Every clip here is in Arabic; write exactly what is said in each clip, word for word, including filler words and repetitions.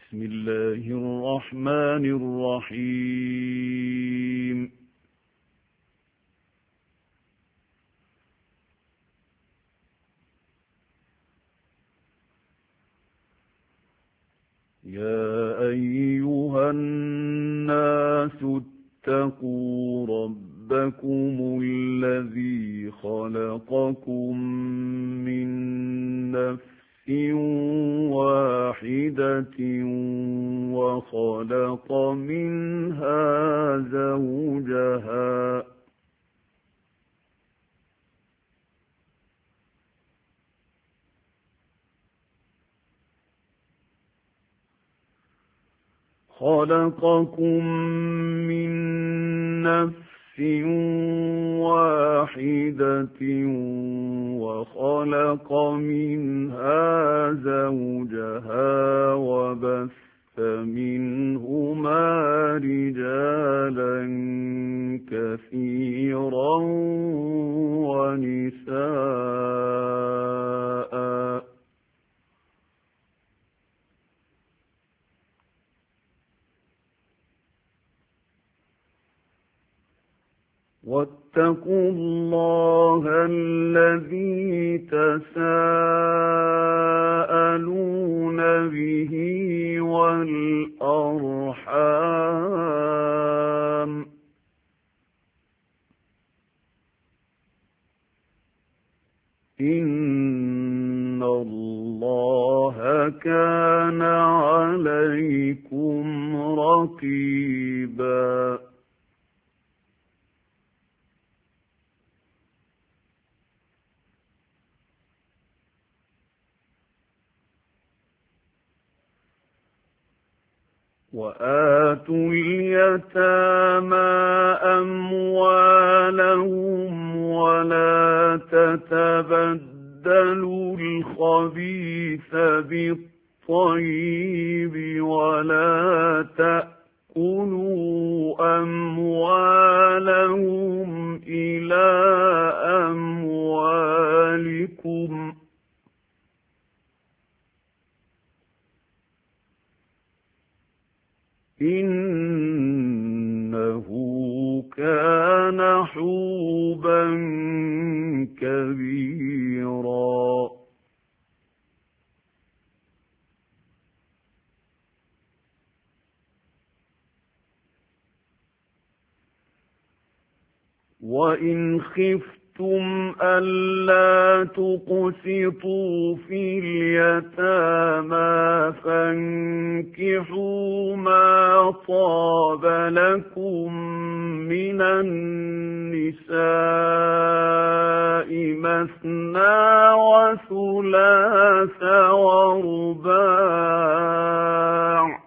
بسم الله الرحمن الرحيم يا أيها الناس اتقوا ربكم الذي خلقكم من نفس واحدة وخلق منها زوجها خلقكم من نفس واحدة وخلق منها زوجها وبث منهما رجالا كثيرا ونساء واتقوا الله الذي تساءلون به والأرحام إن الله كان عليكم رقيبا وآتوا اليتامى أموالهم ولا تتبدلوا الخبيث بالطيب ولا تأكلوا أموالهم إلى أموالكم إنه كان حوبا كبيرا وإن خفتم ألا تقسطوا في اليتامى فانكحوا ما طاب لكم من النساء مثنى وثلاث ورباع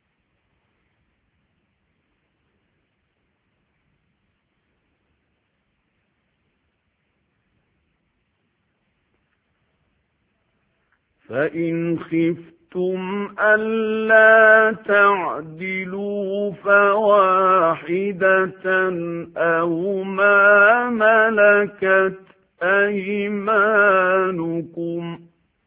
فإن خفتم ألا تعدلوا فواحدة أو ما ملكت أيمانكم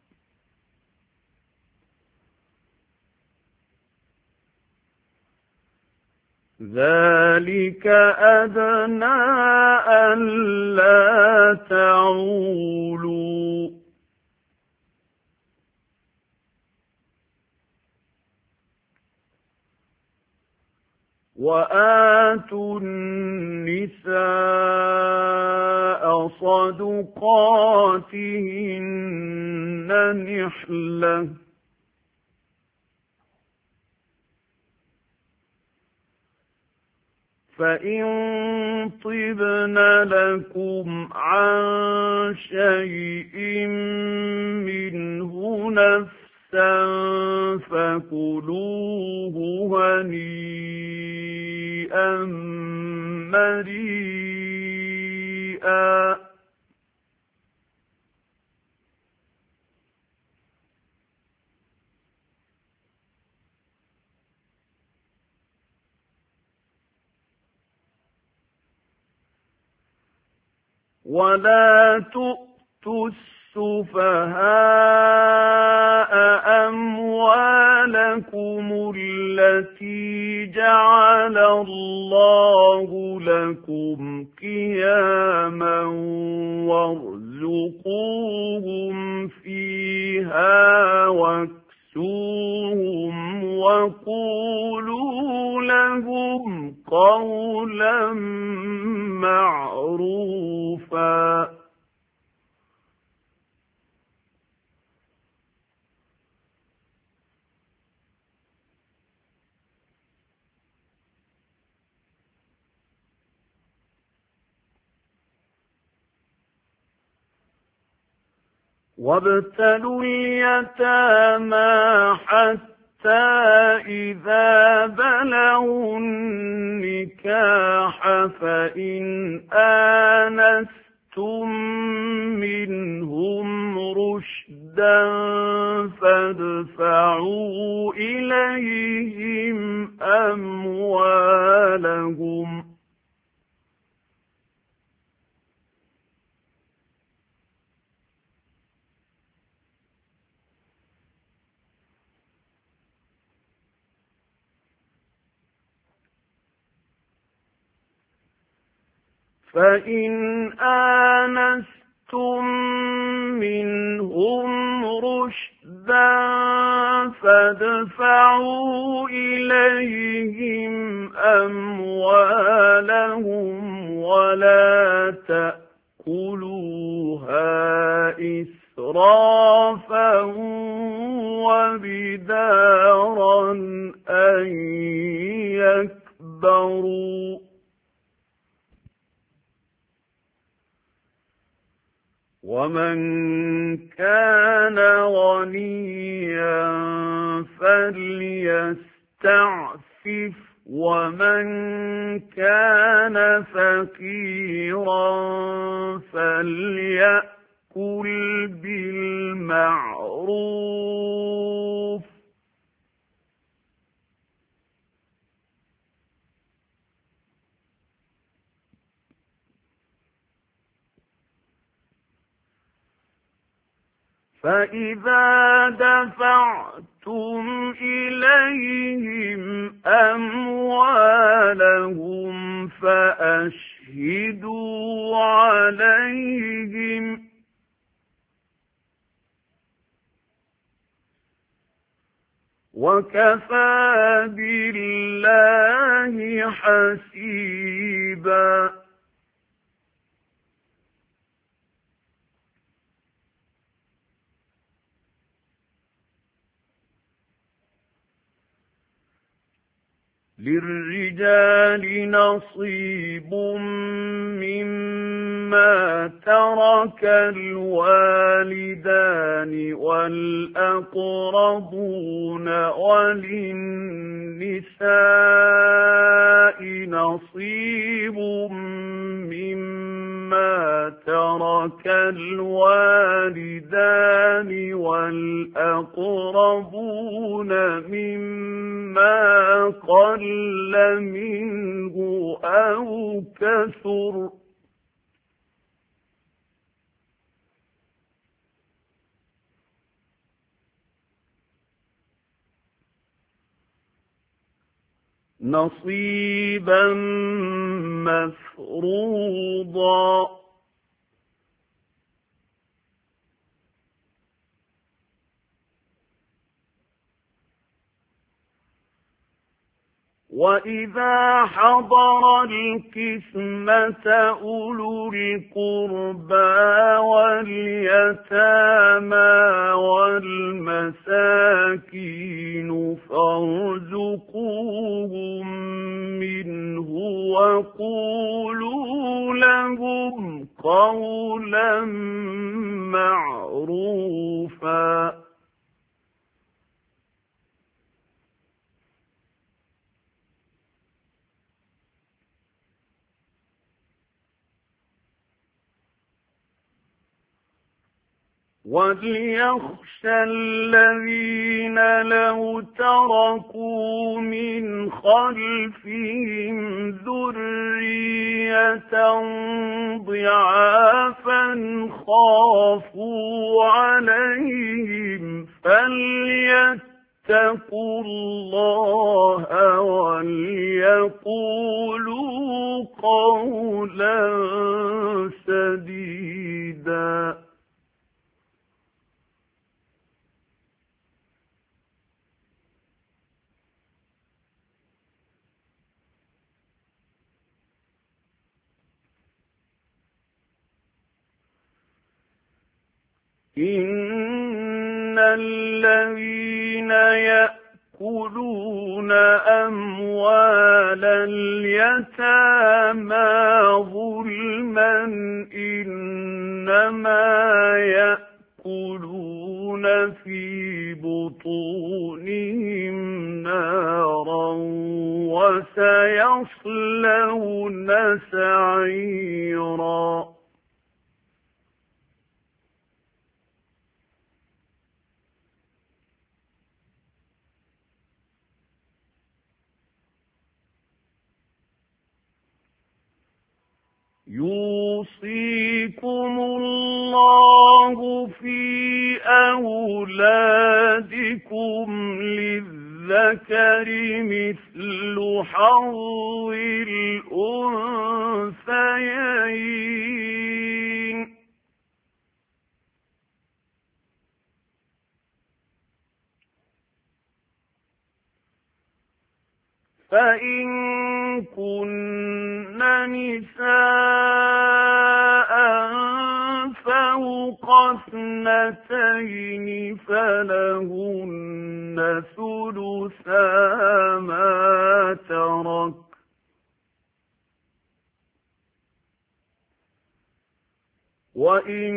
ذلك أدنى ألا تعولوا وآتوا النساء صدقاتهن نحلة فإن طبن لكم عن شيء منه نفسا فكلوه هنيئا مريئا ولا تؤتوا السفهاء أموالكم جعل الله لكم قياما وارزقوهم فيها واكسوهم وقولوا لهم قولا معروفا. وابتلوا اليتامى حتى إذا بلغوا النكاح فإن آنستم منهم رشدا فادفعوا إليهم أموالهم فإن آنستم منهم رشدا فادفعوا إليهم أموالهم ولا تأكلوها إسرافا وبدارا أن يكبروا ومن كان غنيا فليستعفف ومن كان فقيرا فليأكل بالمعروف فإذا دفعتم إليهم أموالهم فأشهدوا عليهم وكفى بالله حسيبا. للرجال نصيب مما ترك الوالدان والأقربون وللنساء نصيب مما ترك الوالدان والأقربون مما قل منه أو كثر نصيبا مفروضا. وإذا حضر القسمة أولو القربى واليتامى والمساكين فارزقوهم منه وقولوا لهم قولا معروفا. وليخشى الذين لو تركوا من خلفهم ذرية ضعافا خافوا عليهم فليتقوا فليتقوا الله وليقولوا قولا سديدا. إن الذين يأكلون أموال اليتامى ظلما إنما يأكلون في بطونهم نارا وسيصلون سعيرا. يوصيكم الله في أولادكم للذكر مثل حظ الأنثيين. فإن كن نساء فوق اثنتين فلهن ثلثا ما ترك، وإن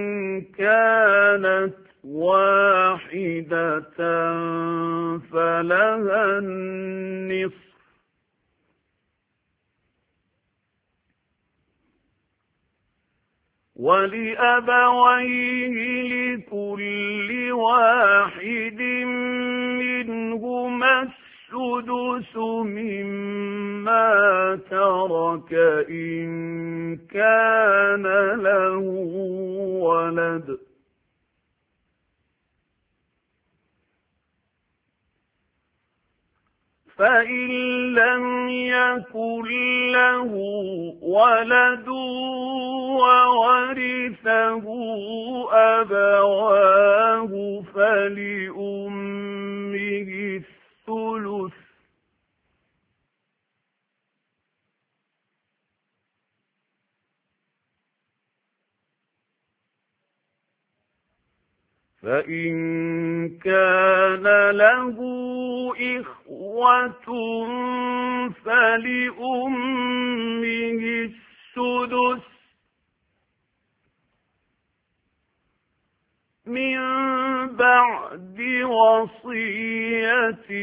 كانت واحدة فلها النصف، ولأبويه لكل واحد منهما السدس مما ترك إن كان له ولد، فإن لم يكن له ولد وورثه أبواه فلأمه الثلث، فإن كان له إخوة فلأمه السدس من بعد وصية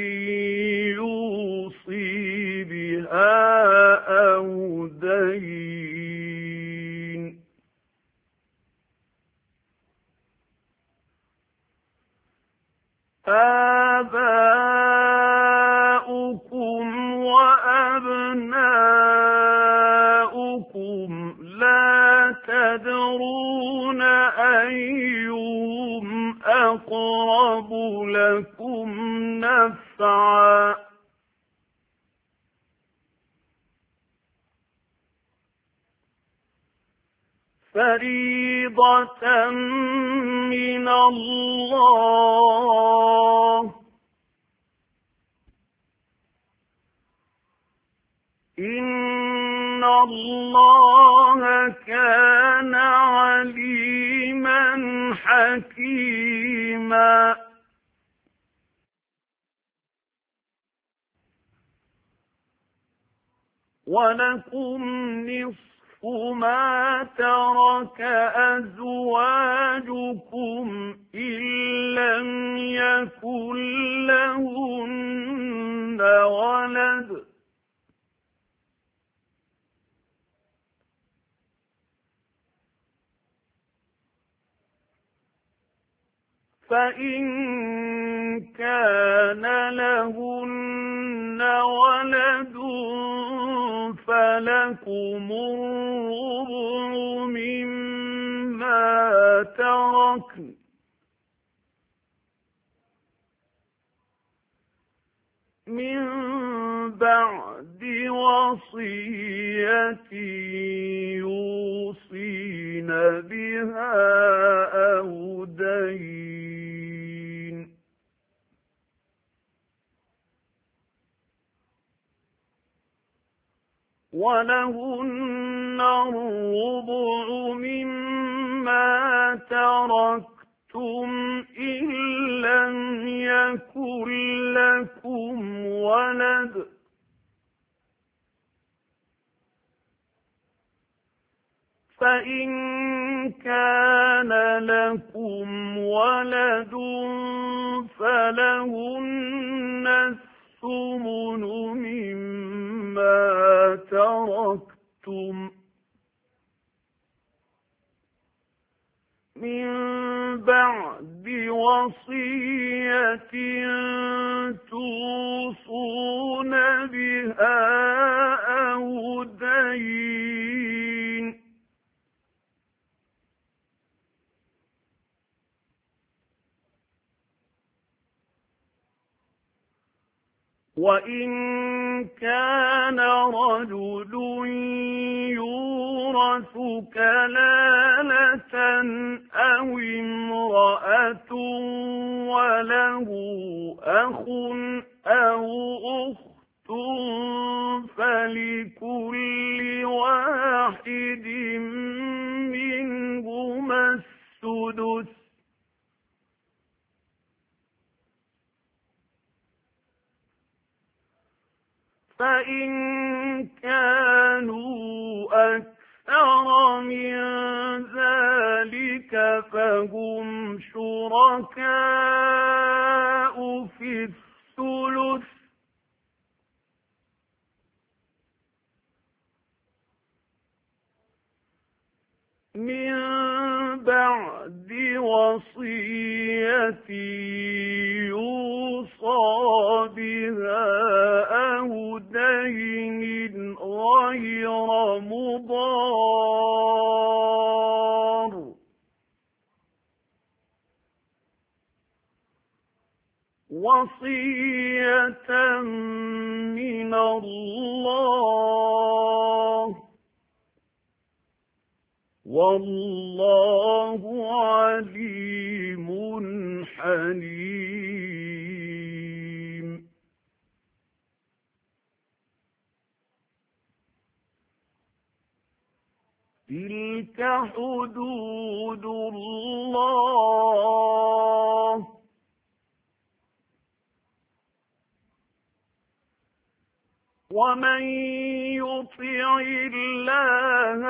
يوصي بها أو دين. آباؤكم وأبناؤكم لا تدرون أيهم أقرب لكم نفعا فريضة من الله، إن الله كان عليما حكيما. ولكم نصف ما ترك أزواجكم إن لم يكن لهن ولد، فإن كان لهن ولد فلكم الربع مما تركن من بعد وصية يوصين بها أو دين. ولهن الربع مما تركتم إن لم يكن لكم ولد، فإن كان لكم ولد فلهن الثمن مما تركتم من بعد وصية توصون بها أو دين. وإن كان رجل يورث كلالة أو امرأة وله أخ أو أخت فلكل واحد منهما السدس، فإن كانوا أكثر من ذلك فهم شركاء في الثلث، من بعد وصية يوصى بها أو دين غير مضار. وصية من الله، والله عليم حليم. تلك حدود الله، ومن يطع الله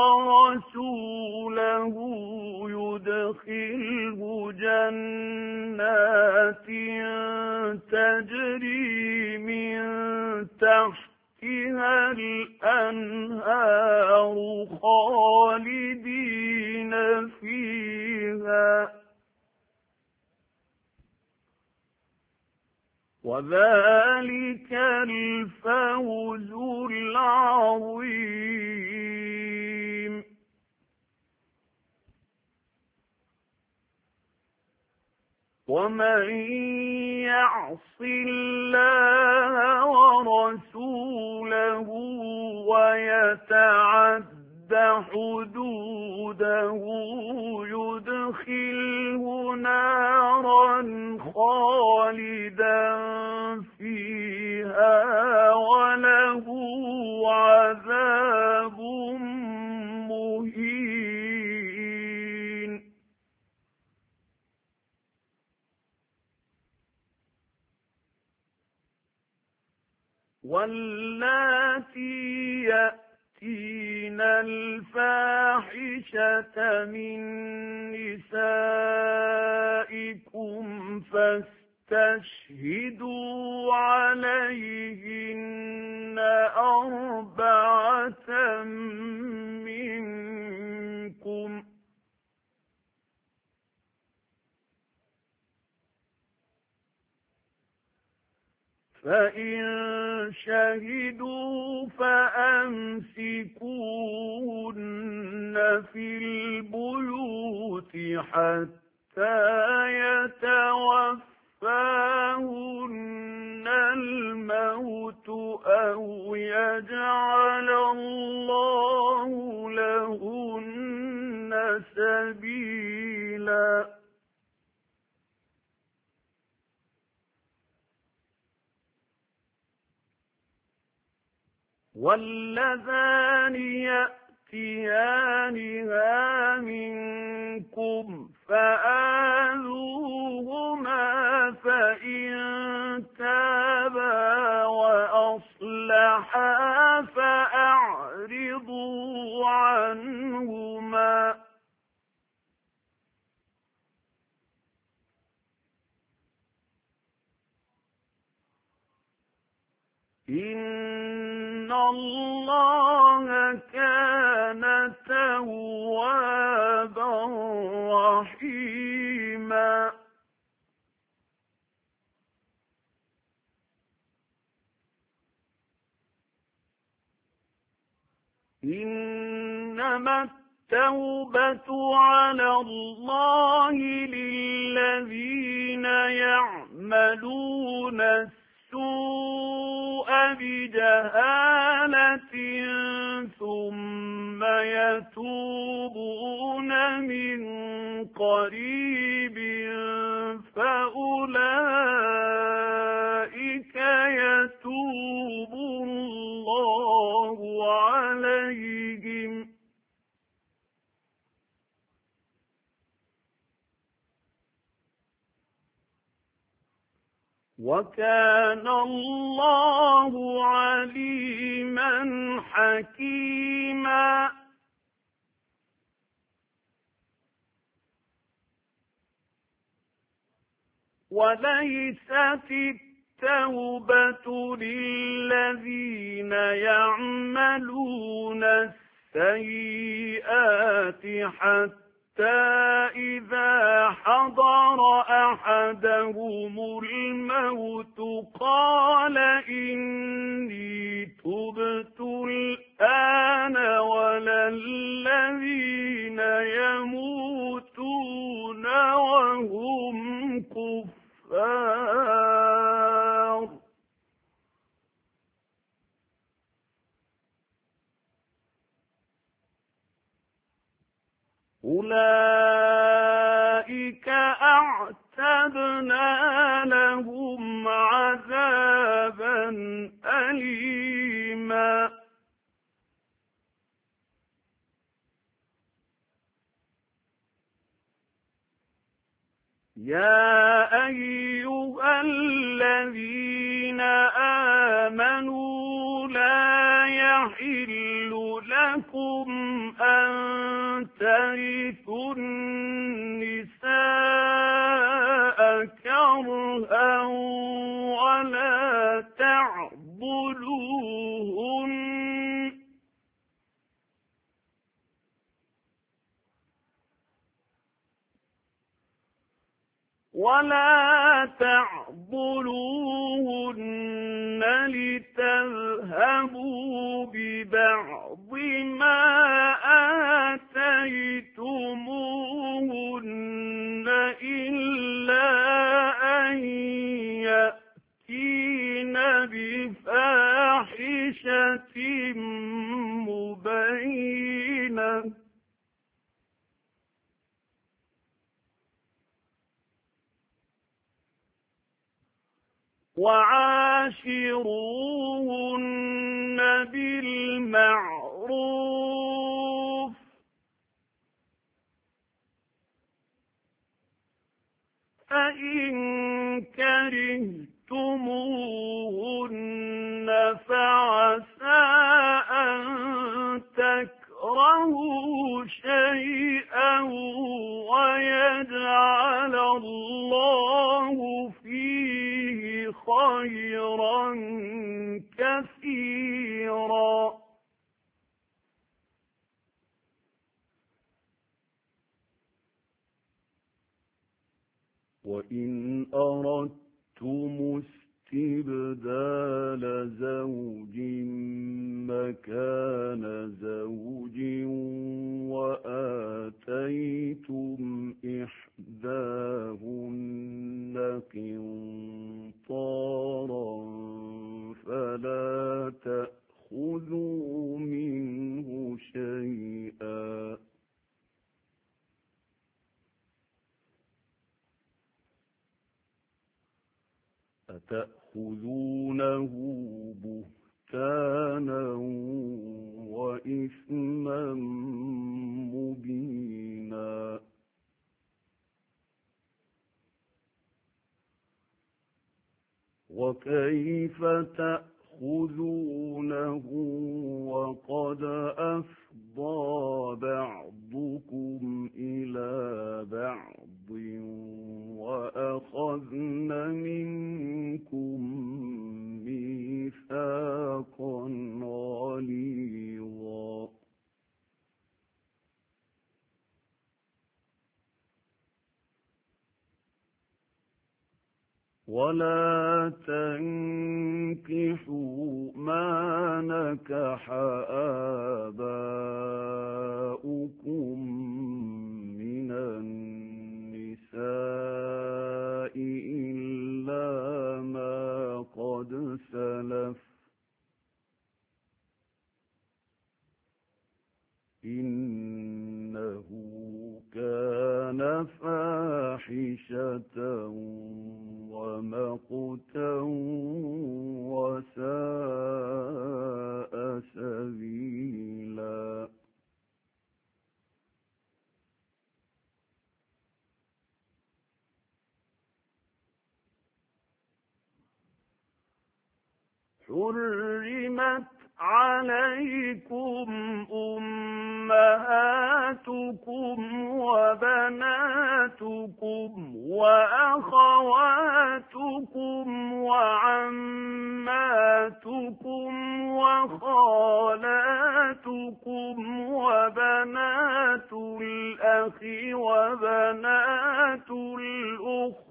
ورسوله يدخله جنات تجري من تحتها الأنهار خالدين فيها، وذلك الفوز العظيم. ومن يعص الله ورسوله ويتعد حدوده يدخله نارا خالدا فيها وله عذاب مهين. واللاتي يأتين الفاحشة من نسائكم فاستشهدوا عليهن أربعة منكم، فإن شهدوا فأمسكوهن في البيوت حتى يتوفاهن الموت واللذان يأتيانها منكم فآذوهما فإن تابا وأصلحا فأعرضوا عنهما إن الله كان توابا رحيما إنما التوبة على الله للذين يعملون السوء بجهالة ثم يتوبون من قريب فأولئك يتوب الله عليهم وكان الله عليما حكيما وليست التوبة للذين يعملون السيئات حتى إذا حضر أحدهم الموت قال إني تبت الآن ولا الذين يموتون وهم كفار أولئك أعتدنا لهم عذابا أليما يا أيها الذين آمنوا لا يحل لكم أن ترثوا النساء كرها ولا تعضلوهن ولا تعضلوهن لتذهبوا ببعض ما آتيتموهن إلا أن يأتين بفاحشة مبينة وعاشروهن بالمعروف فإن كرهتموهن فعسى أن تكرهوا شيئا ويجعل الله فيه خيرا كثيرا وإن أردتم استبدال زوج مكان زوج وآتيتم إحداهن قنطارا فلا تأخذوا منه شيئا أتأخذونه بهتانا وإثما مبينا. وكيف تأخذونه وقد أفضى بعضكم إلى بعض وأخذن منكم ميثاقا غليظا. ولا تنكحوا ما نكح آباؤكم من النساء إلا ما قد سلف إنه كان فاحشة ومقتا وساء سبيلا. حرمت عليكم أمهاتكم وبناتكم وأخواتكم وعماتكم وخالاتكم وبنات الأخ وبنات الأخت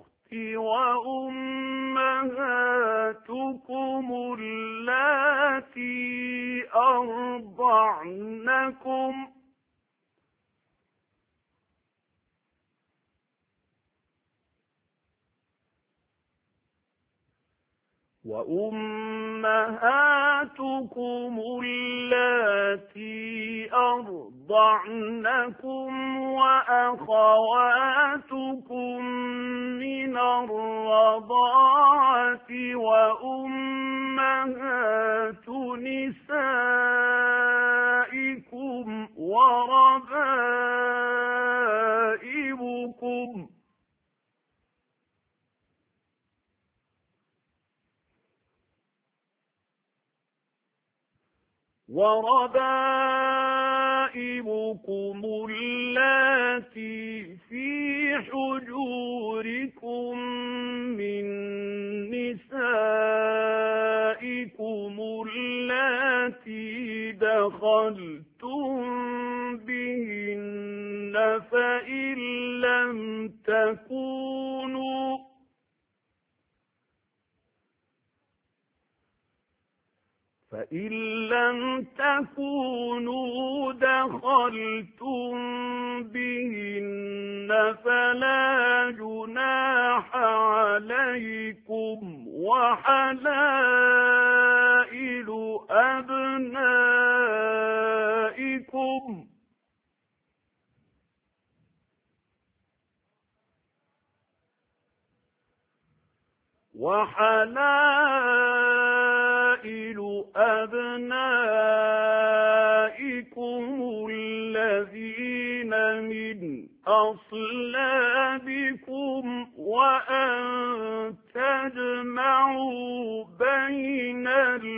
وأمهاتكم اللاتي أرضعنكم وأمهاتكم اللاتي أرضعنكم وأخواتكم من الرضاعة وأمهات نسائكم وربائبكم وربائبكم اللاتي في حجوركم من نسائكم اللاتي دخلتم بهن فإن لم تكونوا فإن لم تكونوا دخلتم بهن فلا جناح عليكم وحلائل أبنائكم وحلائل أبنائكم الذين من أصلابكم وأن تجمعوا بين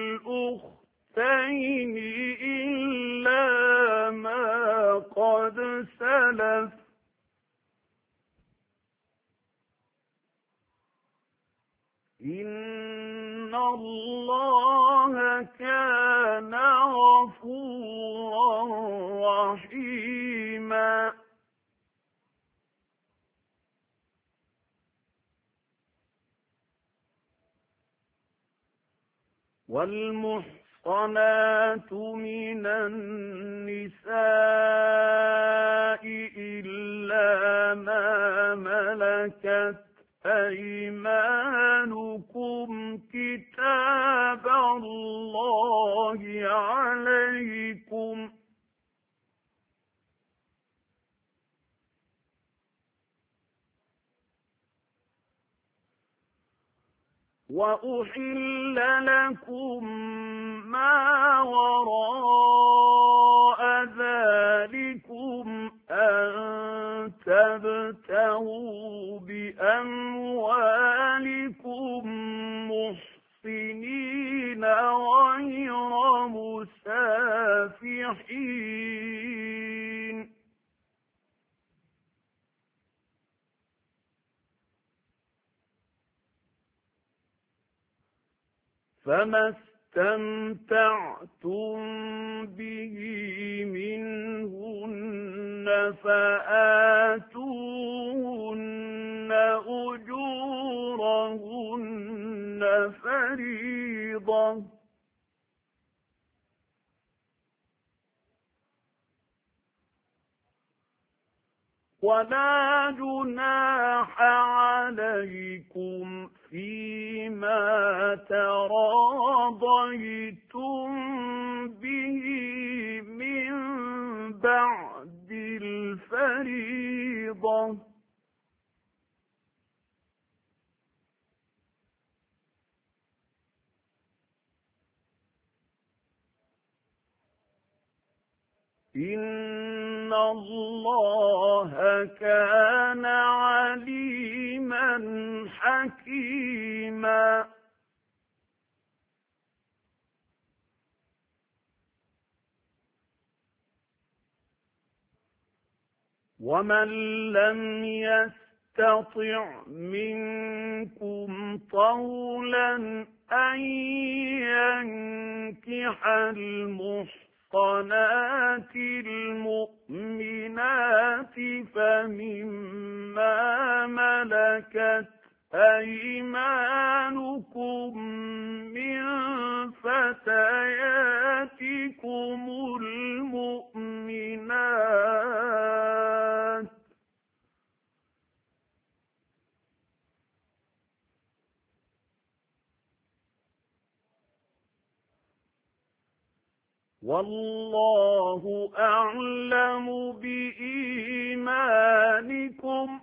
الأختين إلا ما قد سلف إن الله كان غفورا رحيما. والمحصنات من النساء إلا ما ملكت أيمانكم كتاب الله عليكم وأحل لكم ما وراء ذلكم أن تبتغوا بأموالكم محصنين غير مسافحين فما استمتعتم به منهن فآتوهن أجورهن فريضة ولا جناح عليكم فيما تراضيتم به من بعد الفريضة إن الله كان عليما حكيما ومن لم يستطع منكم طولا أن ينكح المحصنات الصَّنَاتِ الْمُؤْمِنَاتِ فَمِمَّا مَلَكَتْ أَيْمَانُكُمْ مِنْ فَتَيَاتِكُمُ الْمُؤْمِنَاتِ والله أعلم بإيمانكم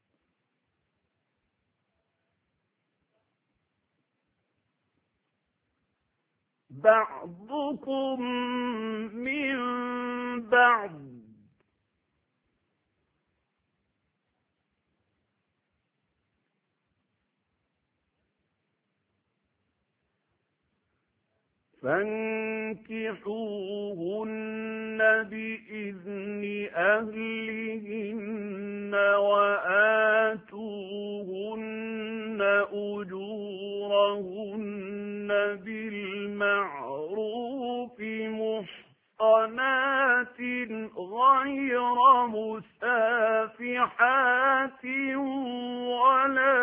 بعضكم من بعض فانكحوهن بإذن أهلهن وآتوهن أجورهن بالمعروف محصنات غير مسافحات ولا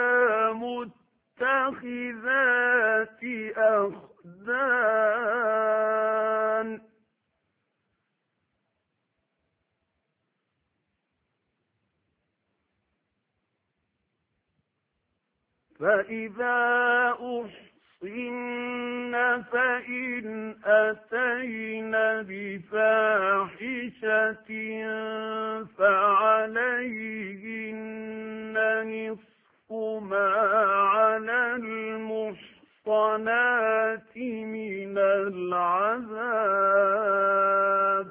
متخذات أخدان فإذا أحصن فإن أتين بفاحشة فعليهن نصف ما على المحصنات من العذاب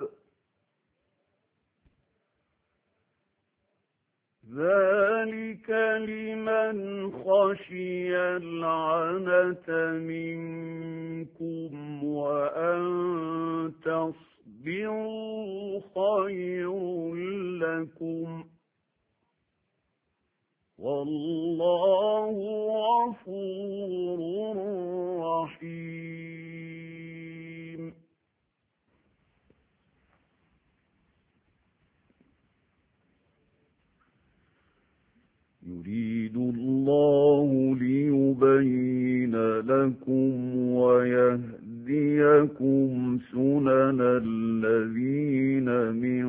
ذلك لمن خشي العنة منكم وأن تصبروا خير لكم والله غفور رحيم يريد الله ليبين لكم ويهديكم سنن الذين من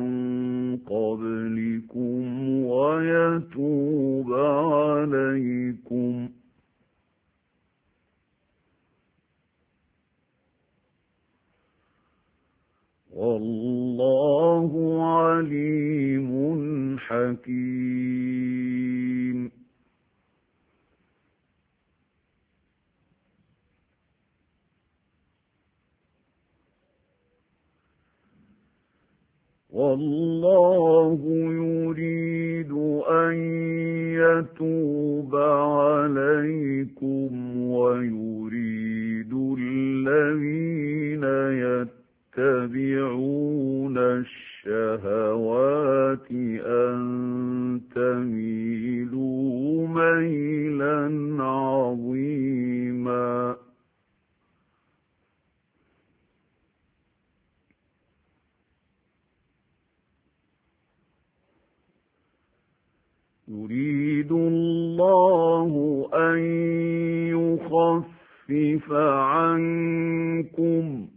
قبلكم ويتوب عليكم والله عليم حكيم والله يريد أن يتوب عليكم ويريد الذين يتبعون الشهوات أن تميلوا ميلا عظيما. يريد الله أن يخفف عنكم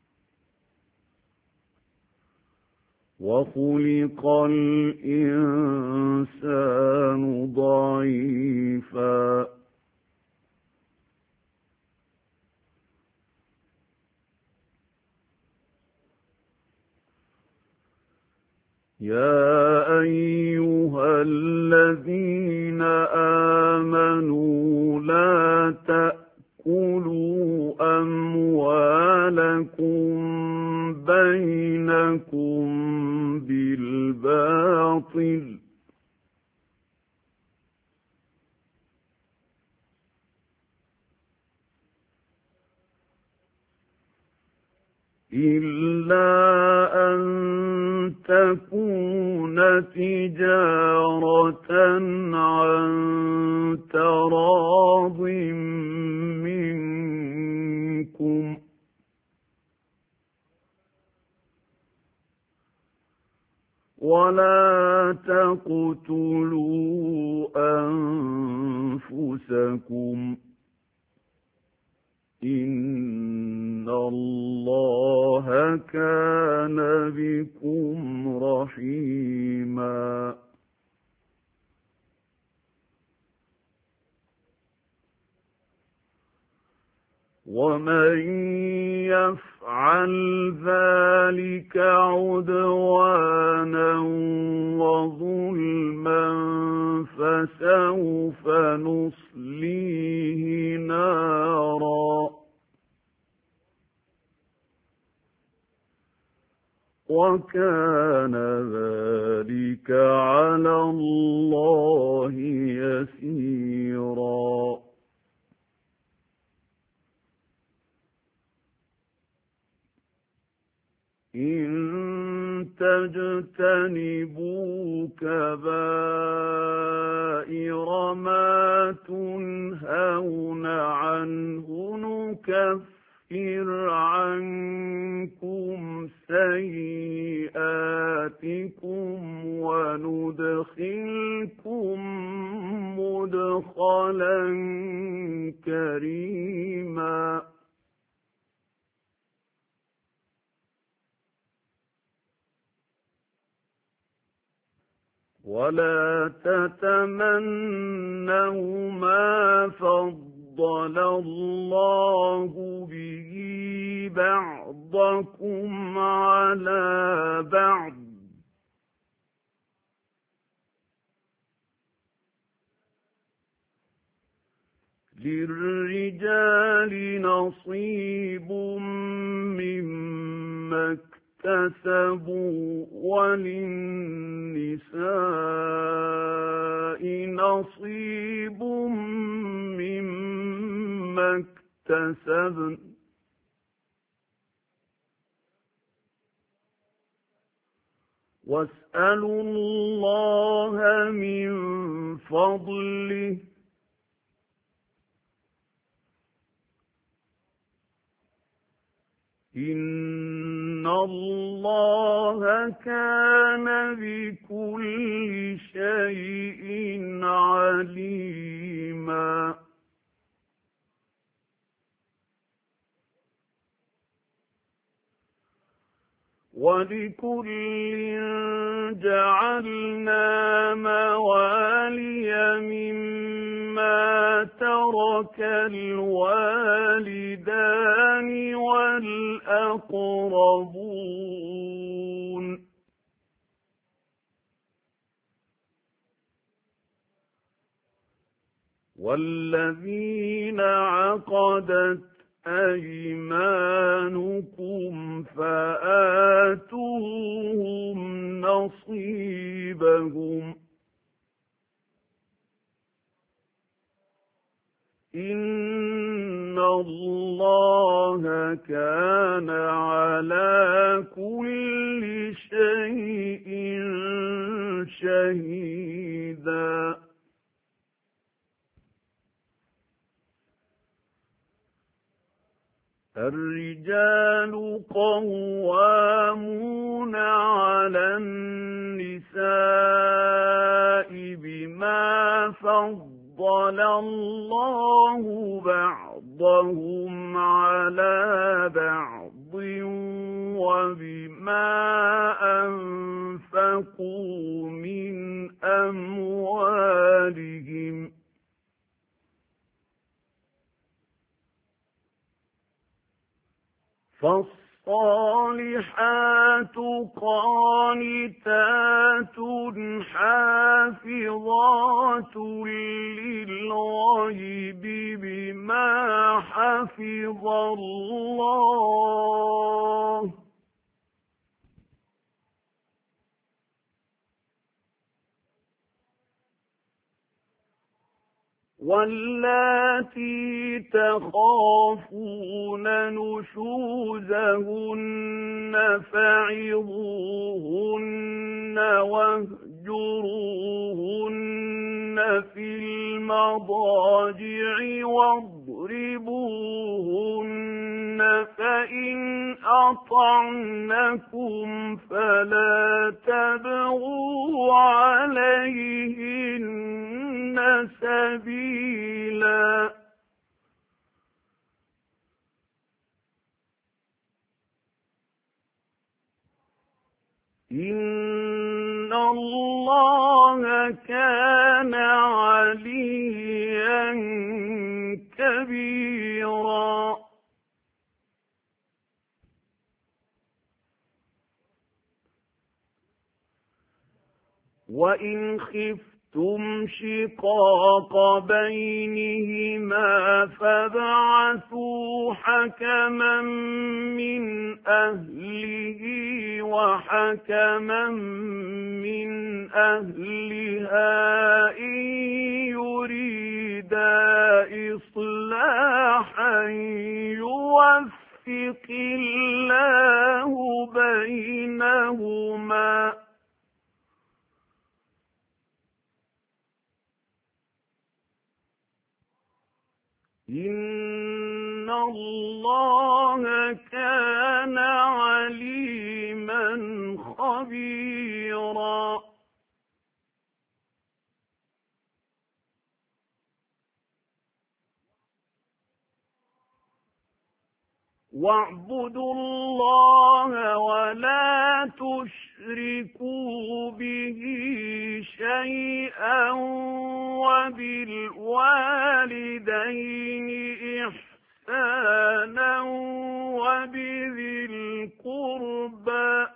وخلق الإنسان ضعيفا. يا أيها الذين آمنوا لا تأكلوا أموالكم بينكم بالباطل إلا أن تكون تجارة عن تراض منكم ولا تقتلوا أنفسكم إن الله كان بكم رحيما. ومن يفعل ذلك عدوانا وظلما فسوف نصليه نارا وكان ذلك على الله يسيرا. إن تجتنبوا كبائر ما تنهون عنه نكفر عنكم سيئاتكم وندخلكم مدخلا كريما. ولا تتمنوا ما فضل الله به بعضكم على بعض للرجال نصيب مما اكتسبوا وللنساء نصيب مما اكتسبن واسألوا الله من فضله إن الله كان بكل شيء عليما. ولكل جعلنا موالي مما ترك الوالدان والأقربون والذين عقدت أيمانكم فآتوهم نصيبهم إن الله كان على كل شيء شهيدا الرجال قوامون على النساء بما فضل الله بعضهم على بعض وبما أنفقوا من أموالهم فالصالحات قانتات حافظات للغيب بما حفظ الله واللاتي تخافون نشوزهن فعظوهن واهجروهن في المضاجع واضربوهن فإن أطعنكم فلا تبغوا عليهن سبيلا إن الله كان عليا كبيرا وإن خفتم شقاق بينهما فابعثوا حكما من أهله وحكما من أهلها إن يريدا إصلاحا يوفق الله بينهما إن الله كان عليما خبيرا واعبدوا الله ولا تشركوا به شيئا وبالوالدين إحسانا وبذي القربى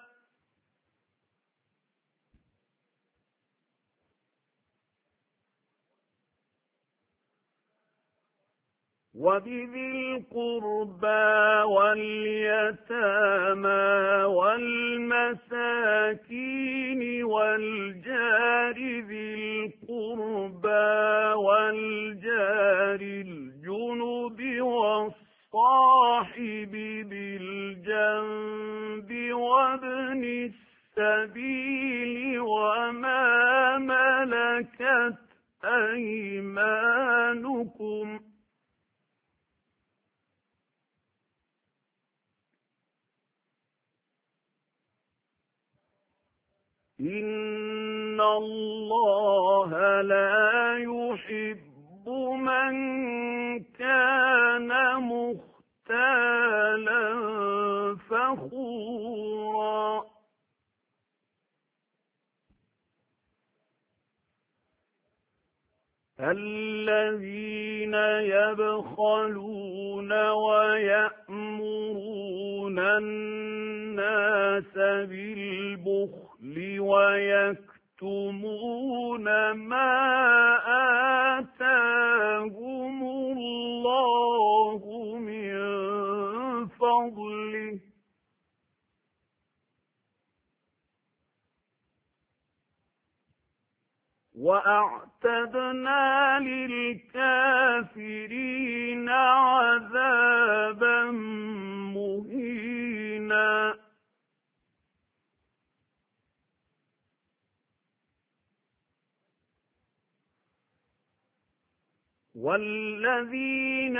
وبذي القربى واليتامى والمساكين والجار ذي القربى والجار الجنب والصاحب بالجنب وابن السبيل وما ملكت أيمانكم إن الله لا يحب من كان مختالا فخورا الذين يبخلون ويأمرون الناس بالبخل ويكتمون ما آتاهم الله من وأعتدنا للكافرين عذابا مهينا. والذين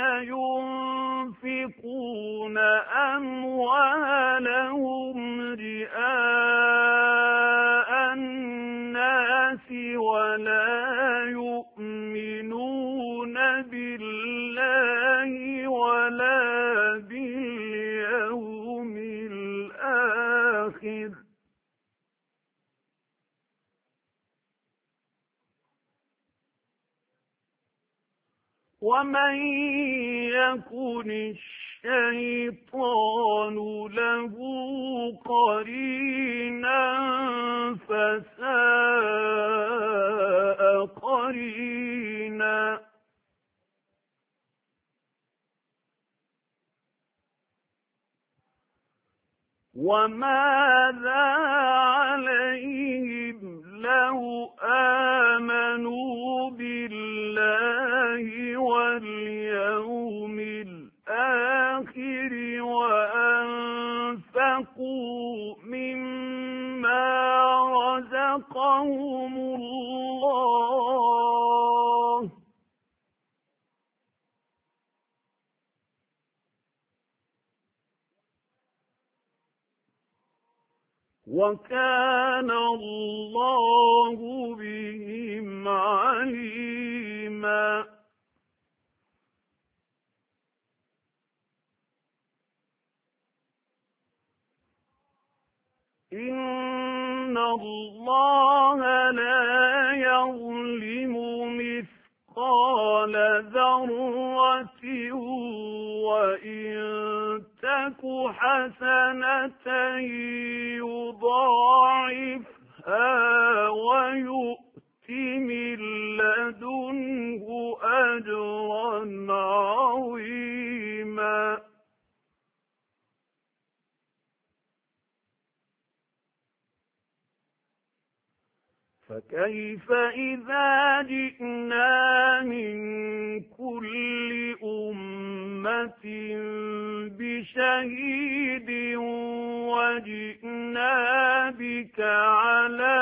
ينفقون أموالهم رئاء الناس ولا يؤمنون بالله ولا باليوم الآخر ومن يكن الشيطان له قرينا فساء قرينا. وماذا عليهم لو آمنوا بالله واليوم الآخر وأنفقوا مما رزقهم الله وكان الله بهم عليما. إن الله لا يظلم مثقال ذرة وإن تك حسنة يضاعفها ويؤت من لدنه أجرا عظيما. فكيف إذا جئنا من كل أمة بشهيد وجئنا بك على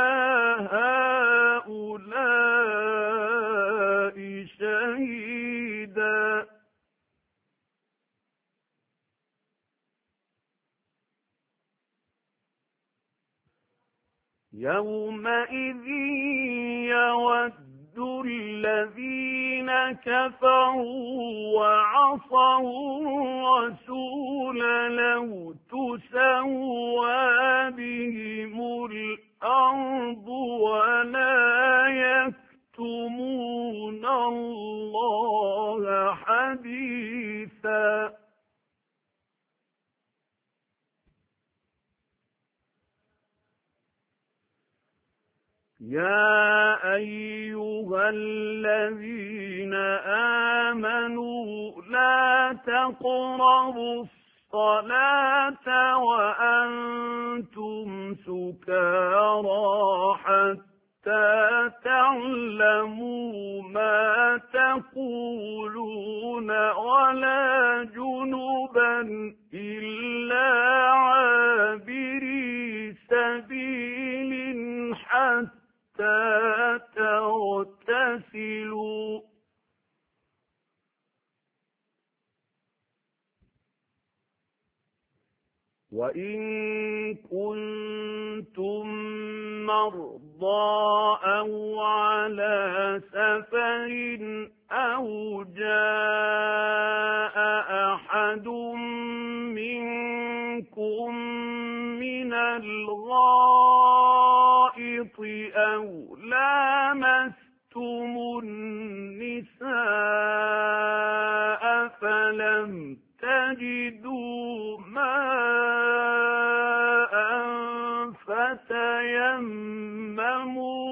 هؤلاء شهيدا. يومئذ يود الذين كفروا وعصوا الرسول لو تسوى بهم الأرض ولا يكتمون الله حديثا. يا أيها الذين آمنوا لا تقربوا الصلاة وأنتم سكارى حتى تعلموا ما تقولون ولا جنبا إلا عابري سبيل حتى تغتسلوا وإن كنتم مرضى أو على سفر أو جاء أحد منكم من الغائط أو لامستم النساء فلم تجدوا ماء فتيمموا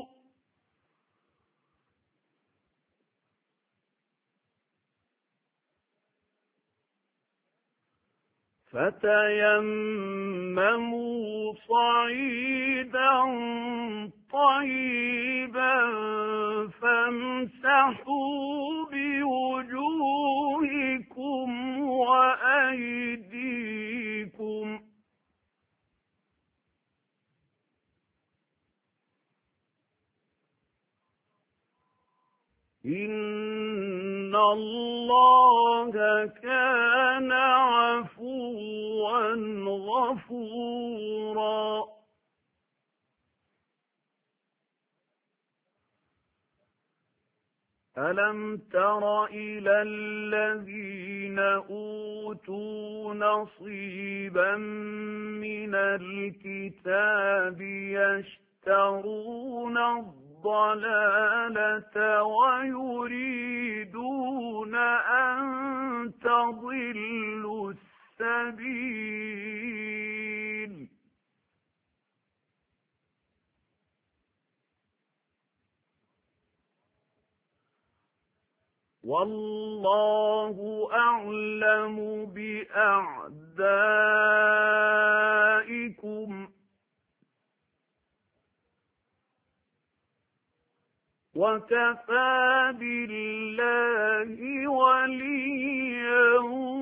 فتيمموا صعيدا طيبا فامسحوا بوجوهكم وأيديكم إن الله كان عفوا غفورا ألم تر إلى الذين أوتوا نصيبا من الكتاب يشترون الضلالة ويريدون أن تضلوا السبيل والله أعلم بأعدائكم وكفى بالله وليا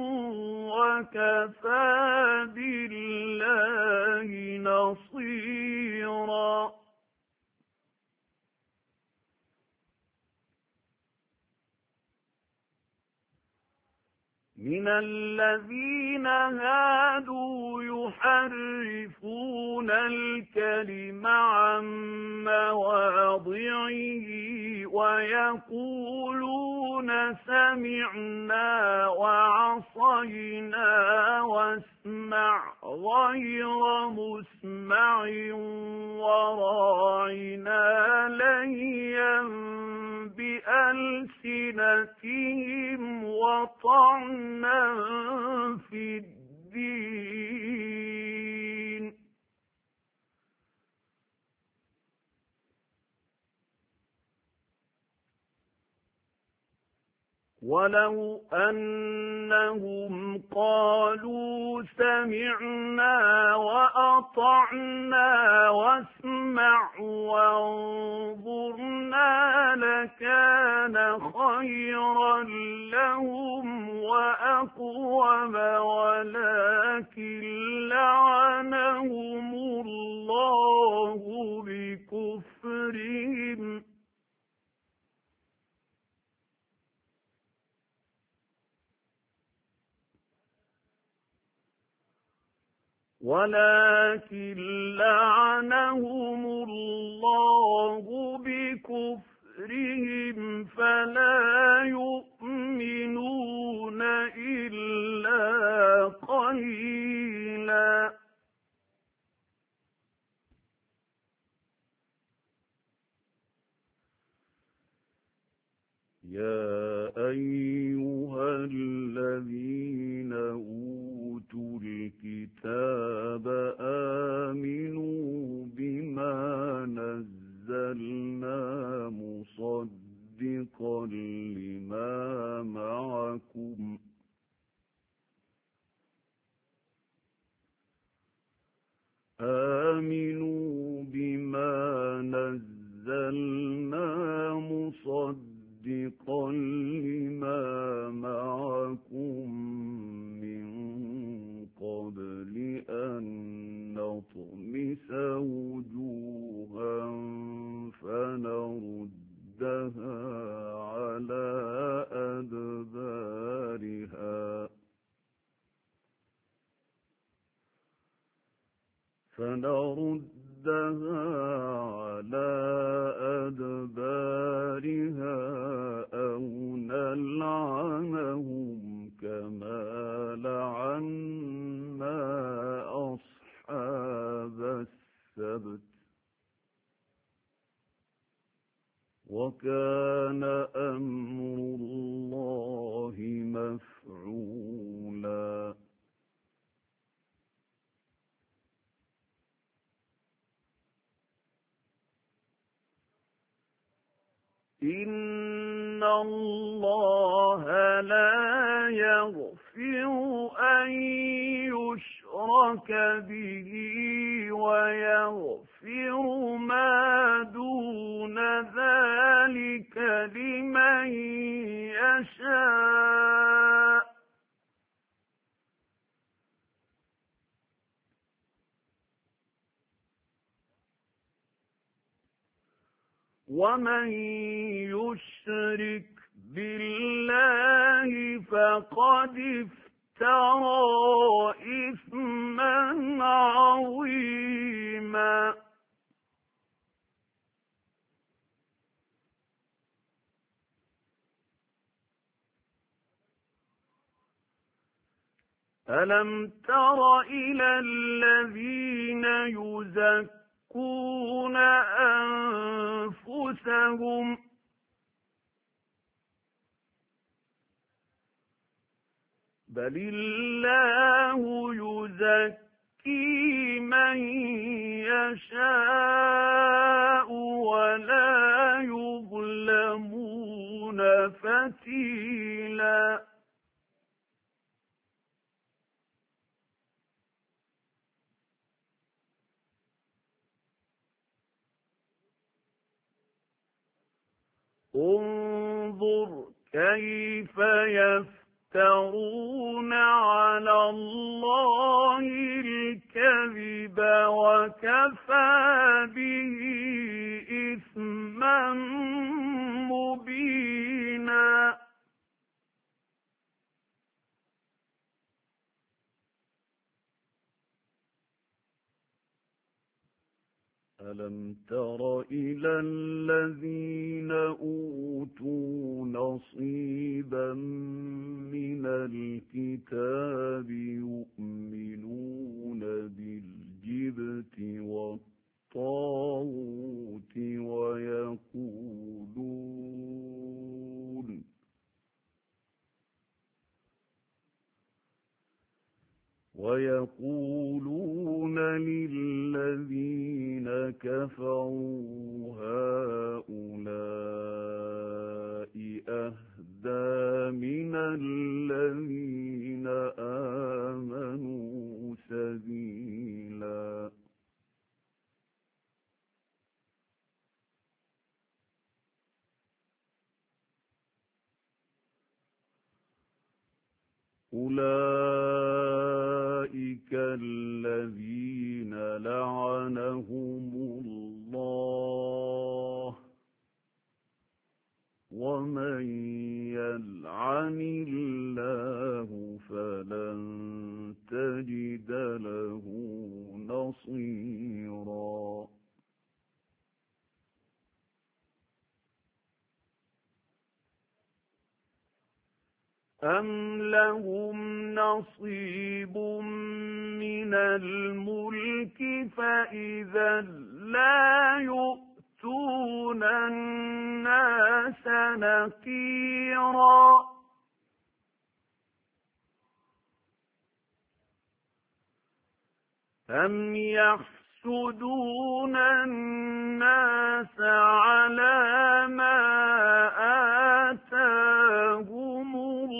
وكفى بالله نصيرا من الذين هادوا يحرفون الكلم عن مواضعه ويقولون سمعنا وعصينا واسمع غير مسمع وراعنا ليا بألسنتهم وطعنا في الدين ولو أنهم قالوا سمعنا وأطعنا واسمع وانظرنا لكان خيرا لهم وأقوم ولكن لعنهم الله بكفرهم ولكن لعنهم الله بكفرهم فلا يؤمنون إلا قليلا يا أيها الذين أوتوا الكتاب آمنوا بما نزلنا مصدقا لما معكم آمنوا بما نزلنا مصدقا لما معكم من قبل أن نطمس وجوها فنردها على أدبارها فنردها على أدبارها أو نلعنهم كما لعنا أصحاب السبت وكان أمر الله مفعولا إن الله لا يغفر أن يشرك به ويغفر ما ومن يشرك بالله فقد افترى إثما عظيما. ألم تر إلى الذين يزكون أنفسهم بل الله يزكي من يشاء ولا يظلمون فتيلا. انظر كيف يفترون على الله الكذب وكفى به إثما مبينا. ألم تر إلى الذين أوتوا نصيبا من الكتاب يؤمنون بالجبت والطاغوت ويقولون ويقولون للذين كفروا هؤلاء أهدى من الذين آمنوا سبيلا. أولئك الذين لعنهم الله ومن يلعن الله فلن تجد له نصيرا. أم لهم نصيب من الملك فإذا لا يؤتون الناس نقيرا. أم يحسدون الناس على ما آتاهم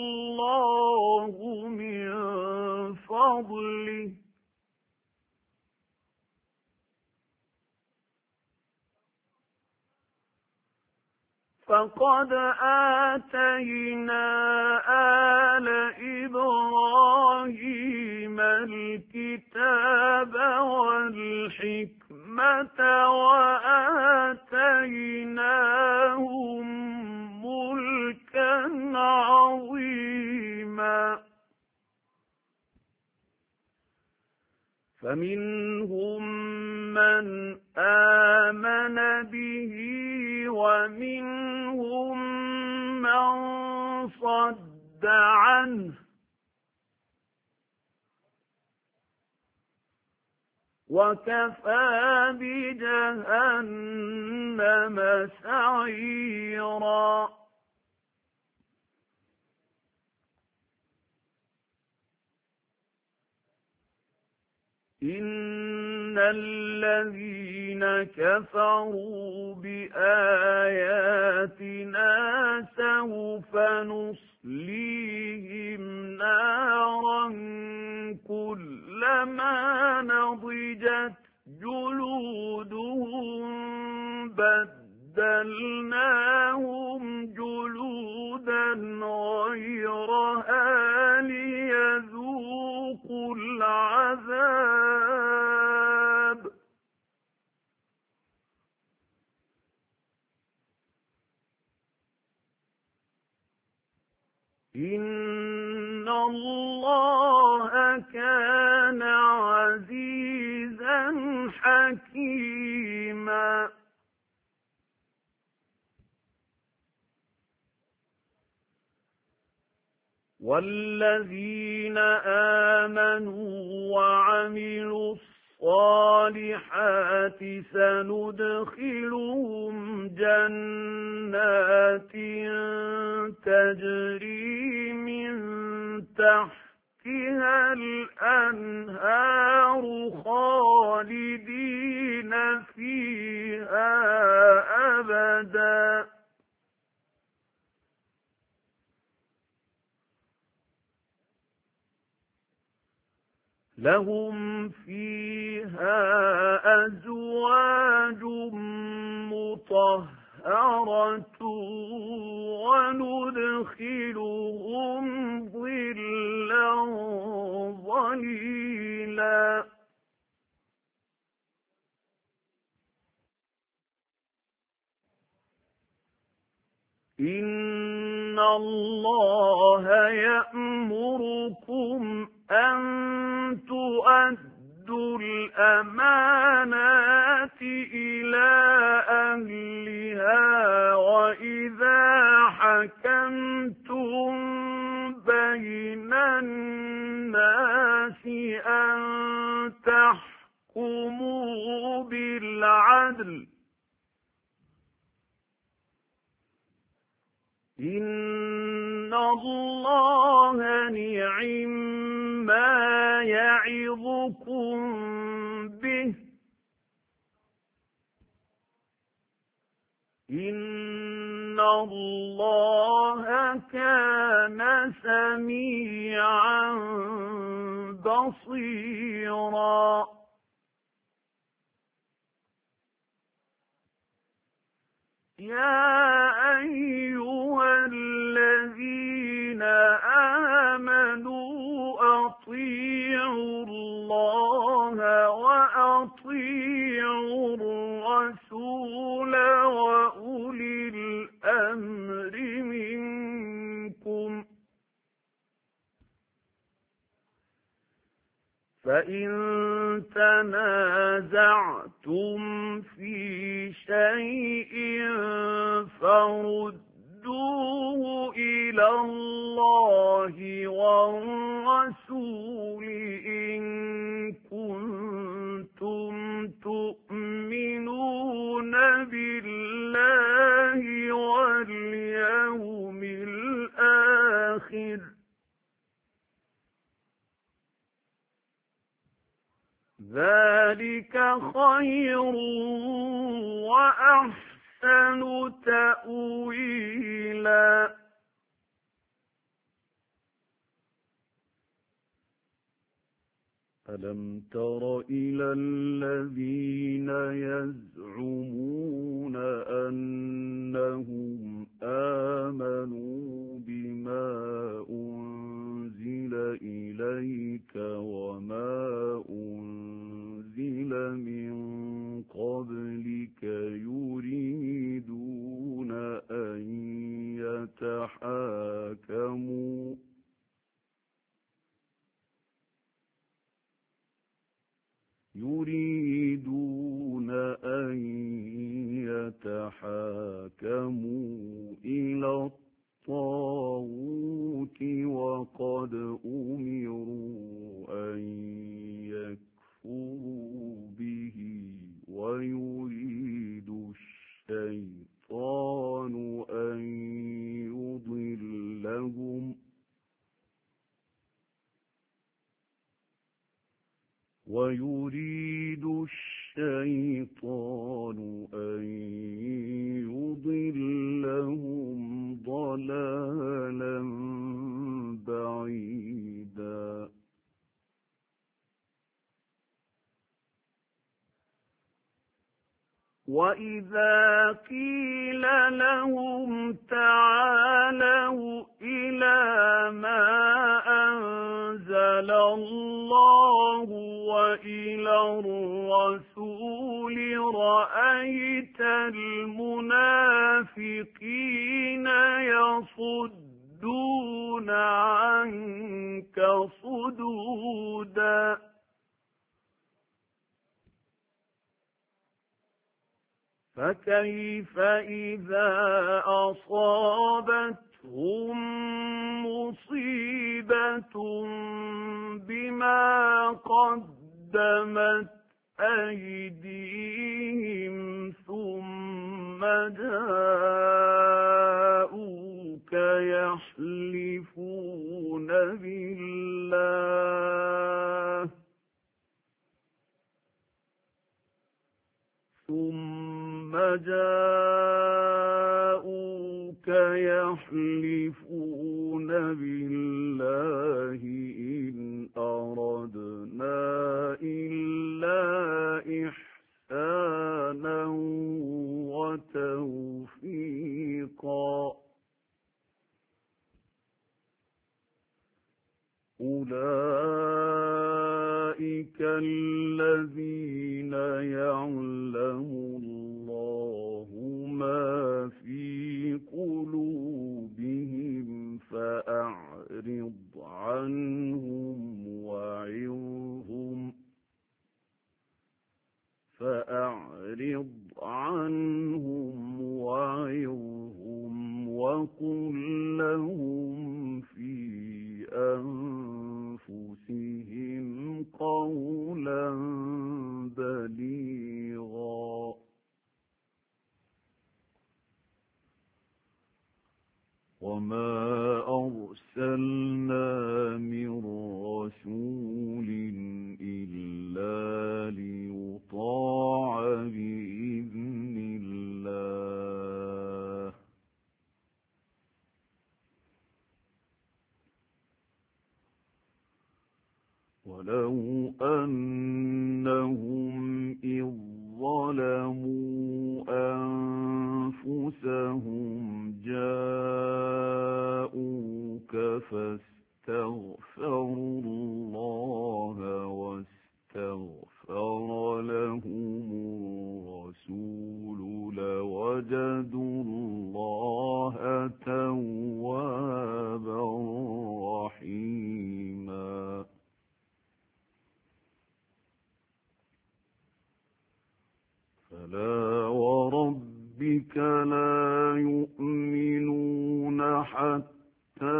الله من فضله فقد آتينا آل إبراهيم الكتاب والحكمة وآتيناهم ملكا عظيما. فمنهم من آمن به ومنهم من صد عنه وكفى بجهنم سعيرا. إن الذين كفروا بآياتنا سوف نصليهم نارا كلما نضجت جلودهم بدلناهم جلودا غيرها ليذوقوا العذاب. إِنَّ اللَّهَ كَانَ عَزِيزًا حَكِيمًا. وَالَّذِينَ آمَنُوا وَعَمِلُوا الصَّالِحَاتِ سَنُدْخِلُهُمْ جَنَّاتٍ تَجْرِي مِن تَحْتِهَا الْأَنْهَارُ خَالِدِينَ فِيهَا أَبَدًا ۖ لَهُمْ فِيهَا أَزْوَاجٌ مُطَهَّرَةٌ وَنُدْخِلُهُمْ ظِلًّا ظَلِيلًا. إِنَّ اللَّهَ يَأْمُرُكُمْ أَن تُؤَدُّوا الْأَمَانَاتِ إِلَى أَهْلِهَا وَإِذَا حَكَمْتُم بَيْنَ النَّاسِ أَن تَحْكُمُوا بِالْعَدْلِ ۚ إِنَّ اللَّهَ نِعِمَّا يَعِظُكُم بِهِ ۗ إِنَّ اللَّهَ كَانَ سَمِيعًا بَصِيرًا. يَا أَيُّهَا الَّذِينَ آمَنُوا أَطِيعُوا اللَّهَ وَأَطِيعُوا الرَّسُولَ وَأُولِي الْأَمْرِ مِنكُمْ ۖ فَإِن تَنَازَعْتُمْ فِي شَيْءٍ فَرُدُّوهُ إِلَى اللَّهِ وَالرَّسُولِ إِن كُنتُمْ تُؤْمِنُونَ بِاللَّهِ وَالْيَوْمِ الْآخِرِ ۚ ذَلِكَ خَيْرٌ وَأَحْسَنُ تَأْوِيلًا. أَلَمْ تَرَ إِلَى الَّذِينَ يَزْعُمُونَ أَنَّهُمْ آمَنُوا بِمَا أُنزِلَ إِلَيْكَ وَمَا أُنزِلَ مِن قَبْلِكَ يُرِيدُونَ أَن يَتَحَاكَمُوا يُرِيدُونَ أَن يَتَحَاكَمُوا إِلَى الطَّاغُوتِ وَقَدْ أُمِرُوا أَن يَكْفُرُوا بِهِ وَيُرِيدُ الشَّيْطَانُ أَن يُضِلَّهُمْ وَيُرِيدُ الشَّيْطَانُ أَن يُضِلَّهُمْ ضَلَالًا بَعِيدًا. وَإِذَا قِيلَ لَهُمْ تَعَالَوْا إِلَى مَا أَنزَلَ اللَّهُ وَإِلَى الرَّسُولِ رَأَيْتَ الْمُنَافِقِينَ يَصُدُّونَ يصدون عنك صدودا فكيف إذا أصابتهم مصيبة بما قدمت أيديهم ثم جاءوك يحلفون بالله ثم جاءوك يحلفون بالله إن أردنا إلا إحسانا وتوفيقا أولئك الذين يعلم الله ما في قلوبهم فأعرض عنهم وعظهم فأعرض عنهم وعظهم وقل لهم في أنفسهم قولا بليغا وما أرسلنا من رسول إلا ليطاع بإذن الله ولو أنهم إذ ظلموا أنفسهم جاءوك فاستغفروا الله واستغفر لهم الرسول لوجدوا الله توابا رحيما فلا وربك لا يؤمنون حتى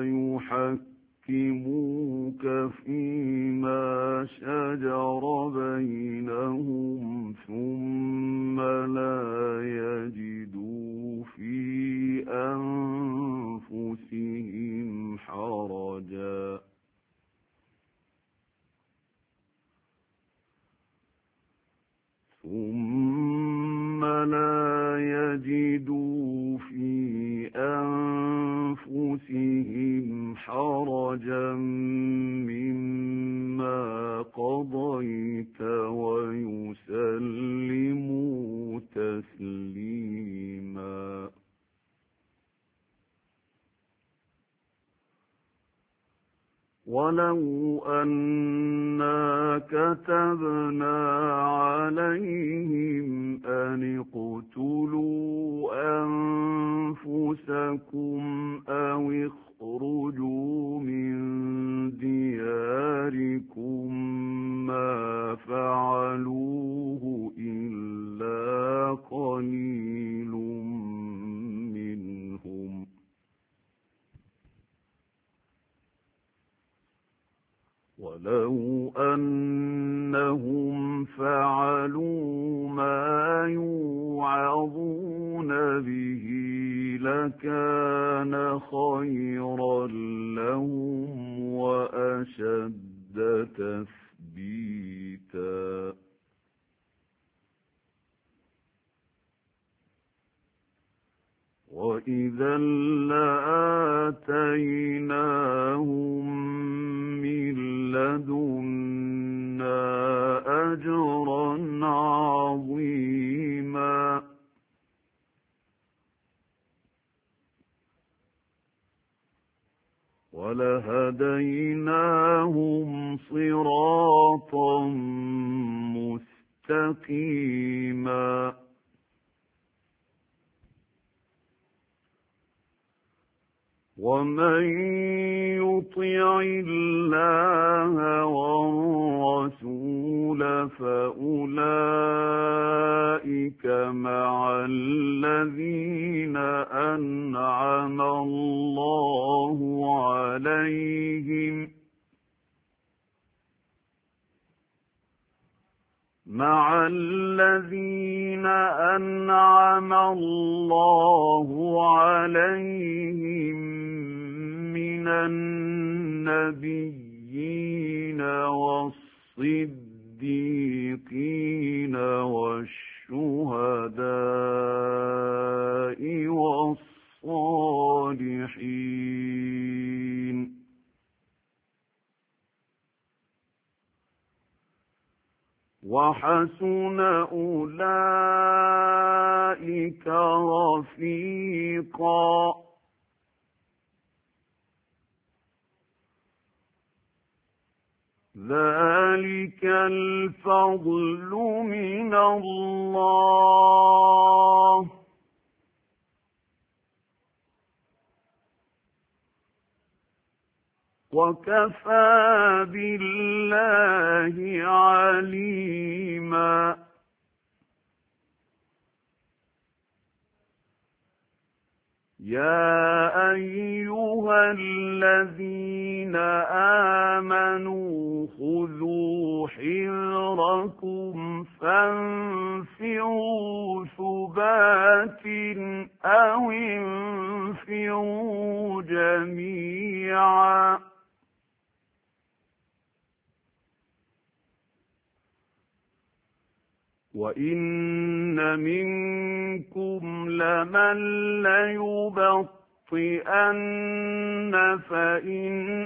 يحكموك فيما شجر بينهم ثم لا يجدوا في أنفسهم حرجا ثم لا يجدوا في أنفسهم حرجا مما قضيت ويسلموا تسليما ولو أنا كتبنا عليهم أن اقتلوا أنفسكم أو اخرجوا من دياركم ما فعلوه إلا قليل منهم ولو أنهم فعلوا ما يوعظون به لكان خيرا لهم وأشد تثبيتا وإذا لآتيناهم من لدنا أجرا عظيما ولهديناهم صراطا مستقيما ومن يطع الله والرسول فأولئك مع الذين أنعم الله عليهم مع الذين أنعم الله عليهم من النبيين والصديقين والشهداء والصالحين وحسن أولئك رفيقا ذلك الفضل من الله وكفى بالله عليما يا أيها الذين آمنوا خذوا حذركم فانفروا ثبات أو انفروا جميعا وإن منكم لمن ليبطئن فإن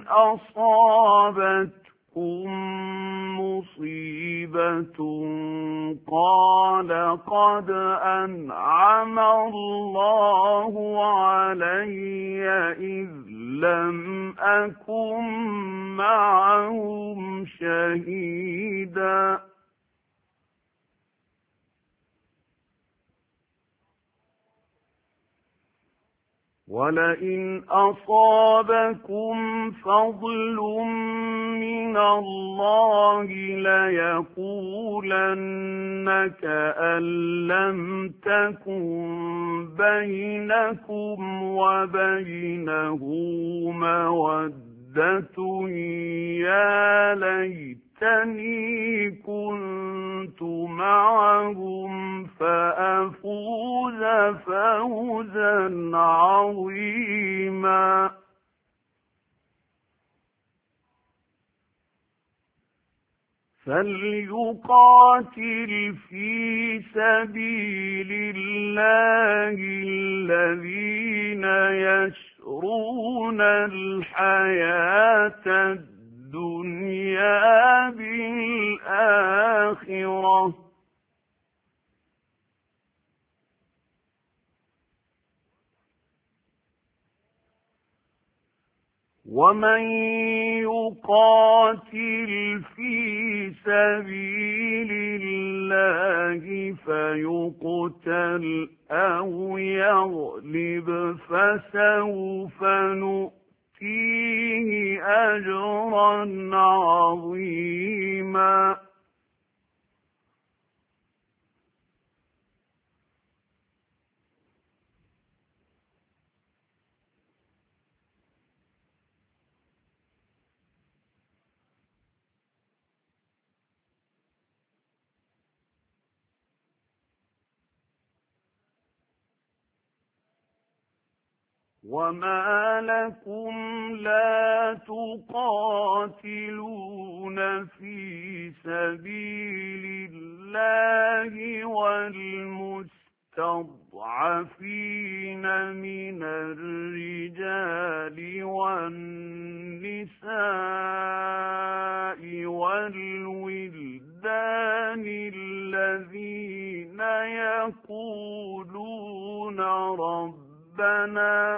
أصابتكم مصيبة قال قد أنعم الله علي إذ لم أكن معهم شهيدا ولئن أصابكم فضل من الله ليقولن كأن لم تكن بينكم وبينه مودة يا ليتني كنت معهم فأفوز فوزا عظيما فليقاتل في سبيل الله الذين يشرون الحياة الدنيا بالآخرة ومن يقاتل في سبيل الله فيقتل أو يغلب فسوف نؤتيه أجرا عظيما وما لكم لا تقاتلون في سبيل الله والمستضعفين من الرجال والنساء والولدان الذين يقولون ربنا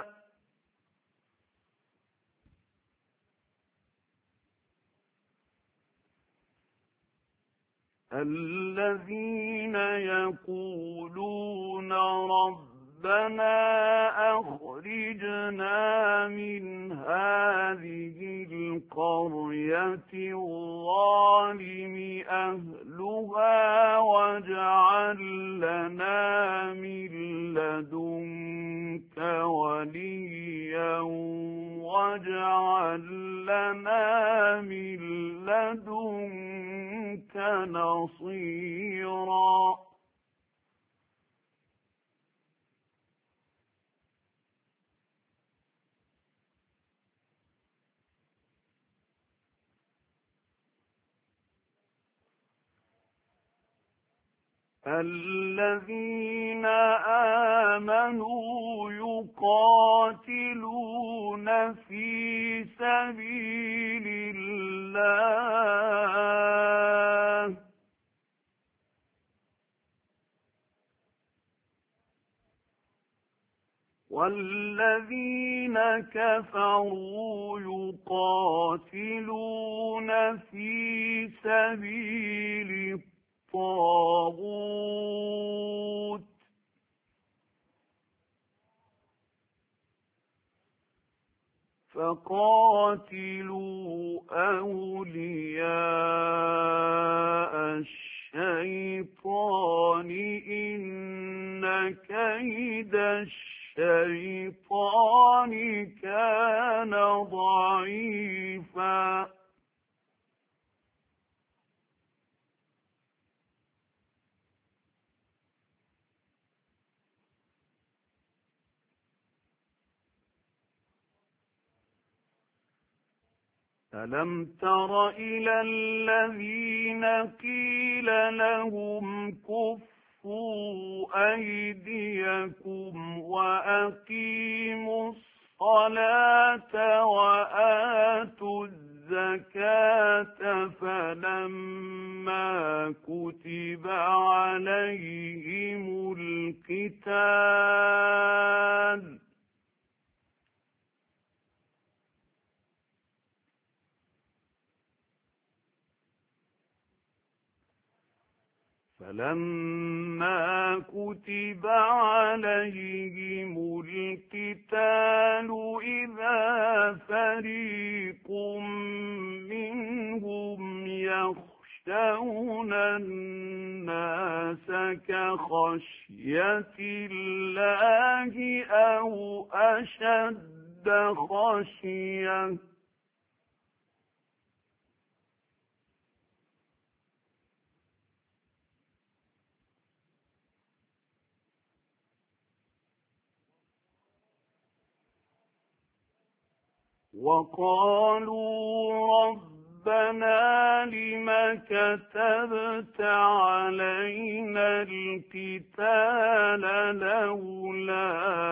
الذين يقولون ربنا أخرجنا من هذه القرية الظالم أهلها واجعل لنا من لدنك وليا واجعل لنا من لدنك نصيرا الذين آمنوا يقاتلون في سبيل الله والذين كفروا يقاتلون في سبيل الطاغوت فقاتلوا أولياء الشيطان إن كيد الشيطان كان ضعيفا ألم تر إلى الذين قيل لهم كفوا أيديكم وأقيموا الصلاة وآتوا الزكاة فلما كتب عليهم القتال فلما كتب عليهم القتال إذا فريق منهم يخشون الناس كخشية الله أو أشد خشية وقالوا ربنا لم كتبت علينا القتال لولا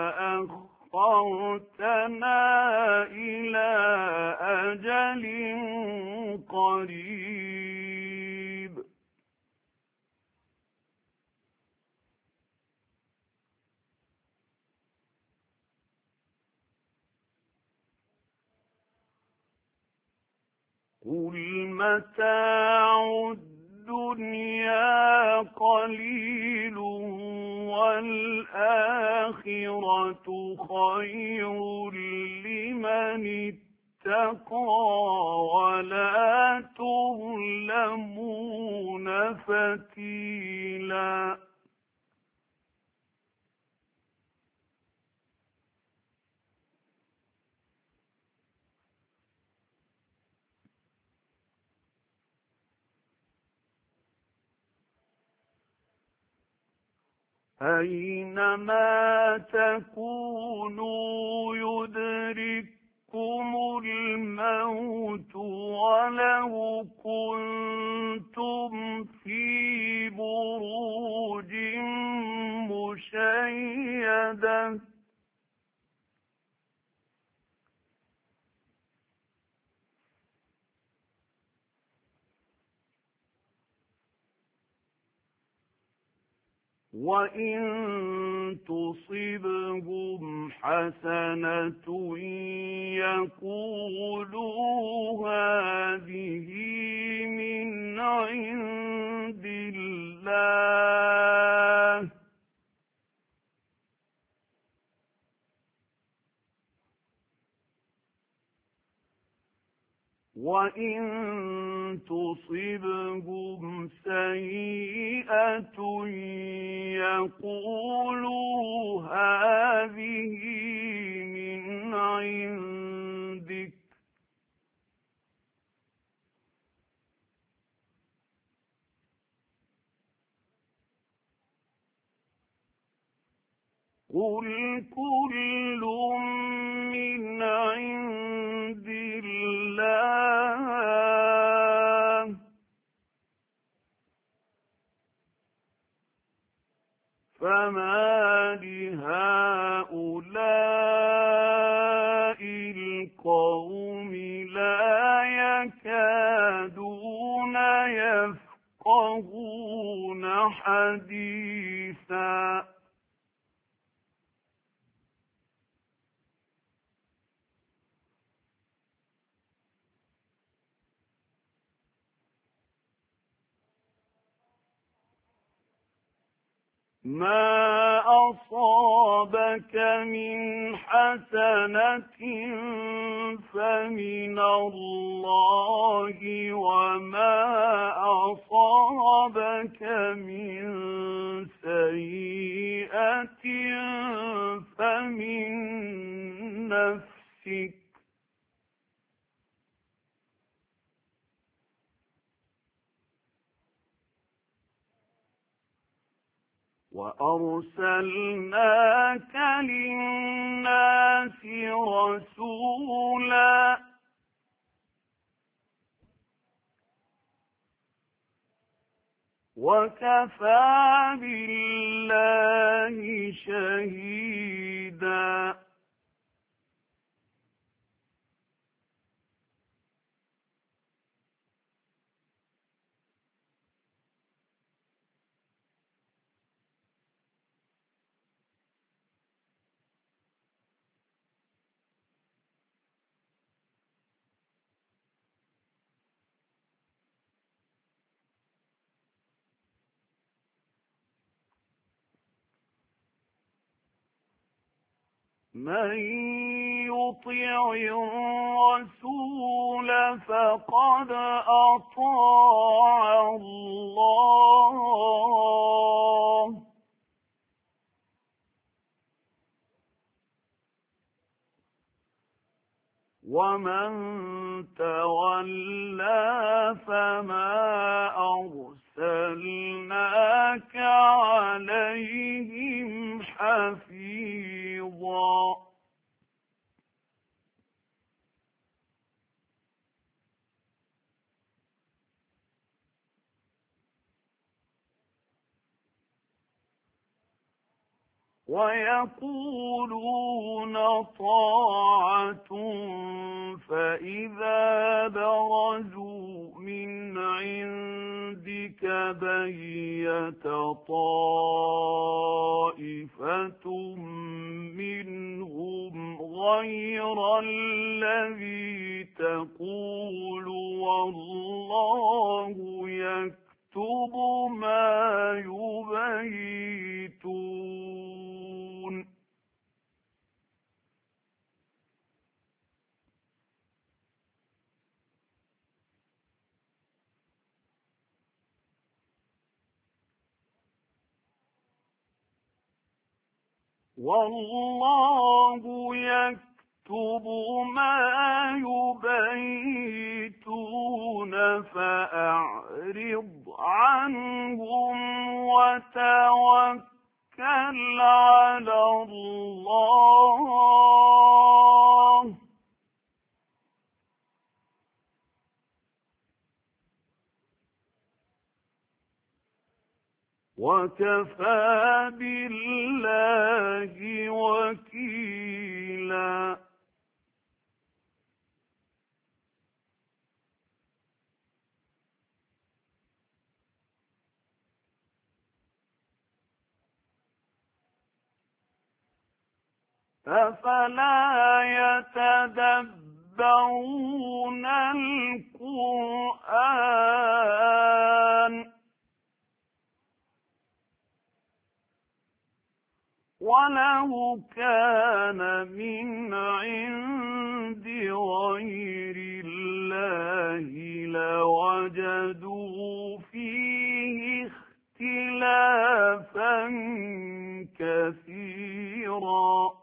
أخرتنا إلى أجل قريب قل متاع الدنيا قليل والآخرة خير لمن اتقى ولا تظلمون فتيلا أينما تكونوا يدرككم الموت ولو كنتم في بروج مشيدة وإن تصبهم حسنة يقولوا هذه من عند الله وإن تصبهم سيئة يقولوا هذه من عندك قل كل من عند الله فما لهؤلاء القوم لا يكادون يفقهون حديثا ما أصابك من حسنة فمن الله وما أصابك من سيئة فمن نفسك وأرسلناك للناس رسولا وكفى بالله شهيدا من يطع الرسول فقد أطاع الله ومن تولى فما أرسلناك عليهم حفيظا ويقولون طاعة فإذا برزوا من عندك بيت طائفة منهم غير الذي تقول والله يكتب ما يبيتون والله يكتب ما يبيتون فأعرض عنهم وتوكل على الله وكفى بالله وكيلا أفلا يتدبرون القرآن ولو كان من عند غير الله وجدوا فيه اختلافا كثيرا.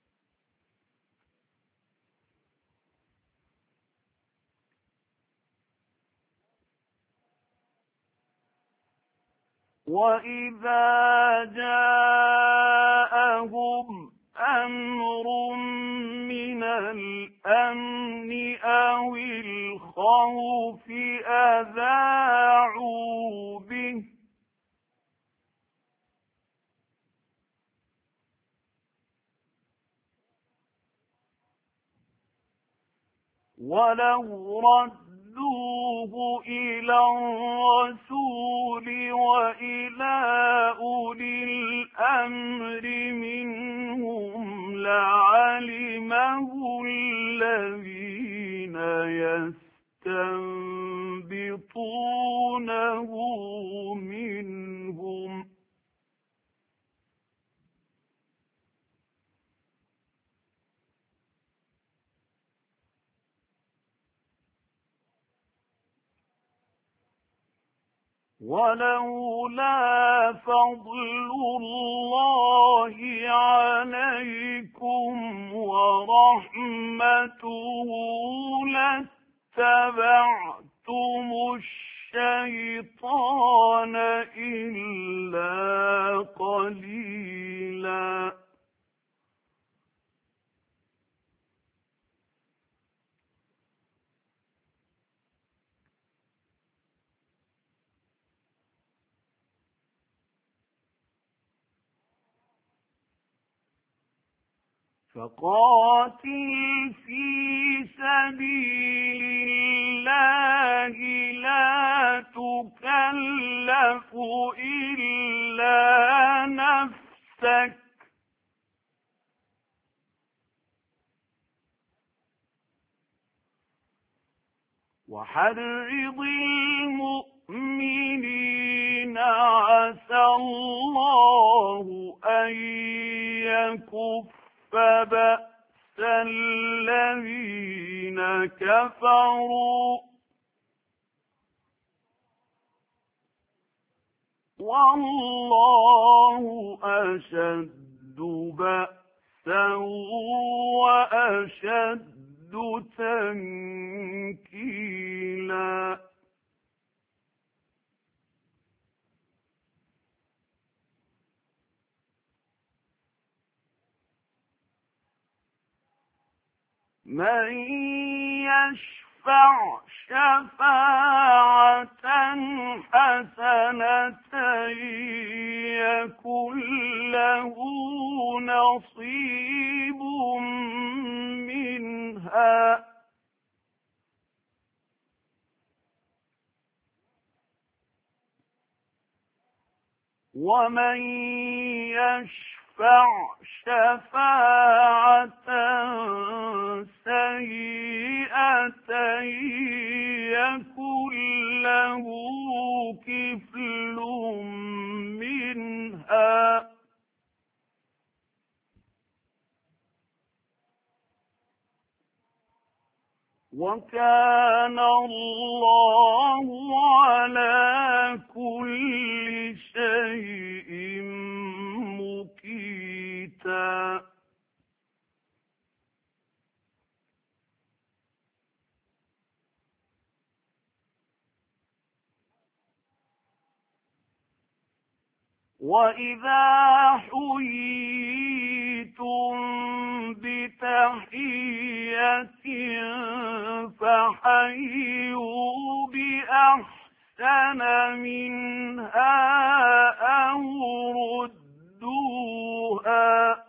وإذا جاءهم أمر من الأمن أو الخوف أذاعوا به ولو ردوه إلى الرسول وإلى أولي الأمر منهم لعلمه الذين يستنبطونه منهم. ولولا فضل الله عليكم ورحمته لاتبعتم الشيطان إلا قليلا. فقاتل في سبيل الله لا تكلف إلا نفسك وحرض المؤمنين عسى الله أن يكف فبأس الذين كفروا والله أشد بأسا وأشد تنكيلا. من يشفع شفاعة حسنة يكن له نصيب منها ومن يشفع شفاعة سيئة يكن له كفل منها وكان الله على كل شيء مقيتا. وإذا حييتم بتحية فحيوا بأحسن منها أو ردوها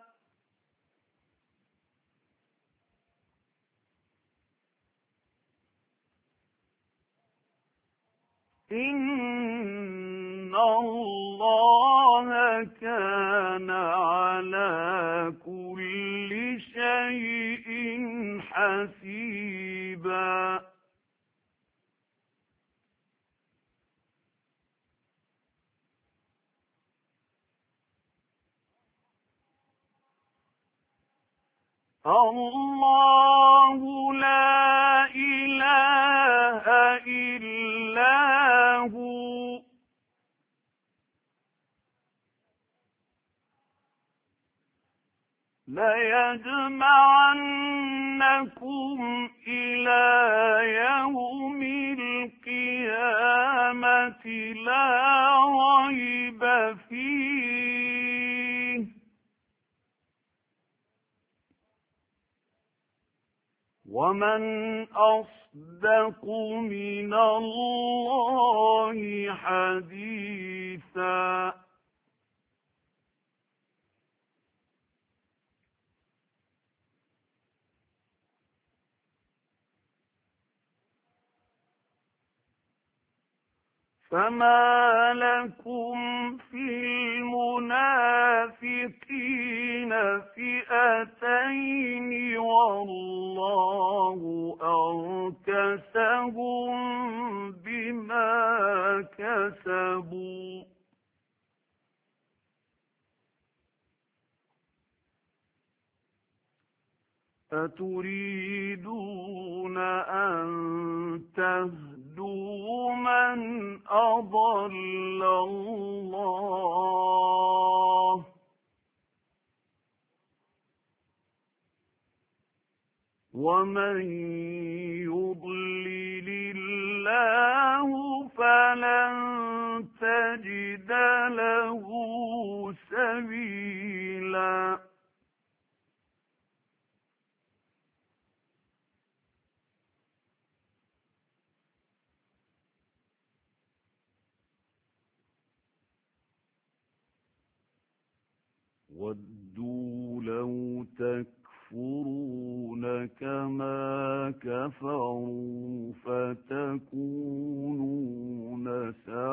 إن الله كان على كل شيء حسيبا. الله لا إله إلا إلا هو ليجمعنكم إلى يوم القيامة لا ريب فيه ومن أصدق من الله حديثا. فما لكم في المنافقين فئتين والله أركسهم بما كسبوا أتريدون أن تهدوا من أضل الله ومن يضلل الله فلن تجد له سبيلا. وَدُّوا لَوْ تَكْفُرُونَ كَمَا كَفَرُوا فَتَكُونُونَ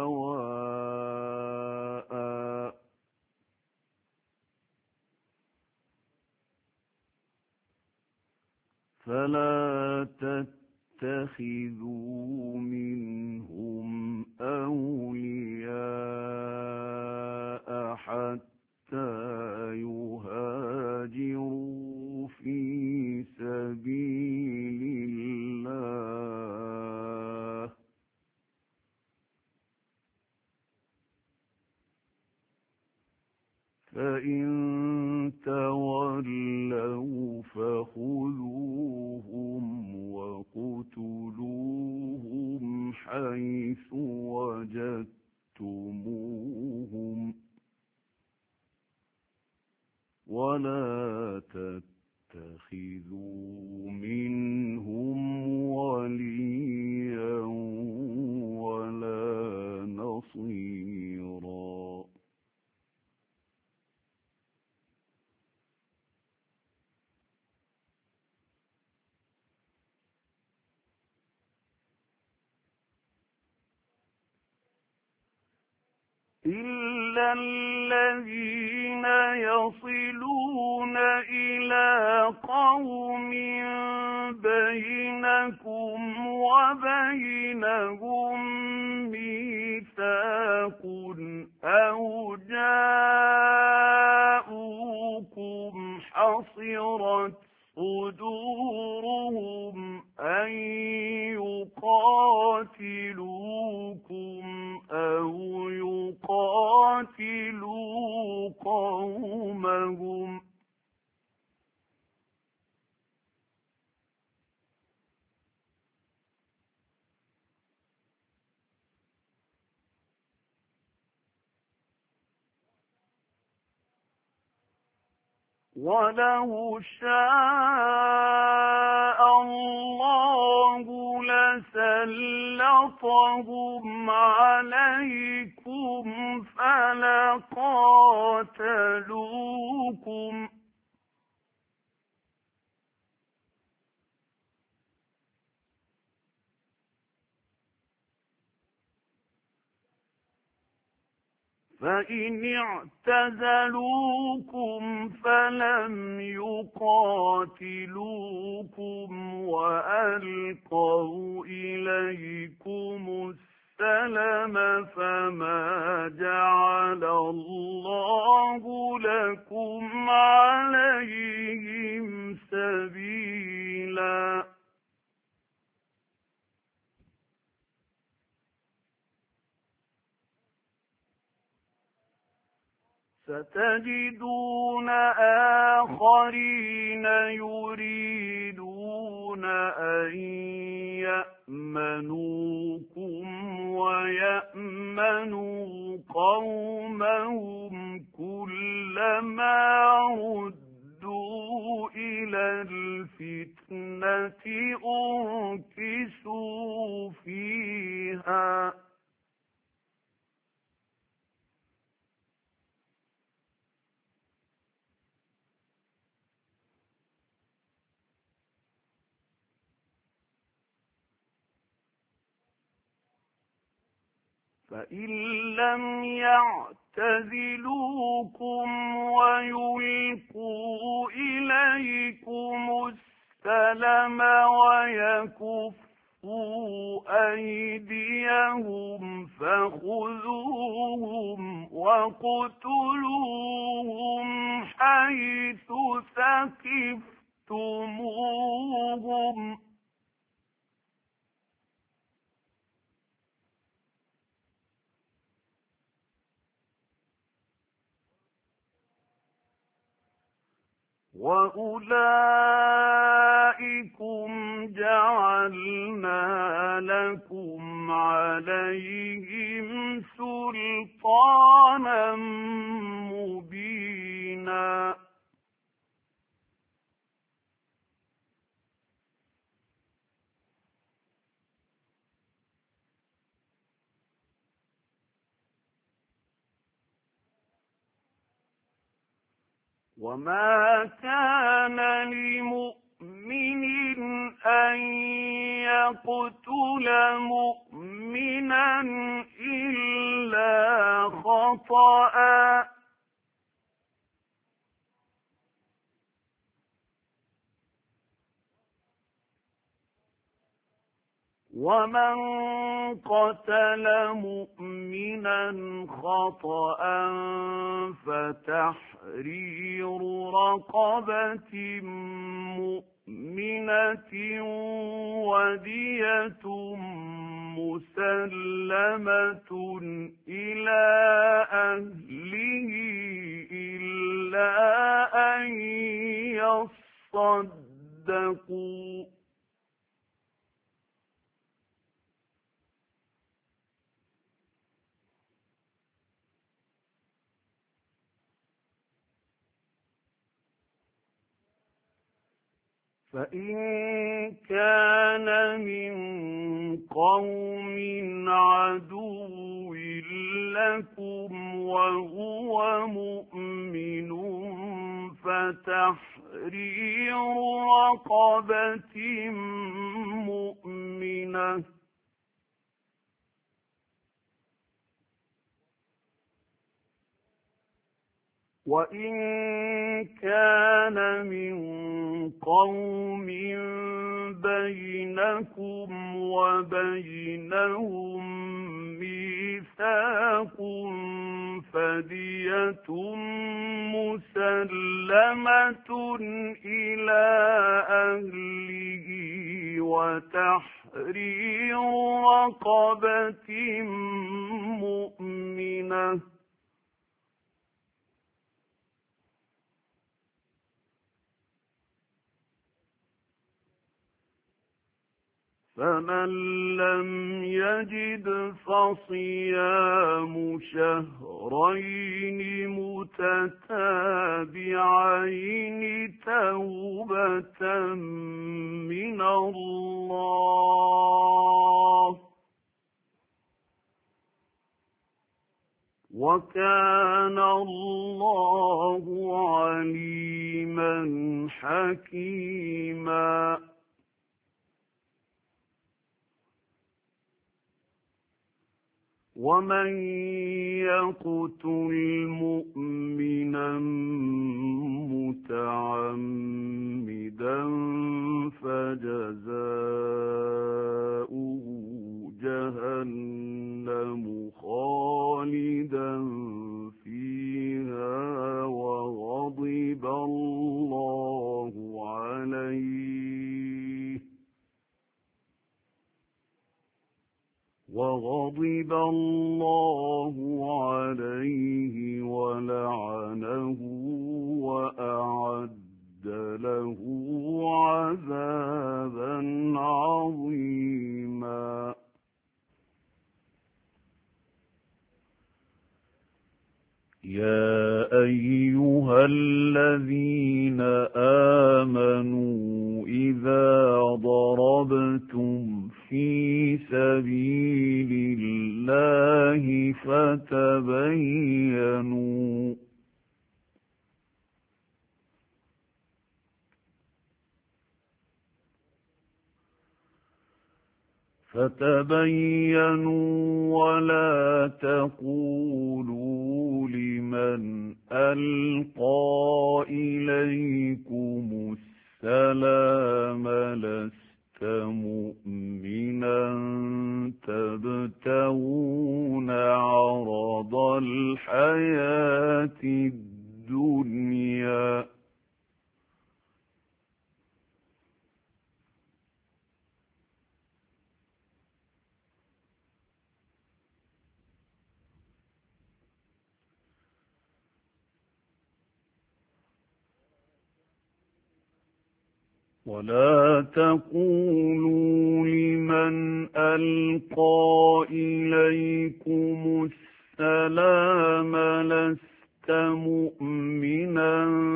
سَوَاءً فَلَا تَتَّخِذُوا مِنْهُمْ أَوْلِيَاءَ حَتَّى يهاجروا في سبيل الله فإن تولوا فخذوهم وقتلوهم حيث وجدتموهم ولا تتخذوا منهم وليا ولا نصيرا. إلا الذين يصلون إلى قوم بينكم وبينهم ميثاق أو جاءوكم حصرت صدورهم أن يقاتلوكم أو يقاتلوا قومهم وَلَوْ شَاءَ اللَّهُ لَسَلَّطَهُمْ عَلَيْكُمْ فَلَقَاتَلُوكُمْ فإن اعتزلوكم فلم يقاتلوكم وألقوا إليكم السلم فما جعل الله لكم عليهم سبيلا. ستجدون آخرين يريدون أن يأمنوكم ويأمنوا قومهم كلما ردوا إلى الفتنة أركسوا فيها فإن لم يعتزلوكم ويلقوا إليكم السلم ويكفوا أيديهم فخذوهم واقتلوهم حيث ثقفتموهم وأولئكم جعلنا لكم عليهم سلطانا مبينا وما كان لمؤمن أن يقتل مؤمنا إلا خطأ ومن قتل مؤمنا خطأ فتحرير رقبة مؤمنة ودية مسلمة إلى أهله إلا أن يصدقوا فإن كان من قوم عدو لكم وهو مؤمن فتحرير رقبة مؤمنة وإن كان من قوم بينكم وبينهم ميثاق فدية مسلمة إلى أهله وتحرير رقبة مؤمنة فمن لم يجد فصيام شهرين متتابعين توبة من الله وكان الله عليما حكيما ومن يقتل مؤمنا متعمدا فجزاؤه جهنم خالدا فيها وغضب الله عليه وغضب الله عليه ولعنه وأعد له عذابا عظيما. يا أيها الذين آمنوا إذا ضربتم في سبيل الله فتبينوا فتبينوا ولا تقولوا لمن ألقى إليكم السلام لست مؤمنا تبتغون عرض الحياة الدنيا ولا تقولوا لمن ألقى إليكم السلام لست مؤمنا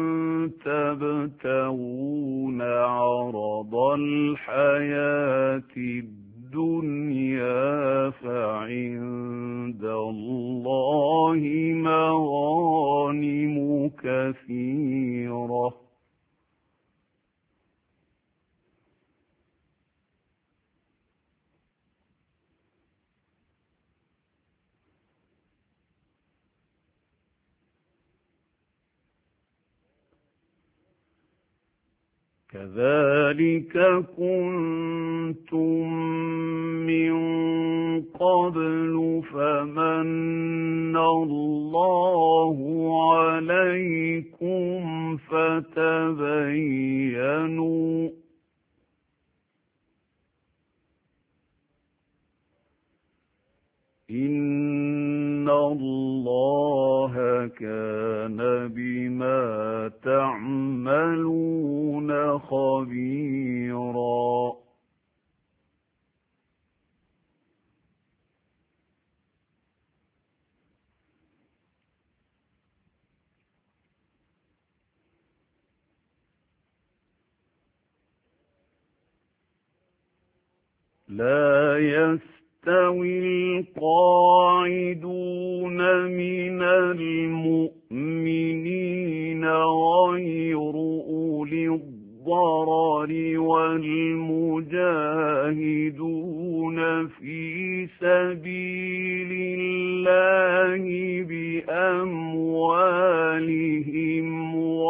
تبتغون عرض الحياة الدنيا فعند الله مغانم كثيرة كذلك كنتم من قبل فمن الله عليكم فتبينوا إن الله كان بما تعملون خبيرا. لا يستوي القاعدون من المؤمنين غير أولي الضرر والمجاهدون في سبيل الله بأموالهم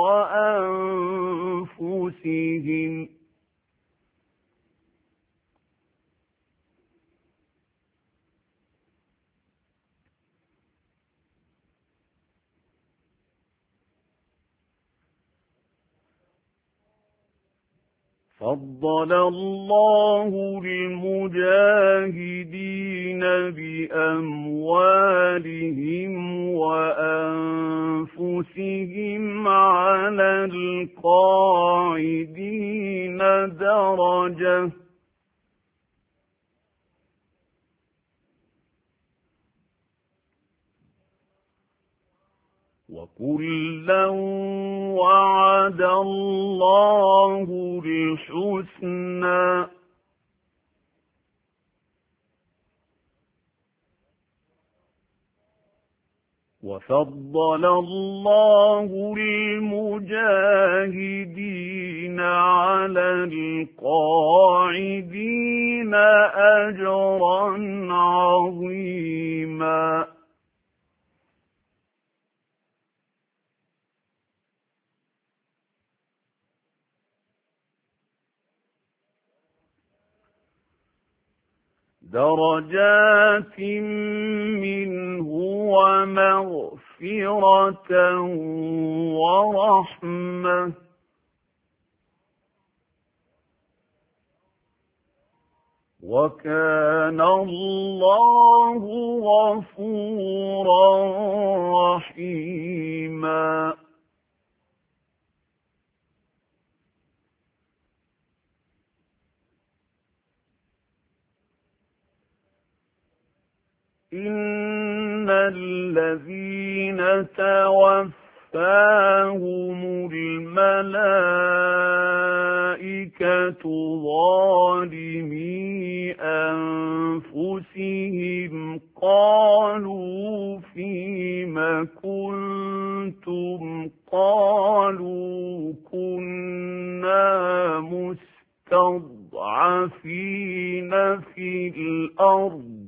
وأنفسهم فضل الله المجاهدين بأموالهم وأنفسهم على القاعدين درجة وكلا وعد الله الحسنى وفضل الله المجاهدين على القاعدين أجرا عظيما. درجات منه ومغفرة ورحمة وَكَانَ اللَّهُ غَفُورًا رَّحِيمًا. إِنَّ الَّذِينَ تَوَفَّاهُمُ الْمَلَائِكَةُ ظَالِمِي أَنفُسِهِمْ قَالُوا فِيمَ كُنتُمْ قَالُوا كُنَّا مُسْتَضْعَفِينَ فِي الْأَرْضِ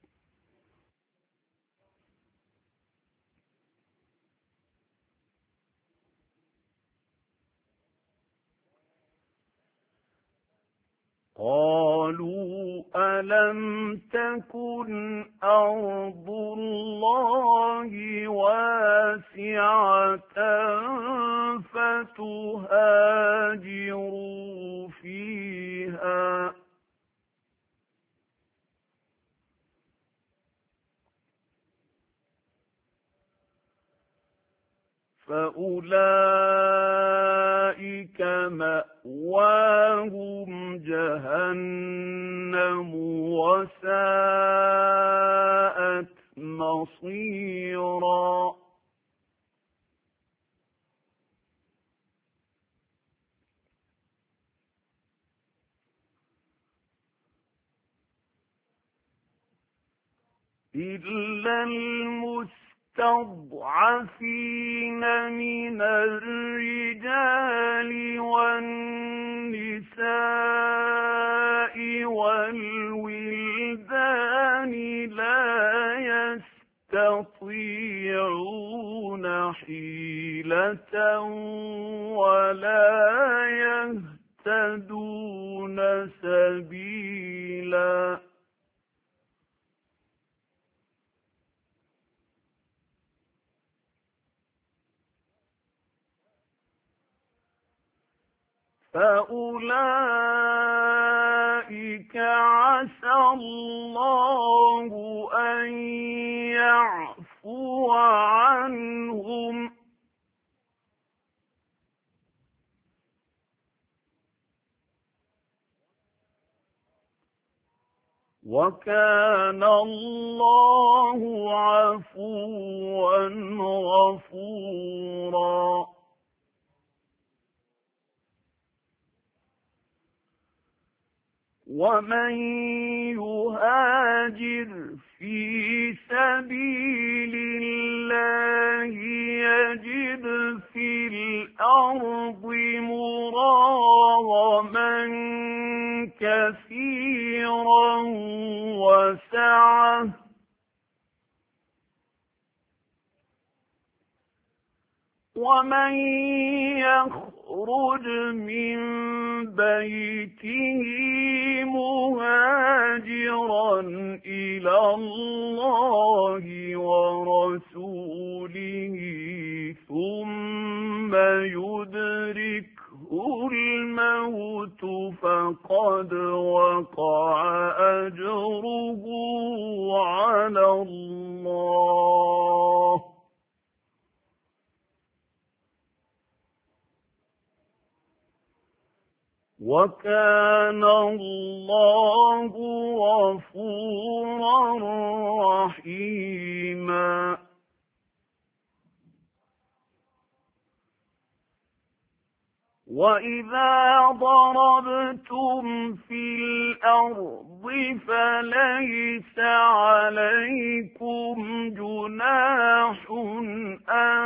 قالوا ألم تكن أرض الله واسعة فتهاجروا فيها فأولئك مأواهم جهنم وساءت مصيرا. إلا المستضعفين من الرجال والنساء والولدان لا يستطيعون حيلة ولا يهتدون سبيلا. فأولئك عسى الله أن يعفو عنهم وكان الله عفوا غفورا. ومن يهاجر في سبيل الله يجد في الأرض مراغما كثيرا وسعة ومن يخرج من بيته مهاجرا إلى الله ورسوله ثم يدركه الموت فقد وقع أجره على الله وكان الله غفورا رحيما. وإذا ضربتم في الأرض فليس عليكم جناح أن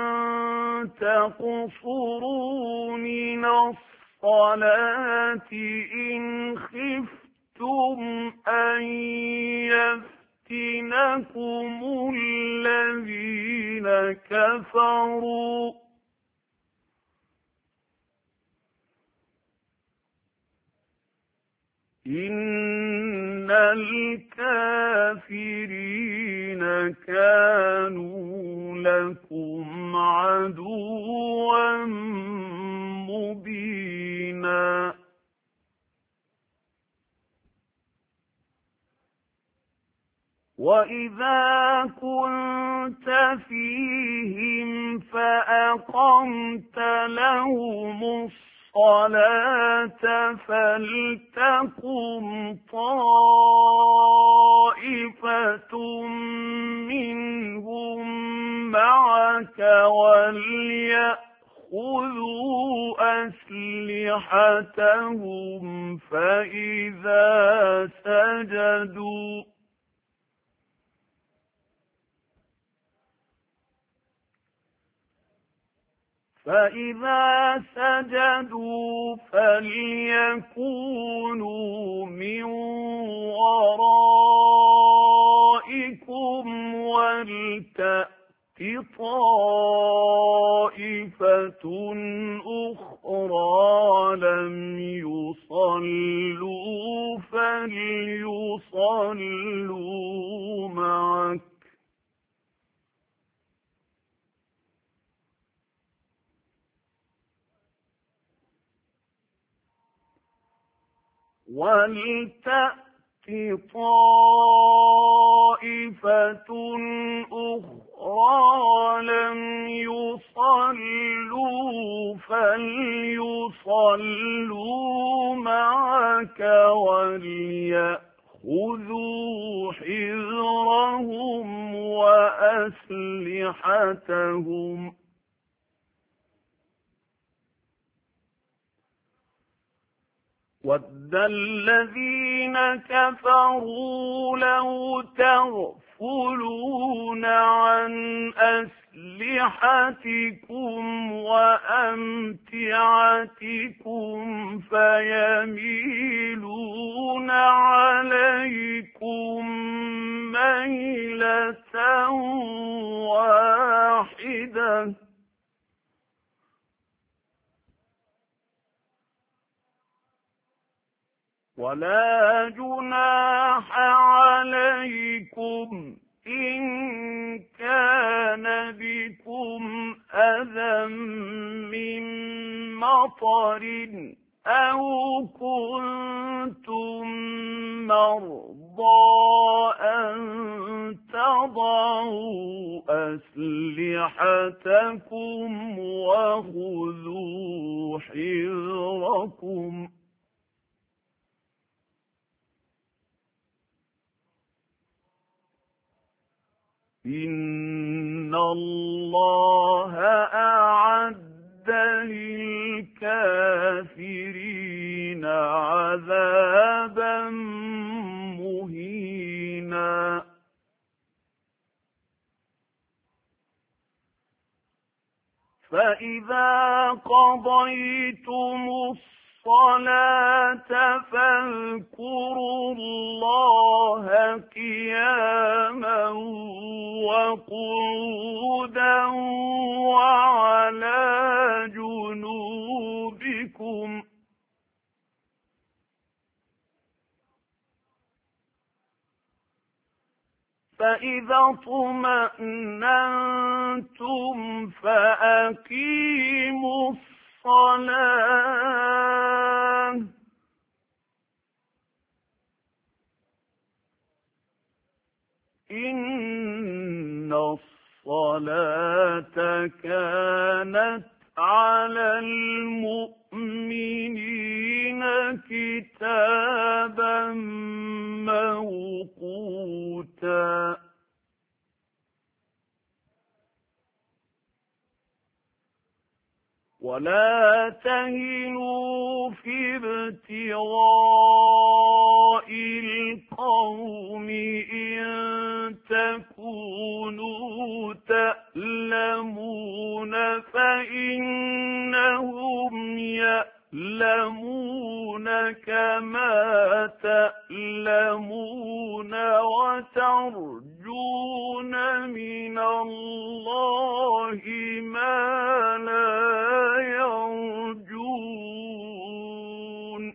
تقصروا من الصلاة إن خفتم أن يفتنكم الذين كفروا إن الكافرين كانوا لكم عدوا مبينا. وَإِذَا كُنتَ فِيهِمْ فَأَقَمْتَ لَهُمُ الصَّلَاةَ فَلْتَقُمْ طَائِفَةٌ مِّنْهُم مَّعَكَ وَلْيَأْخُذُوا أَسْلِحَتَهُمْ فَإِذَا سَجَدُوا فَإِذَا سَجَدُوا فَلْيَكُونُوا مِنْ وَرَائِكُمْ وَلْتَأْتِ طَائِفَةٌ أُخْرَى لَمْ يُصَلُّوا فَلْيُصَلُّوا مَعَكَ وَلْتَأْتِ طَائِفَةٌ أُخْرَى لَمْ يُصَلُّوا فَلْيُصَلُّوا مَعَكَ وَلْيَأْخُذُوا حِذْرَهُمْ وَأَسْلِحَتَهُمْ وَدَّ الَّذِينَ كَفَرُوا لَوْ تَغْفُلُونَ عَنْ أَسْلِحَتِكُمْ وَأَمْتِعَتِكُمْ فَيَمِيلُونَ عَلَيْكُمْ مَيْلَةً وَاحِدَةً وَلَا جُنَاحَ عَلَيْكُمْ إِن كَانَ بِكُمْ أَذًى مِّن مَّطَرٍ أَوْ كُنتُم مَّرْضَىٰ أَن تَضَعُوا أَسْلِحَتَكُمْ وَخُذُوا حِذْرَكُمْ إِنَّ اللَّهَ أَعَدَّ لِلْكَافِرِينَ عَذَابًا مُهِينًا فَإِذَا قَضَيْتُمُ الصَّلَاةَ فَاذْكُرُوا اللَّهَ قِيَامًا وَقُعُودًا وَعَلَى جُنُوبِكُمْ فَإِذَا اطْمَأْنَنتُمْ فَأَقِيمُوا الصَّلَاةَ إِنَّ الصَّلَاةَ كَانَتْ عَلَى الْمُؤْمِنِينَ كِتَابًا مَّوْقُوتًا وَلَا تَهِنُوا فِي ابْتِغَاءِ الْقَوْمِ إِن تَكُونُوا تَأْلَمُونَ فَإِنَّهُمْ يَأْلَمُونَ كَمَا تَأْلَمُونَ وَتَرْجُونَ مِنَ اللَّهِ مَا لَا يَرْجُونَ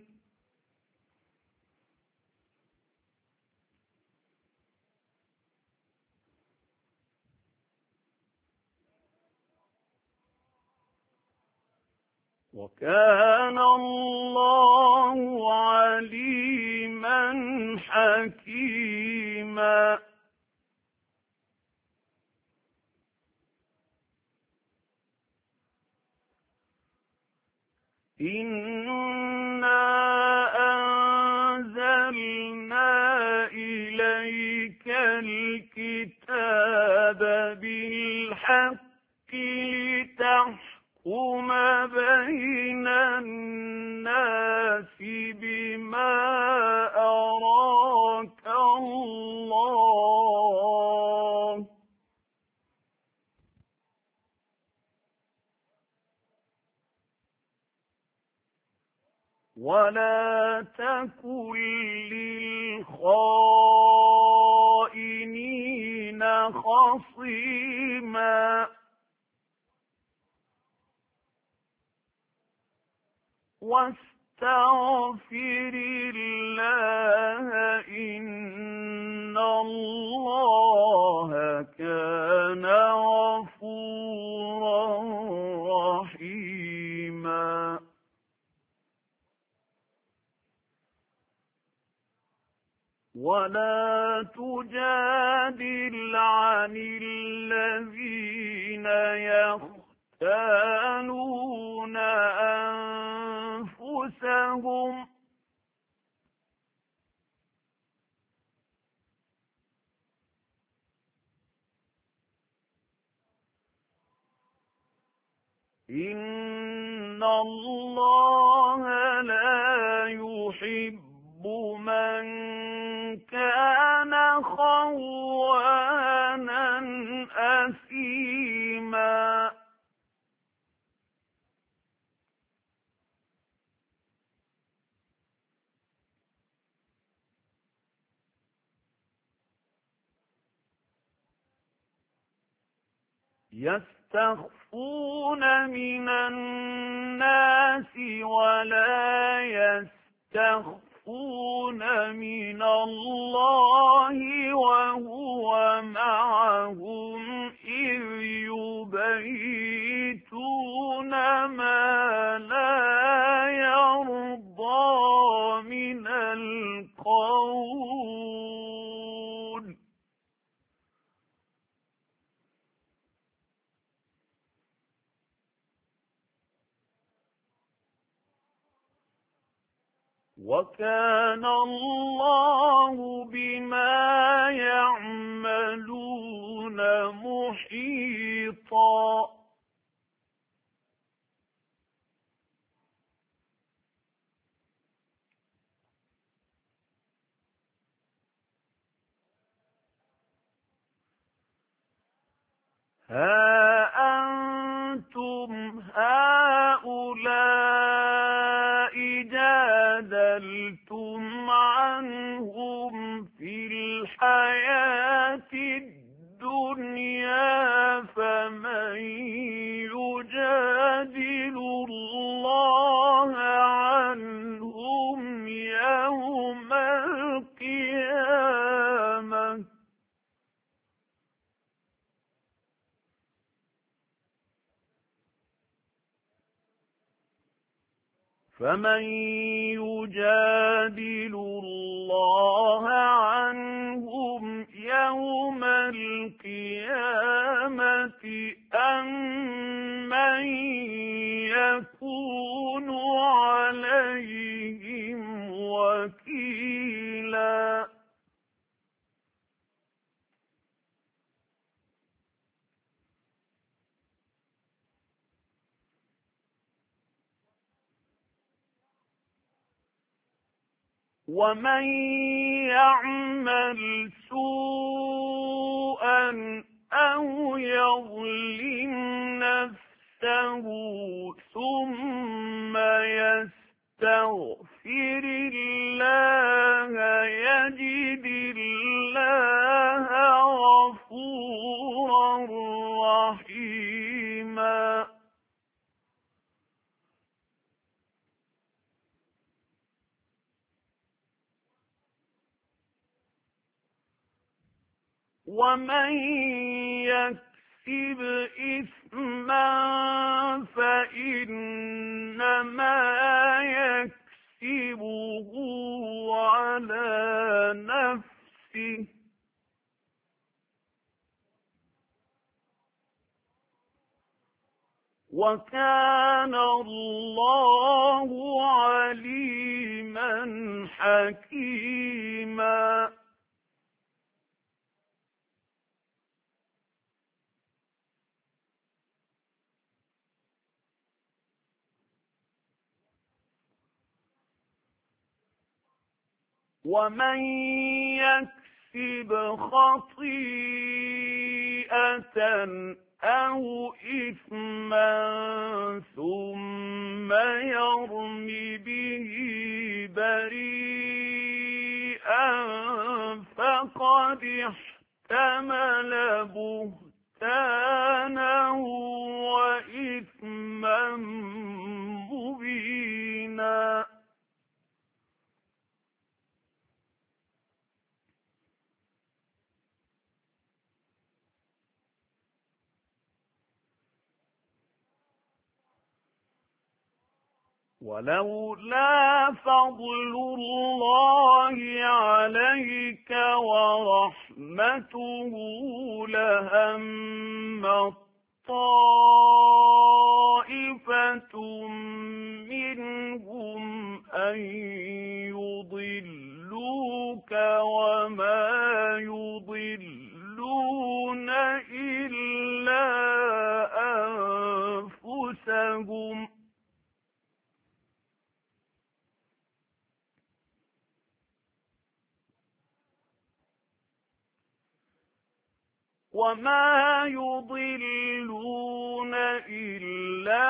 وَكَانَ اللَّهُ عَلِيمًا حَكِيمًا إنا أنزلنا إليك الكتاب بالحق لتحكم بين الناس بما أراك الله ولا تكن للخائنين خصيما واستغفر الله إن الله كان غفورا رحيما ولا تجادل عن الذين يختانون أنفسهم إن الله لا يحب من كان خوانا أثيما يستخفون من الناس ولا يستخفون من الله وهو معهم إذ يبيتون ما لا يرضى من القول وكان الله بما يعملون محيطا ها أنتم هؤلاء جادلتم عنهم في الحياة الدنيا فمن يجادل الله عنهم يوم القيامة فمن يجادل الله عنهم يوم القيامة أم من يكون عليهم وكيلا ومن يعمل سوءا أو يظلم نفسه ثم يستغفر الله يجد الله غفورا رحيما ومن يكسب إثما فإنما يكسبه على نفسه وكان الله عليما حكيما. ومن يكسب خطيئة أو إثما ثم يرم به بريئا فقد احتمل بهتانا وإثما مبينا. ولولا فضل الله عليك ورحمته لهم طائفة منهم أن يضلوك وما يضلون إلا أنفسهم وما يضلون إلا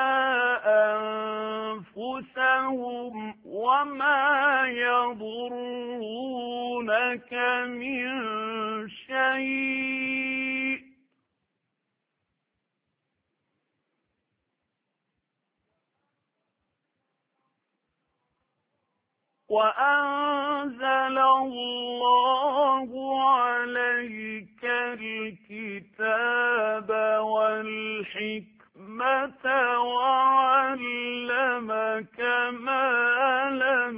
أنفسهم وما يضرونك من شيء وأنزل الله عليك الكتاب والحكمة وعلمك ما لم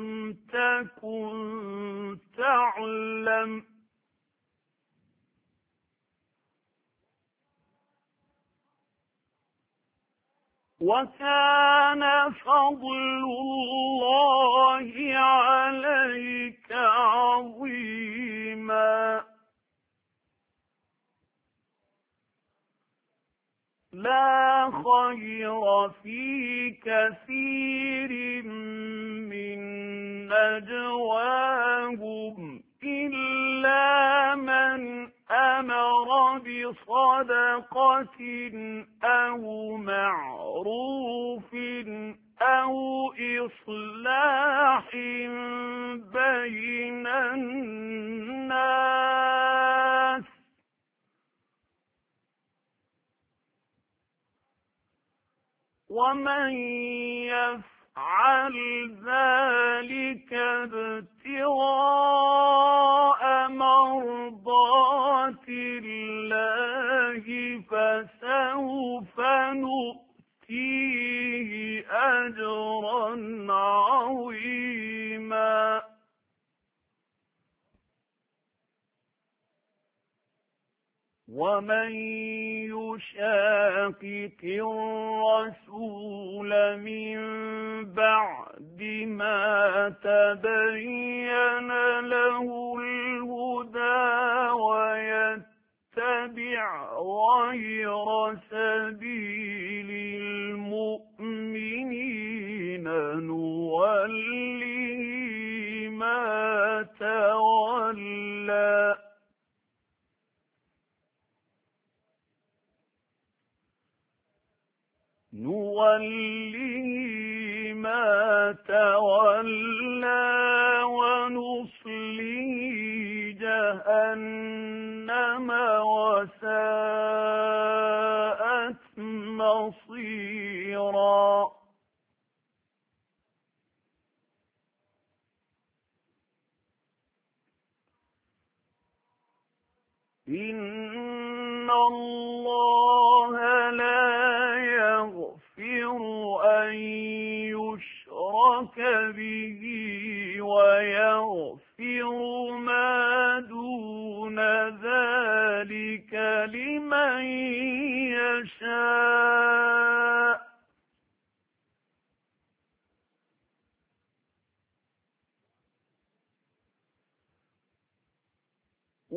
تكن تعلم وكان فضل الله عليك عظيما. لا خير في كثير من نجواهم إلا من أمر بصدقة أو معروف أو إصلاح بين الناس ومن يفعل ذلك ابتغاء مرضات الله فسوف نؤتيه أجرا عظيما. ومن يشاقق الرسول من بعد ما تبين له الهدى ويتبع غير سبيل المؤمنين نوله ما تولى نوله ما تولى ونصله جهنم وساءت مصيرا. إن الله لا يغفر أن يشرك به ويغفر ما دون ذلك لمن يشاء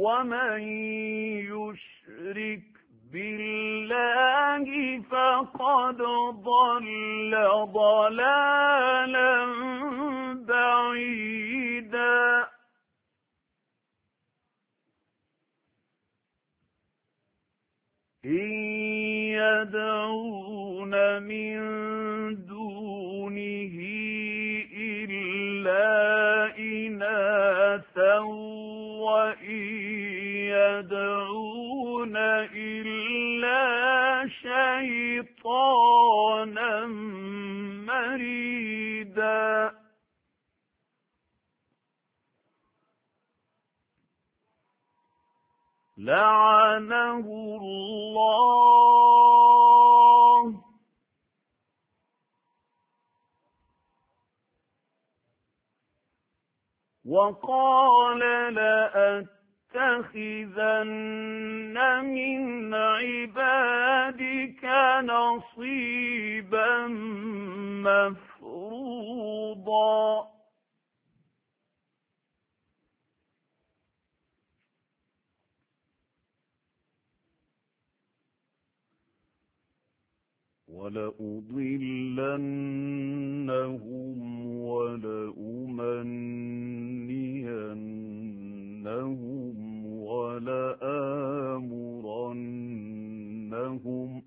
ومن يشرك بالله فقد ضل ضلالا بعيدا إن يدعون من دونه إلا إناثا وإن يدعون إلا شيطانا مريدا لعنه الله وقال لأتخذن من عبادك نصيبا مفروضا ولأضلنهم ولأمنينهم ولآمرنهم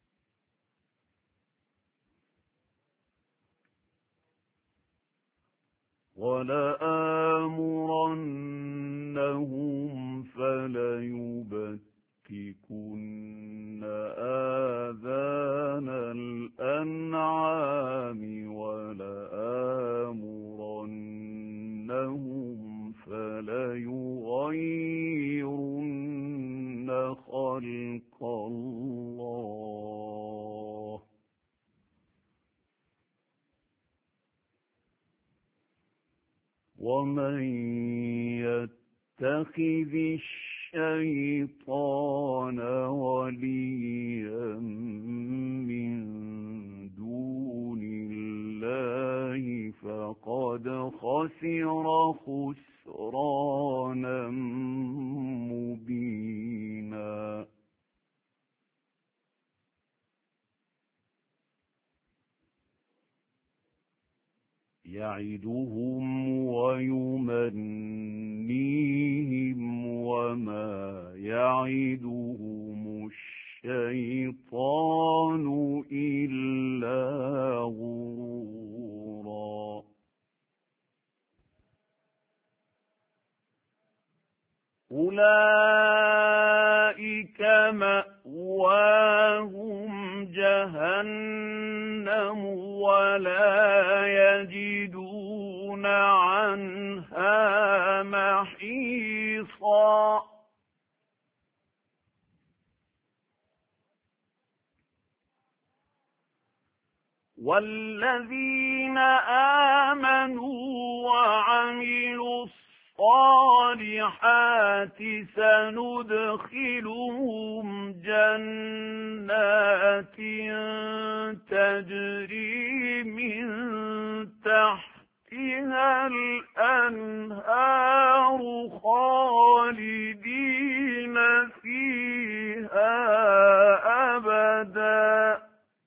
ولآمرنهم فليبتكن آذان الأنعام ولآمرنهم فليغيرن خلق الله ومن يتخذ الشيطان وليا من دون الله فقد خسر خسرانا مبينا يعدهم ويمنيهم وما يعدهم الشيطان إلا غرورا أولئك مأواهم جهنم ولا يجدون عنها محيصا والذين آمنوا وعملوا الصالحات سندخلهم جنات تجري من تحتها الأنهار خالدين فيها أبدا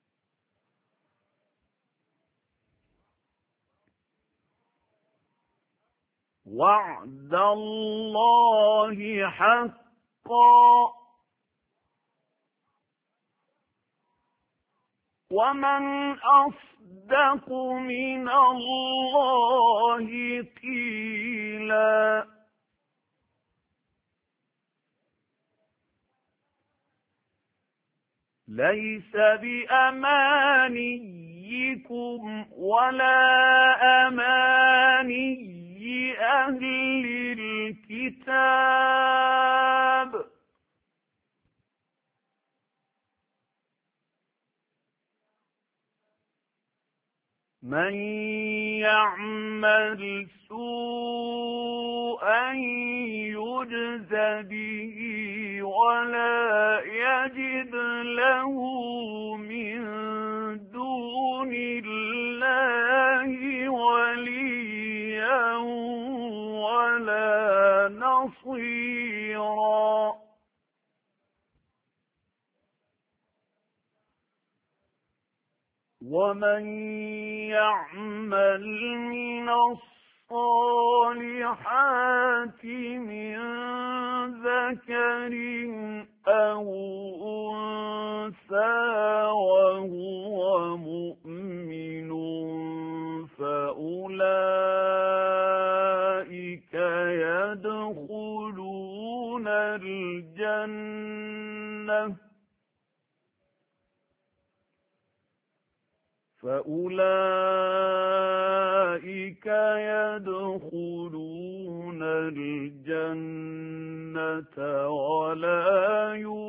وعد الله حقا ومن أصدق من الله قيلا ليس بأمانيكم ولا أماني أهل الكتاب من يعمل سوءا يجز به ولا يجد له من دون الله وليا ولا نصيرا ومن يعمل من الصالحات من ذكر أو أنثى وهو مؤمن فأولئك يدخلون الجنة فأولئك يدخلون الجنة ولا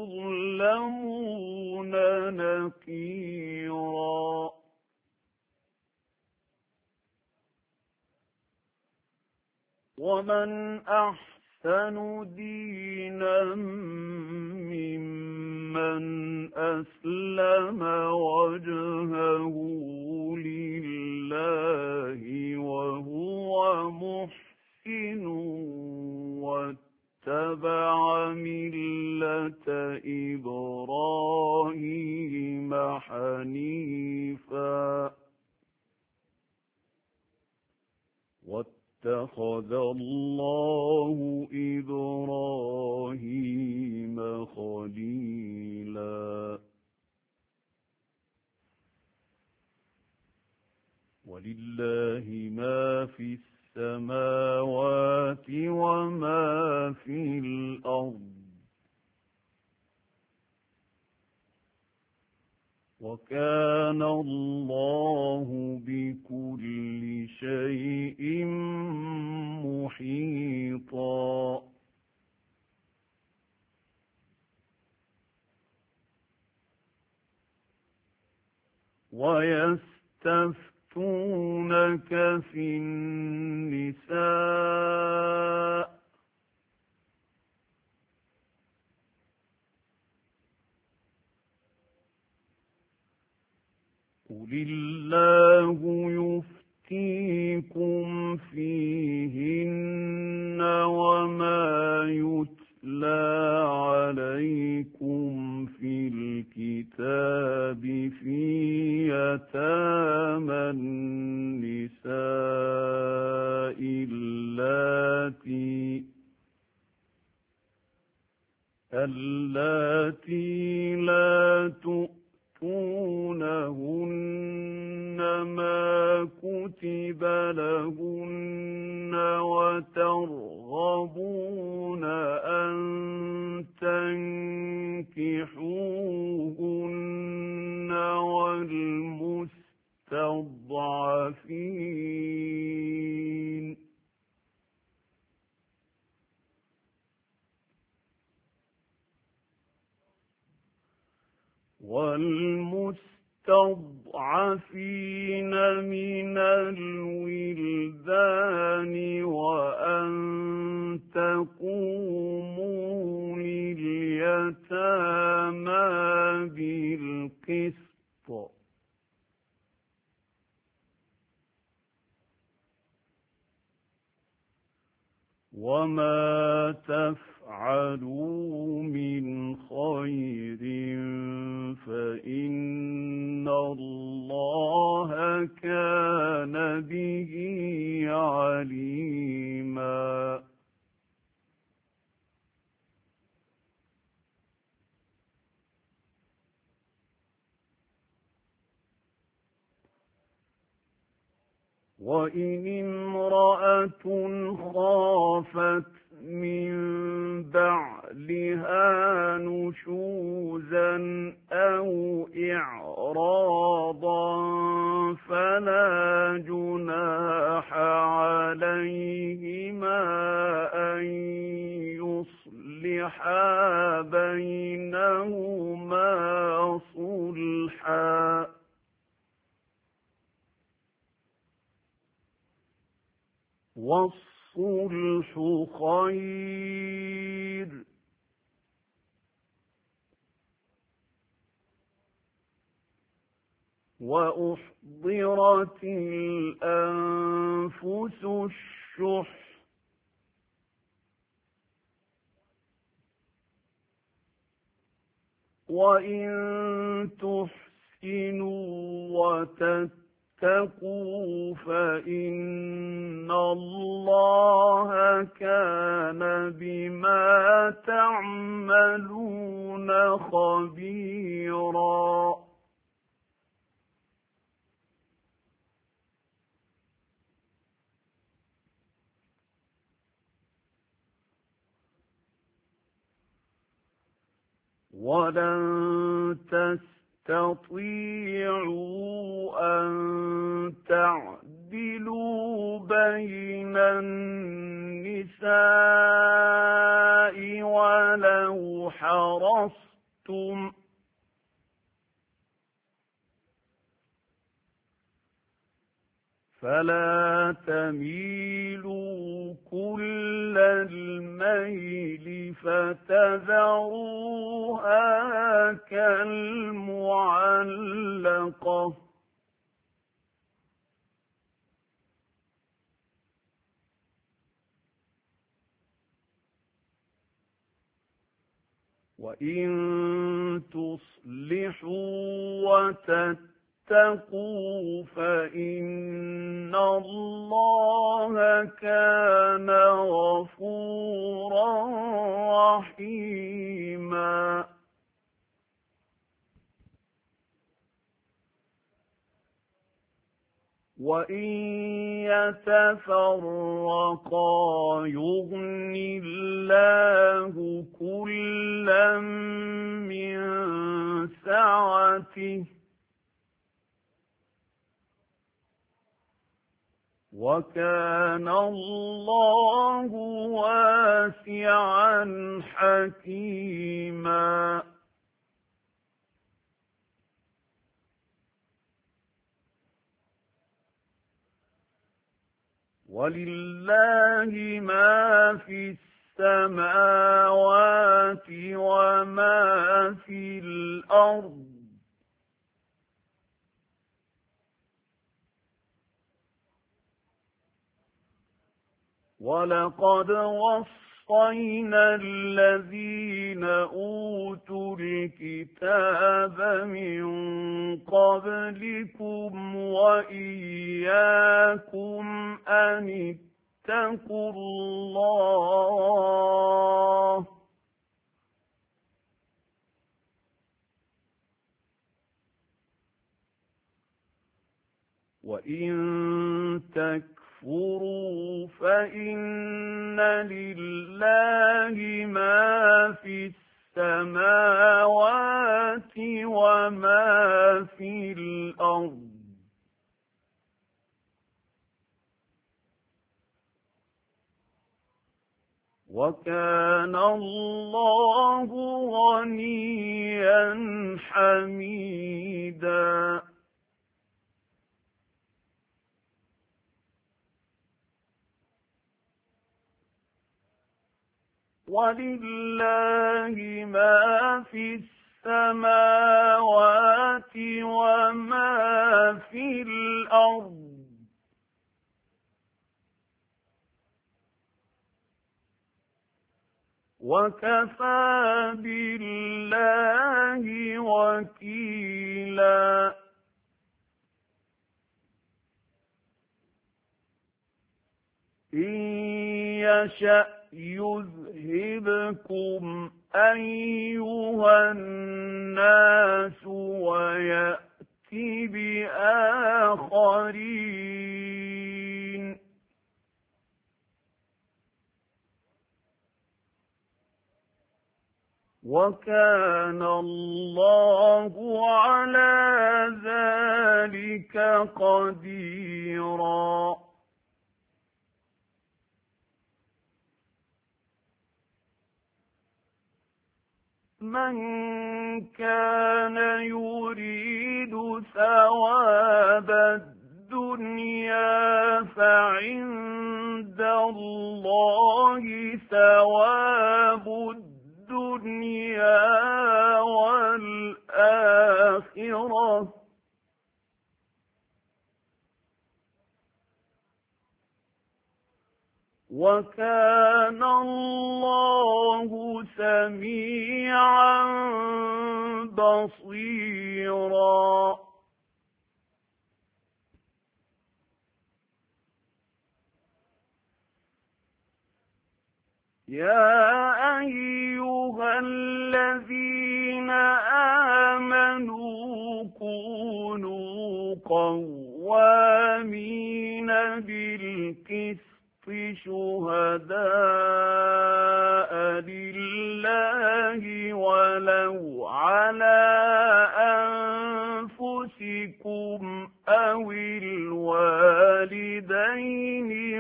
يظلمون نقيرا ومن أحسن دينا ممن أسلم وجهه لله وهو محسن واتبع ملة إبراهيم حنيفا واتخذ الله إبراهيم خليلا ولله ما في السماوات وما في الأرض وكان الله بكل شيء محيطا ويستفتونك في النساء قل الله يفتيكم فيهن وما يتلى عليكم في الكتاب في يتامى النساء اللاتي اللاتي لا تؤتونهن ما كتب لهن وترغبون أن تنكحوهن والمستضعفين والمستضعفين من الولدان وأن تقوموا لليتامى بالقسط وما تفعلوا من خير فإن الله كان به عليما وإن امرأة خافت من بعلها نشوزا أو إعراضا فلا جناح عليهما أن يصلحا بينهما صلحا والصلح خير وأحضرت الأنفس الشح وإن تحسنوا وتتقوا فإن الله كان بما تعملون خبيرا. ولن تستطيعوا أن تعدلوا بين النساء ولو حرصتم فلا تميلوا كل الميل فتذروها كالمعلقة. وإن تصلحوا وتتقوا فإن الله كان غفورا رحيما. وإن يتفرقا يغن الله كلا من سعته وكان الله واسعا حكيما. ولله ما في السماوات وما في الأرض ولقد وصينا الذين أوتوا الكتاب من قبلكم وإياكم أن اتقوا الله وإن تكفروا فإن لله ما في السماوات وما في الأرض وكان الله غنيا حميدا. ولله ما في السماوات وما في الأرض وكفى بالله وكيلا. إن يشأ يذهبكم أيها الناس ويأتي بآخرين وكان الله على ذلك قديرا. من كان يريد ثواب الدنيا فعند الله ثواب الدنيا والآخرة وكان الله سميعا بصيرا يا أيها الذين آمنوا كونوا قوامين بالقسط شهداء لله ولو على أنفسكم أو الوالدين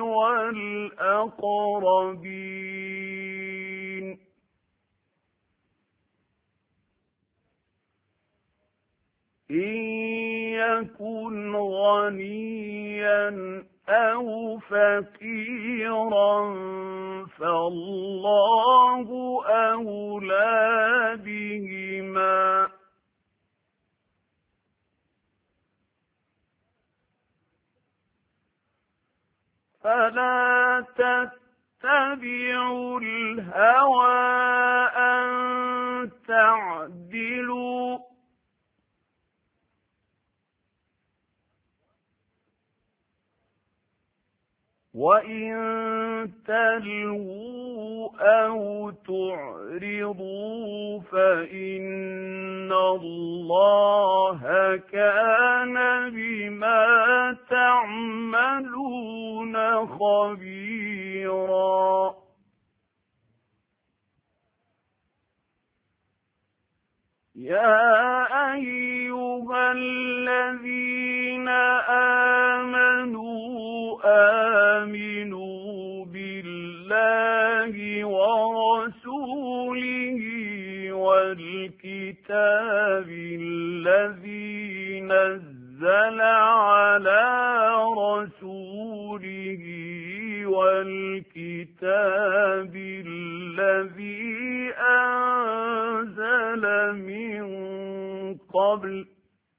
والأقربين إن يكن غنيا أو فقيرا فالله أولى بهما فلا تتبعوا الهوى أن تعدلوا وإن تلووا أو تعرضوا فإن الله كان بما تعملون خبيرا يا أيها الذين آمنوا آمنوا بالله ورسوله والكتاب الذي نزل على رسوله والكتاب الذي أنزل من قبل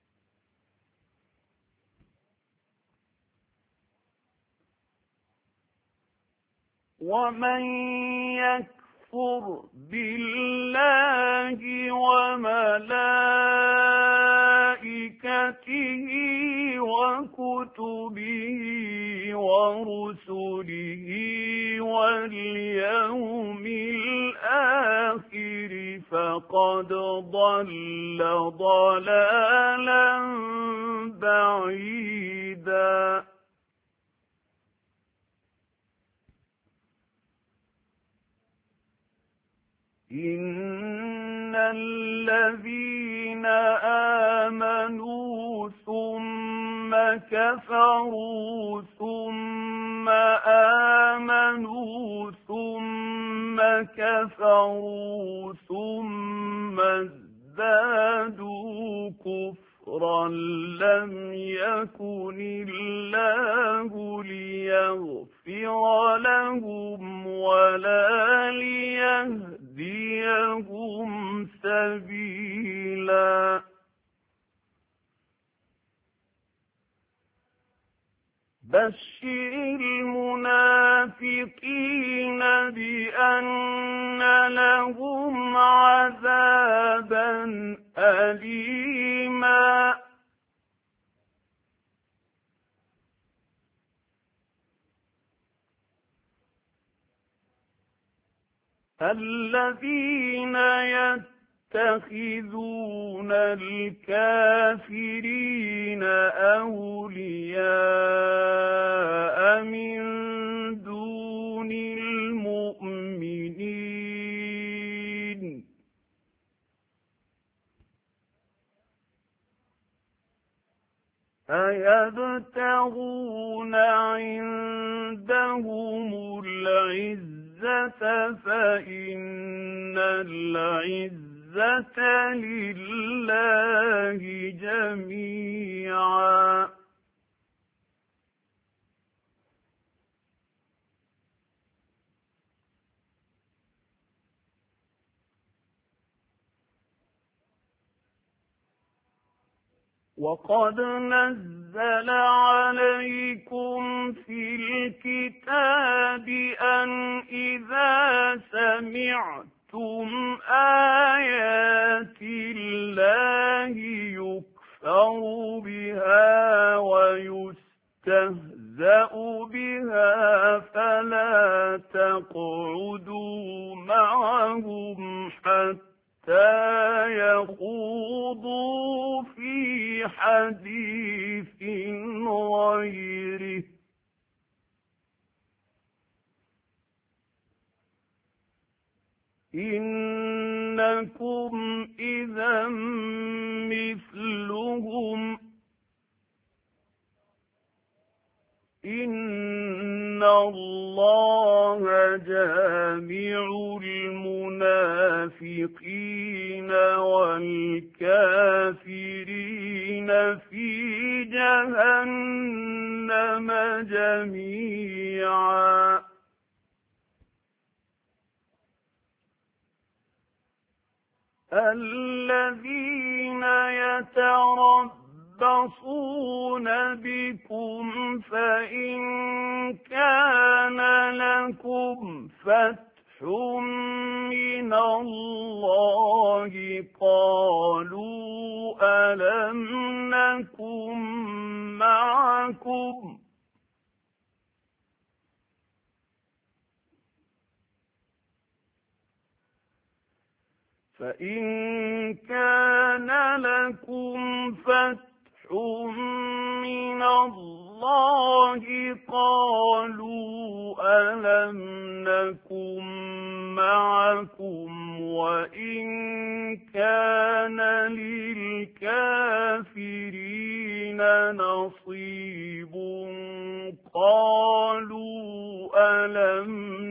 ومن يكفر بالله وملائكته وكتبه ورسله واليوم الآخر فقد ضل ضلالا بعيدا إن الذين آمنوا ثم كفروا ثم آمنوا ثم كفروا ثم ازدادوا كفرا لم يكن الله ليغفر لهم ولا ليهديهم سبيلا بشر المنافقين بأن لهم عذابا أليما الذين يتخذون الكافرين أولياء من دون المؤمنين أيبتغون عندهم العزة فإن العزة لله جميعا وقد نزل نزل عليكم في الكتاب أن إذا سمعتم آيات الله يكفر بها ويستهزأ بها فلا تقعدوا معهم حتى يخوضوا في حديث غيره إنكم إذا مثلهم إن الله جامع المنافقين والكافرين في جهنم جميعا الذين يتربصون بكم فإن كان لكم فتح من الله قالوا ألم نكن معكم فإن كان لكم فتح من الله قالوا ألم نكن معكم وإن كان للكافرين نصيب قالوا ألم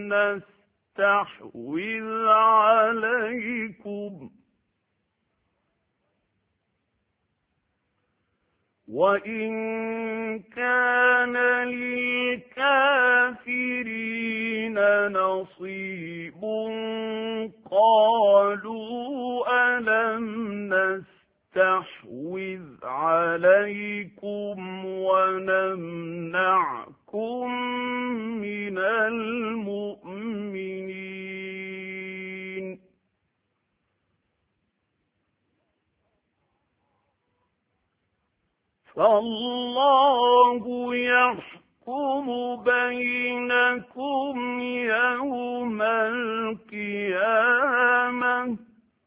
نستحوذ عليكم وإن كان للكافرين نصيب قالوا ألم نستحوذ عليكم ونمنعكم من المؤمنين فالله يحكم بينكم يوم القيامة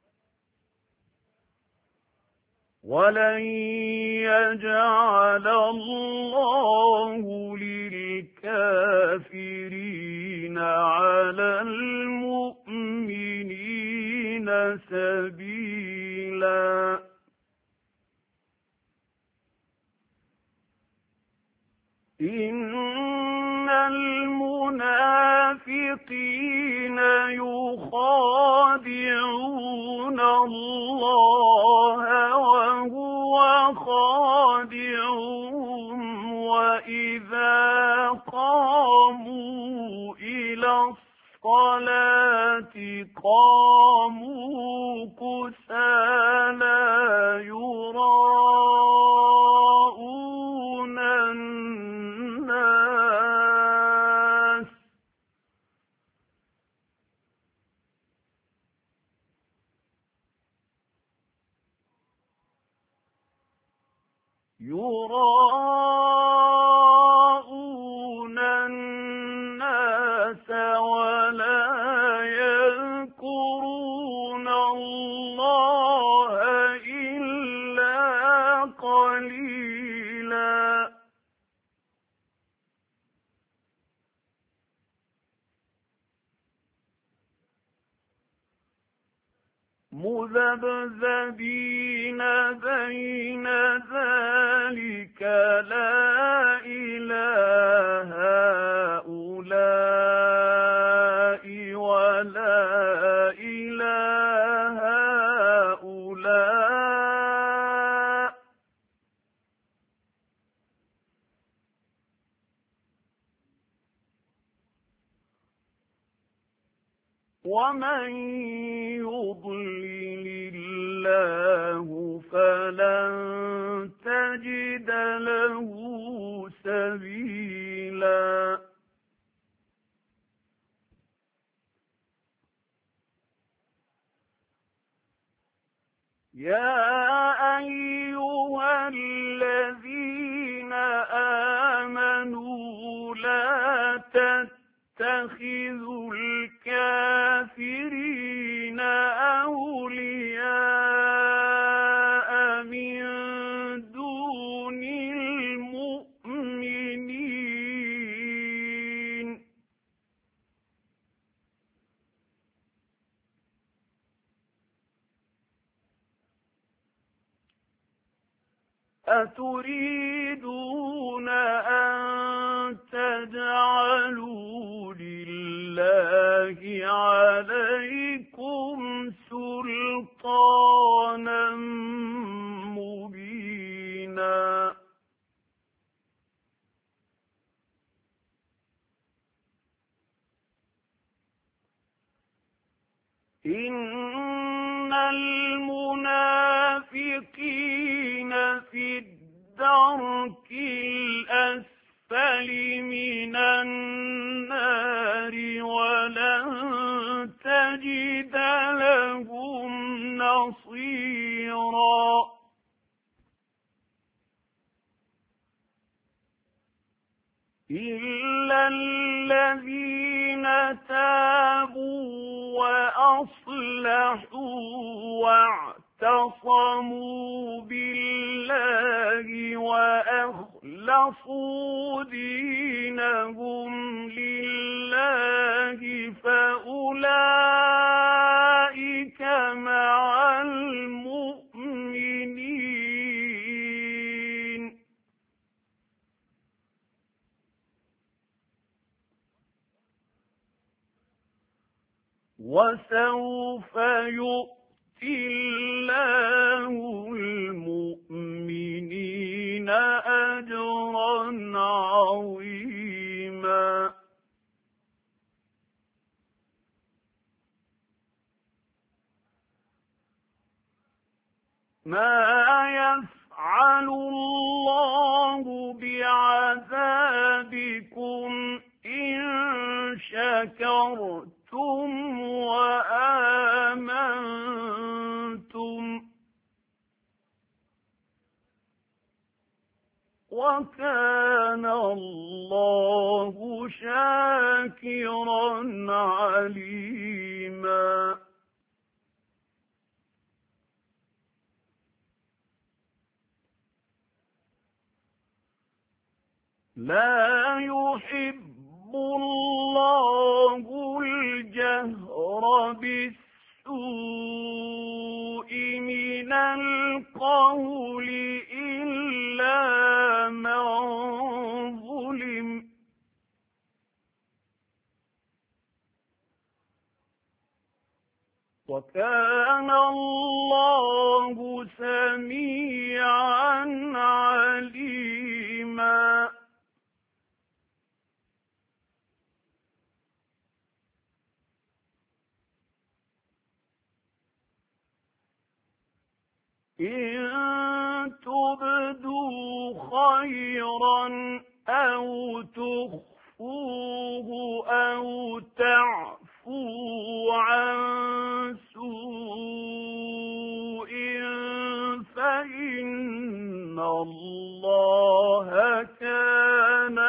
ولن يجعل الله للكافرين على المؤمنين سبيلا إن المنافقين يخادعون الله وهو خادعهم وإذا قاموا إلى الصلاة قاموا كسالى يراءون الناس يراءون الناس ولا يذكرون الله إلا قليلا مذبذبين بين ذلك لا إله هؤلاء ولا إله هؤلاء ومن يضلل الله فلن تجد له يا أيها الذين آمنوا لا تتخذوا الكافرين أولياء من دون المؤمنين أتريدون أن تجعلوا لله عليكم سلطانا مبينا إن المنافقين في الدرك الأسفل من النار ولن تجد لهم نصيرا إلا الذين تابوا وأصلحوا واعتصموا بالله وأخلصوا دينهم لله فأولئك مع المؤمنين وسوف يؤتي الله المؤمنين أجرا عظيما ما يفعل الله بعذابكم إن شكرتم وآمنتم وكان الله شاكرا عليما لا يحب الله الجهر بالسوء من القول إلا من ظلم وكان الله سميعا عليما إن تبدوا خيرا أو تخفوه أو تعفوا عن سوء فإن الله كان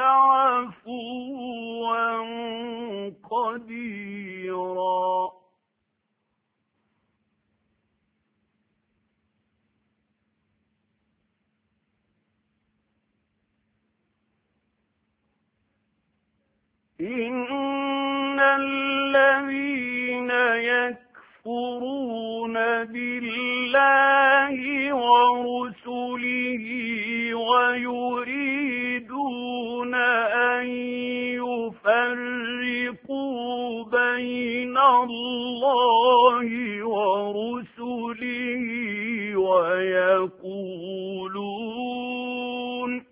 عفوا قديرا إن الذين يكفرون بالله ورسله ويريدون أن يفرقوا بين الله ورسله ويقولون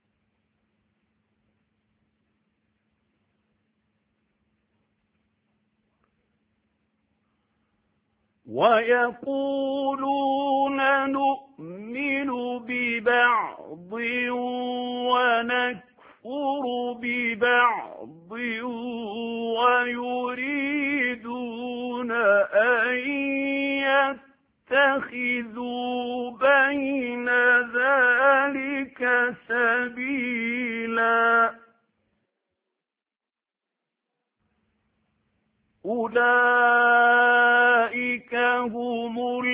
ويقولون نؤمن ببعض ونكفر ببعض ويريدون أن اتخذوا بين ذلك سبيلا أولئك هم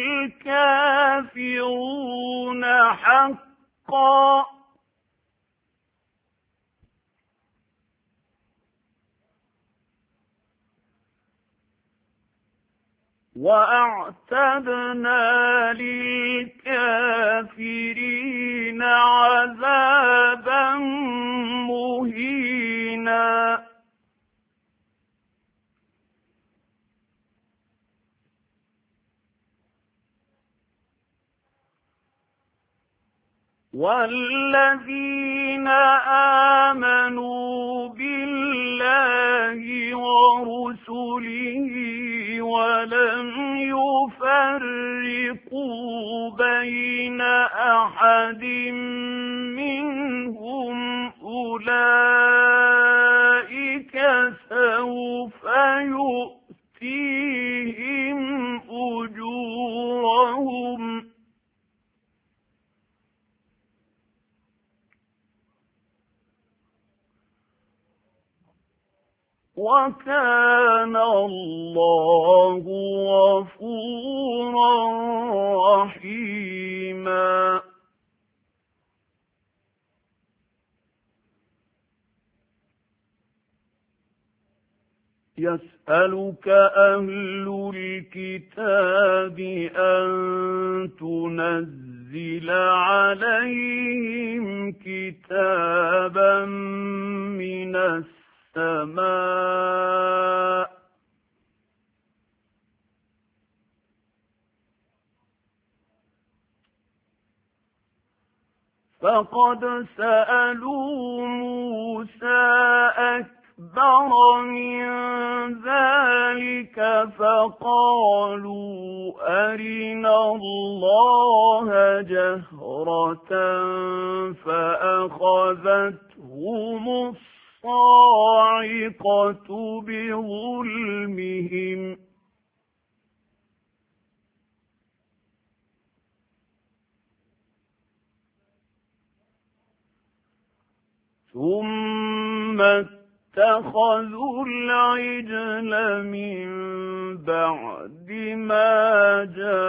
الكافرون حقا وأعتدنا للكافرين عذابا مهينا والذين آمنوا بالله ورسله ولم يفرقوا بين أحد منهم أولئك سوف يؤتيهم أجورهم وكان الله غفورا رحيما يسألك أهل الكتاب أن تنزل عليهم كتابا من السماء فقد سألوا موسى أكبر من ذلك فقالوا أرنا الله جهرة فأخذتهم الصاعقة بظلمهم ثم اتخذوا العجل من بعد ما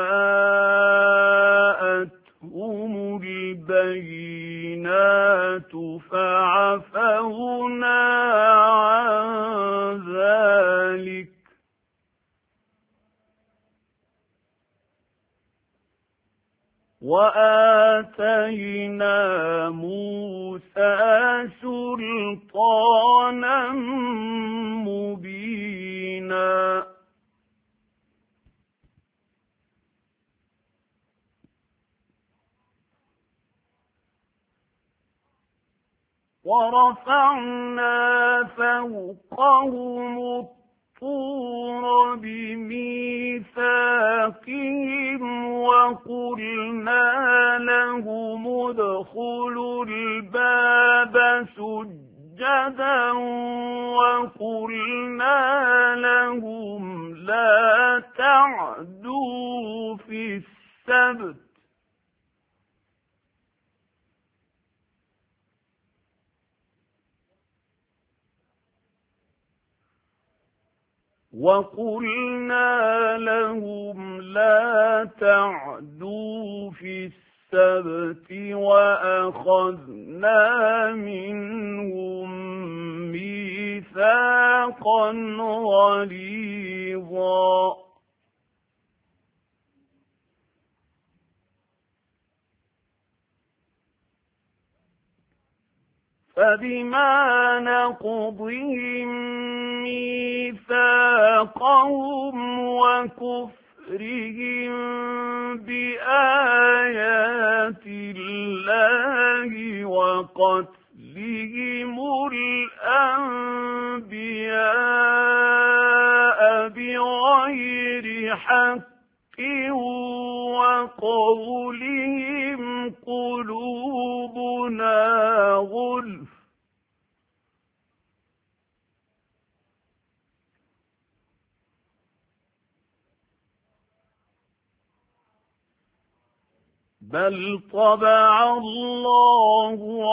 جاءتهم البينات فعفونا عن ذلك وآتينا موسى سلطانا مبينا ورفعنا فوقهم الطور بميثاقهم وقلنا لهم ادخلوا الباب سجدا وقلنا لهم لا تعدوا في السبت وقلنا لهم لا تعدوا في السبت وأخذنا منهم ميثاقا غليظا فبما نقضهم ميثاقهم وكفرهم بآيات الله وقتلهم الأنبياء بغير حق وقولهم قلوبنا غلف بل طبع الله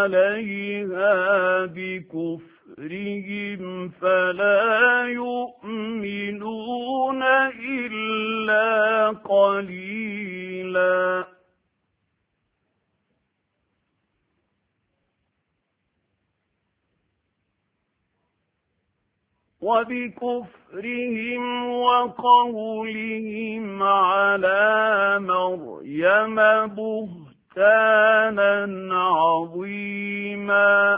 عليها بكفرهم فلا يؤمنون إلا قليلا وبكفرهم وقولهم على مريم بهتانا عظيما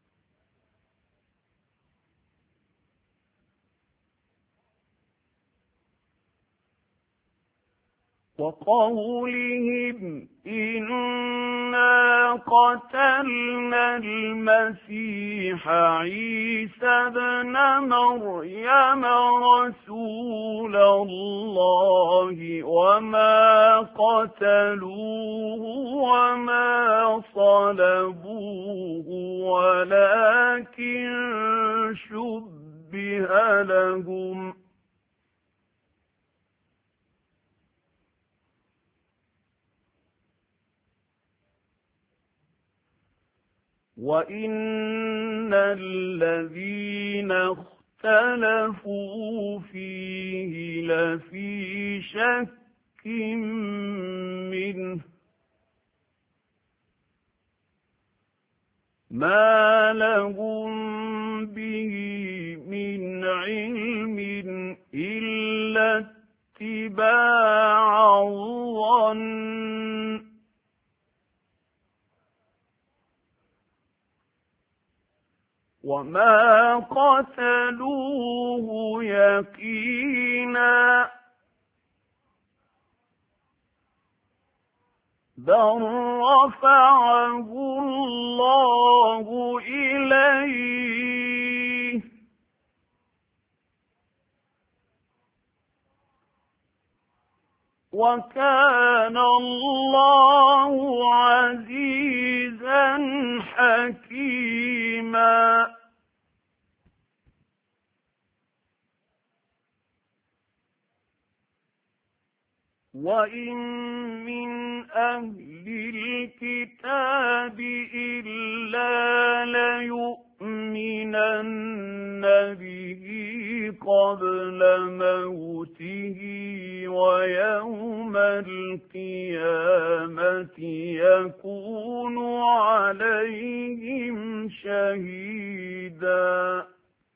وقولهم إنا قتلنا المسيح عيسى ابن مريم رسول الله وما قتلوه وما صلبوه ولكن شبه لهم وَإِنَّ الَّذِينَ اخْتَلَفُوا فِيهِ لَفِي شَكٍّ مِّنْهُ مَا لَهُم بِهِ مِنْ عِلْمٍ إِلَّا اتِّبَاعَ الظَّنِّ وَمَا قَتَلُوهُ يَقِينًا بَلْ رَفَعَهُ اللَّهُ إِلَيْهِ وَكَانَ اللَّهُ عَزِيزًا حَكِيمًا وَإِن مِّنْ أَهْلِ الْكِتَابِ إِلَّا لَيُؤْمِنَنَّ بِهِ قَبْلَ مَوْتِهِ وَيَوْمَ الْقِيَامَةِ يَكُونُ عَلَيْهِمْ شَهِيدًا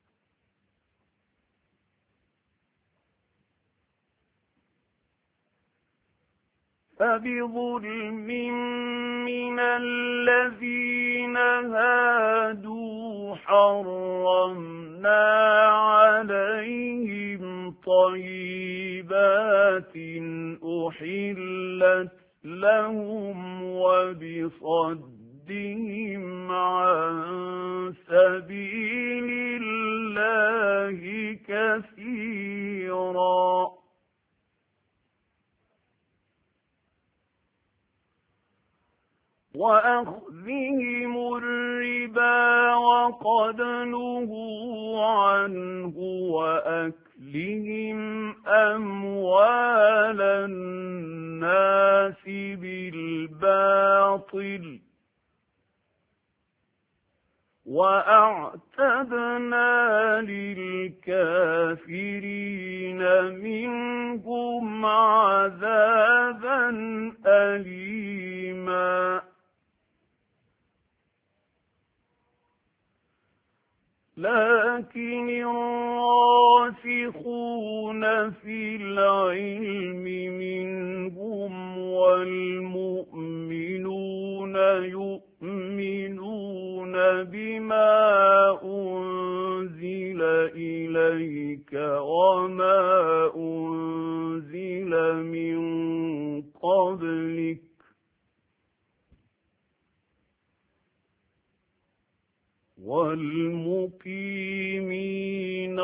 فَبِظُلْمٍ مِّنَ الَّذِينَ هَادُوا حَرَّمْنَا عَلَيْهِمْ طَيِّبَاتٍ أُحِلَّتْ لَهُمْ وَبِصَدِّهِمْ عَن سَبِيلِ اللَّهِ كَثِيرًا وَأَخْذِهِمُ الرِّبَا وَقَدْ نُهُوا عَنْهُ وَأَكْلِهِمْ أَمْوَالَ النَّاسِ بِالْبَاطِلِ وَأَعْتَدْنَا لِلْكَافِرِينَ مِنْهُمْ عَذَابًا أَلِيمًا لكن الراسخون في العلم منهم والمؤمنون يؤمنون بما أنزل إليك وما أنزل من قبلك والمقيمين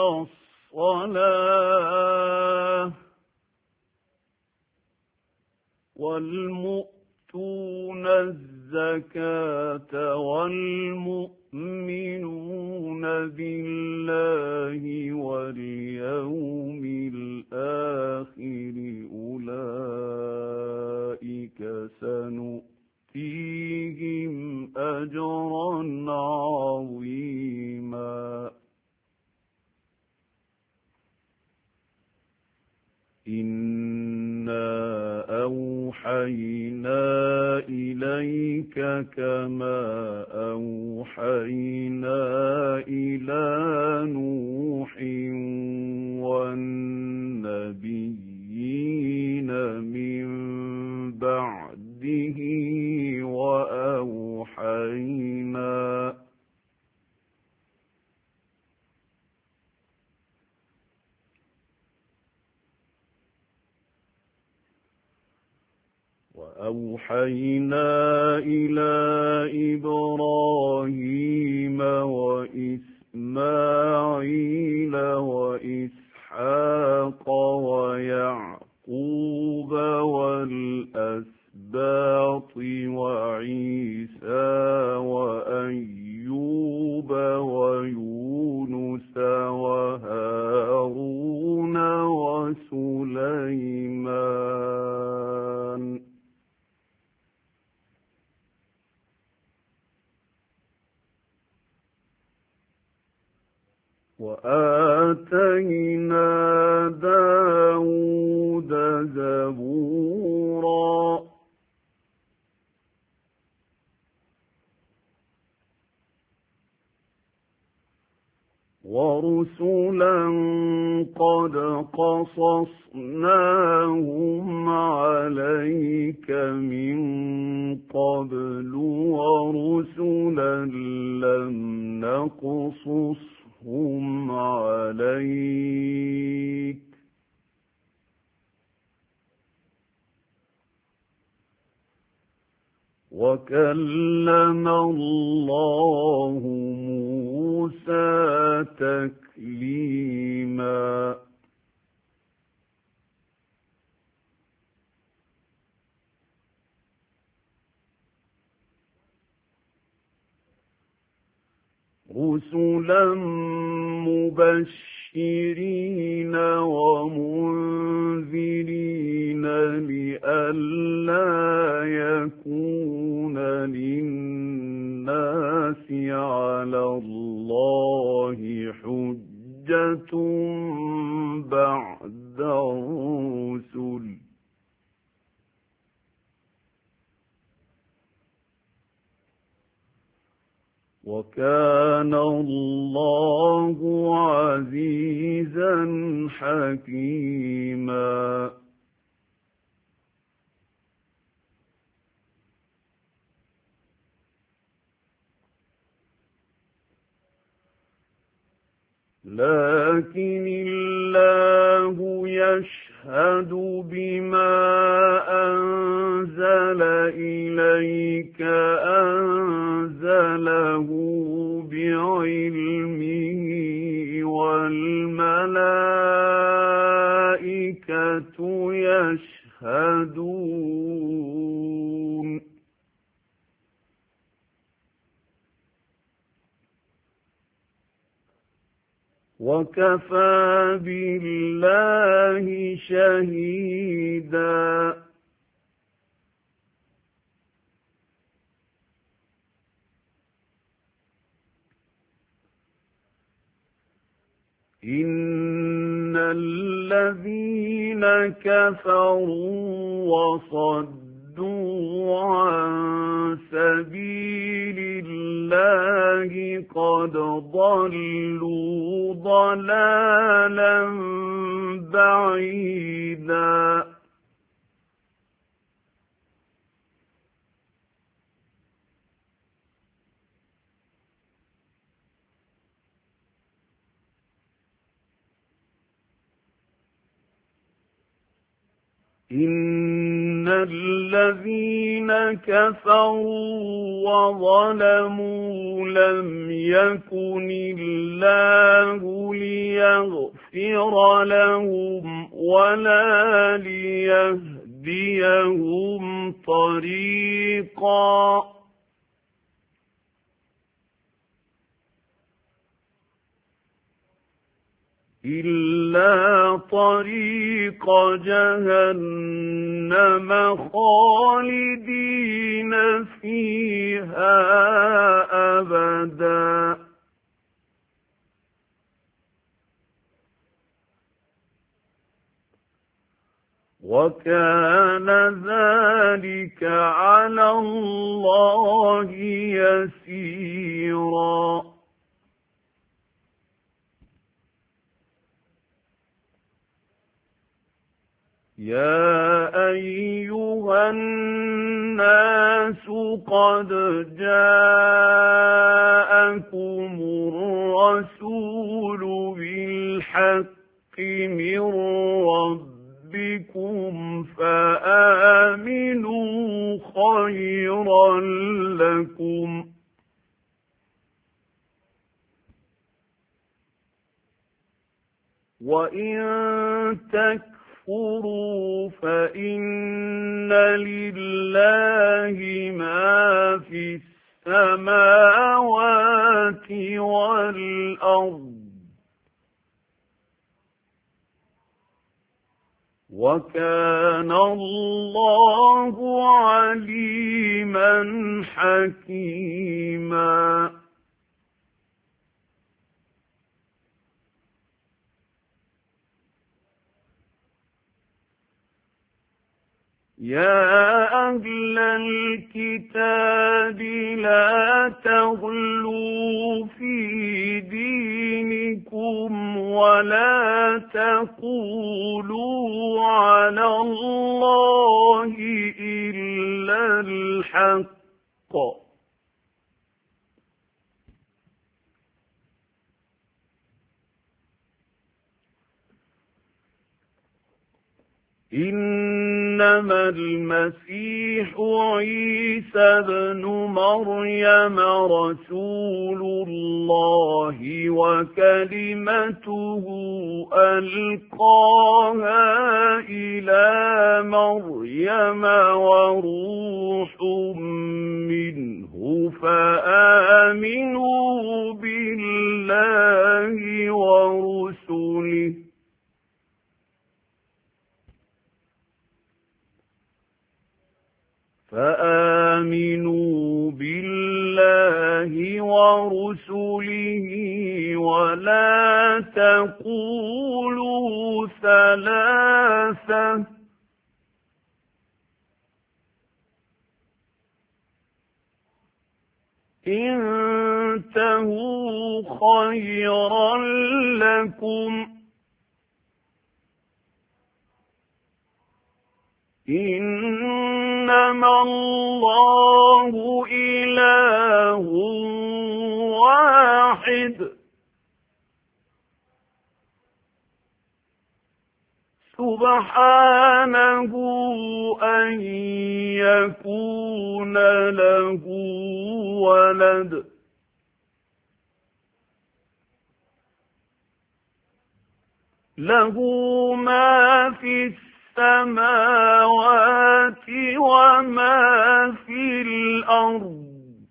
الصلاة والمؤتون الزكاة والمؤمنون بالله واليوم الآخر أولئك سواء أوحينا إليك كما أوحينا إلى نوح والنبيين من بعده وأوحينا وأوحينا إلى إبراهيم وإسماعيل وإسحاق ويعقوب والأسباط وعيسى وأيوب ويونس وهارون وسليمان وآتينا داود زبورا ورسلا قد قصصناهم عليك من قبل ورسلا لم نقصصهم عليك وكلم الله موسى تكليما رسلا مبشرين ومنذرين لئلا يكون للناس على الله حجة بعد الرسل وكان الله عزيزا حكيما لكن الله يشهد بما أنزل إليك أنزله بعلمه والملائكة يشهدون وكفى بالله شهيدا إن الذين كفروا وصدوا عن سبيل الله قد ضلوا ضلالا بعيدا إن الذين كفروا وظلموا لم يكن الله ليغفر لهم ولا ليهديهم طريقا إلا طريق جهنم خالدين فيها أبدا وكان ذلك على الله يسيرا. يا أيها الناس قد جاءكم الرسول بالحق من ربكم فآمنوا خيرا لكم، وإن تكفروا فإن لله ما في السماوات والأرض، وكان الله عليما حكيما. يا أهل الكتاب لا تغلوا في دينكم ولا تقولوا على الله إلا الحق، إنما المسيح عيسى ابن مريم رسول الله وكلمته ألقاها إلى مريم وروح منه، فآمنوا بالله ورسله فآمنوا بالله ورسله ولا تقولوا ثلاثة، انتهوا خيرا لكم، إنما الله إله واحد سبحانه أن يكون له ولد، له ما في السماوات وما في الأرض،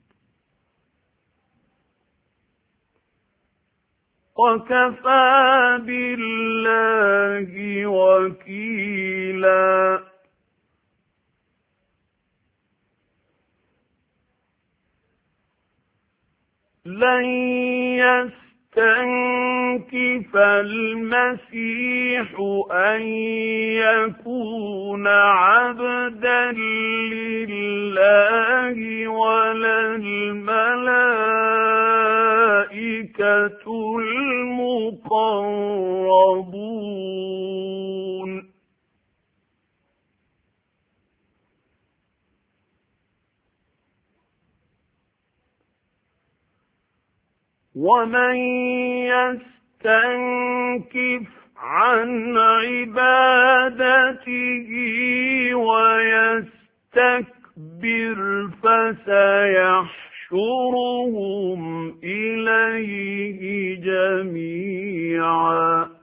وكفى بالله وكيلا. لن يستنكف المسيح أن يكون عبدا لله ولا الملائكة المقربون، ومن يستنكف عن عبادته ويستكبر فسيحشرهم إليه جميعا.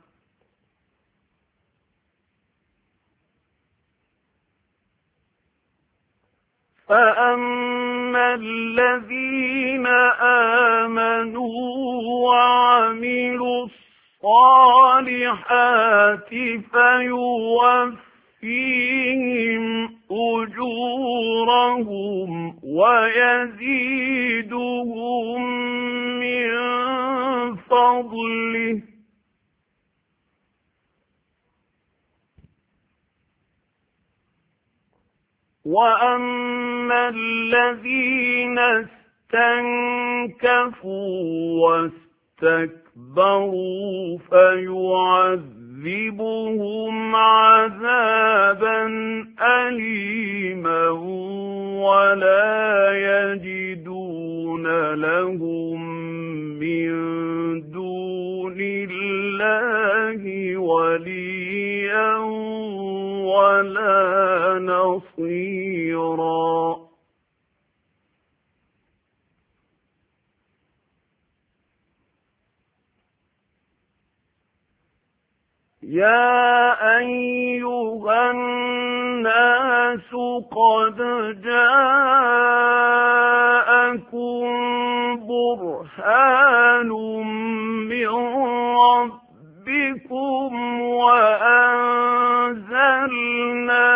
فأما الذين آمنوا وعملوا الصالحات فيوفيهم أجورهم ويزيدهم من فضله، وأما الذين استنكفوا واستكبروا فيعذبهم عذابا أليما ولا يجدون لهم من دون الله وليا ولا نصيرا. يا أيها الناس قد جاءكم برهان من ربكم وأنزلنا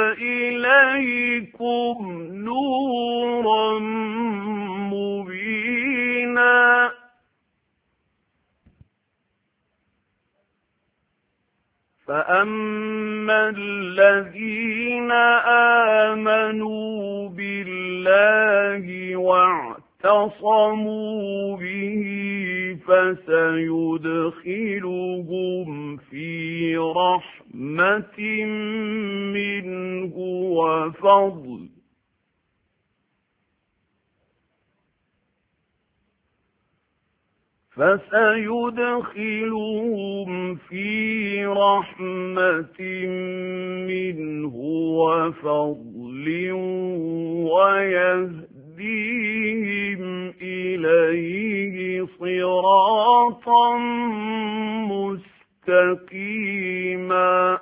إليكم نورا مبينا. فأما الذين آمنوا بالله واعتصموا به فسيدخلهم في رحمة منه وفضل فسيدخلهم في رحمة منه وفضل ويهديهم إليه صراطا مستقيما.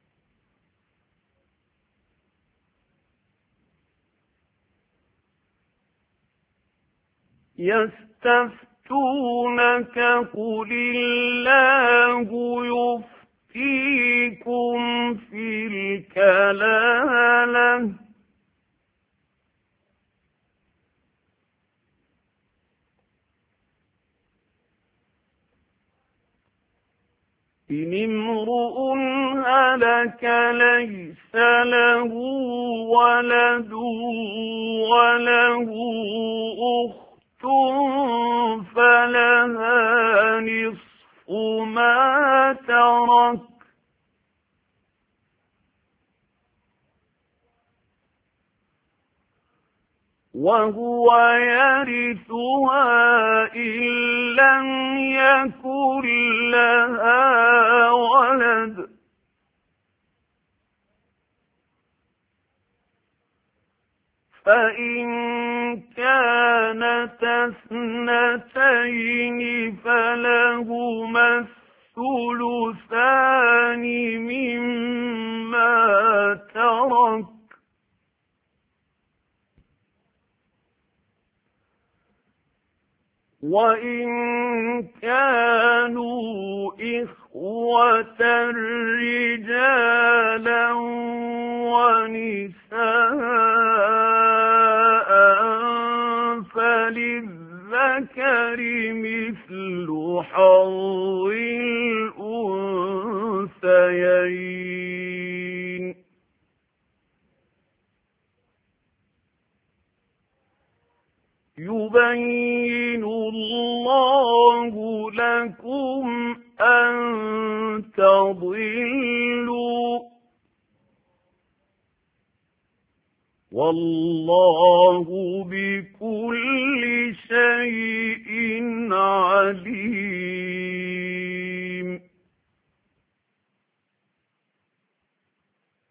يستفتونك قل الله يفتيكم في الكلالة إن امرؤ هلك ليس له ولد وله أخت فلها نصف ما ترك وهو يرثها إن لم يكن لها ولد فإن كانت اثنتين فلهما الثلثان مما ترك وإن كانوا إخوة رجالا ونساء فللذكر مثل حظ الأنثيين. يبين الله لكم أن تضلوا والله بكل شيء عليم.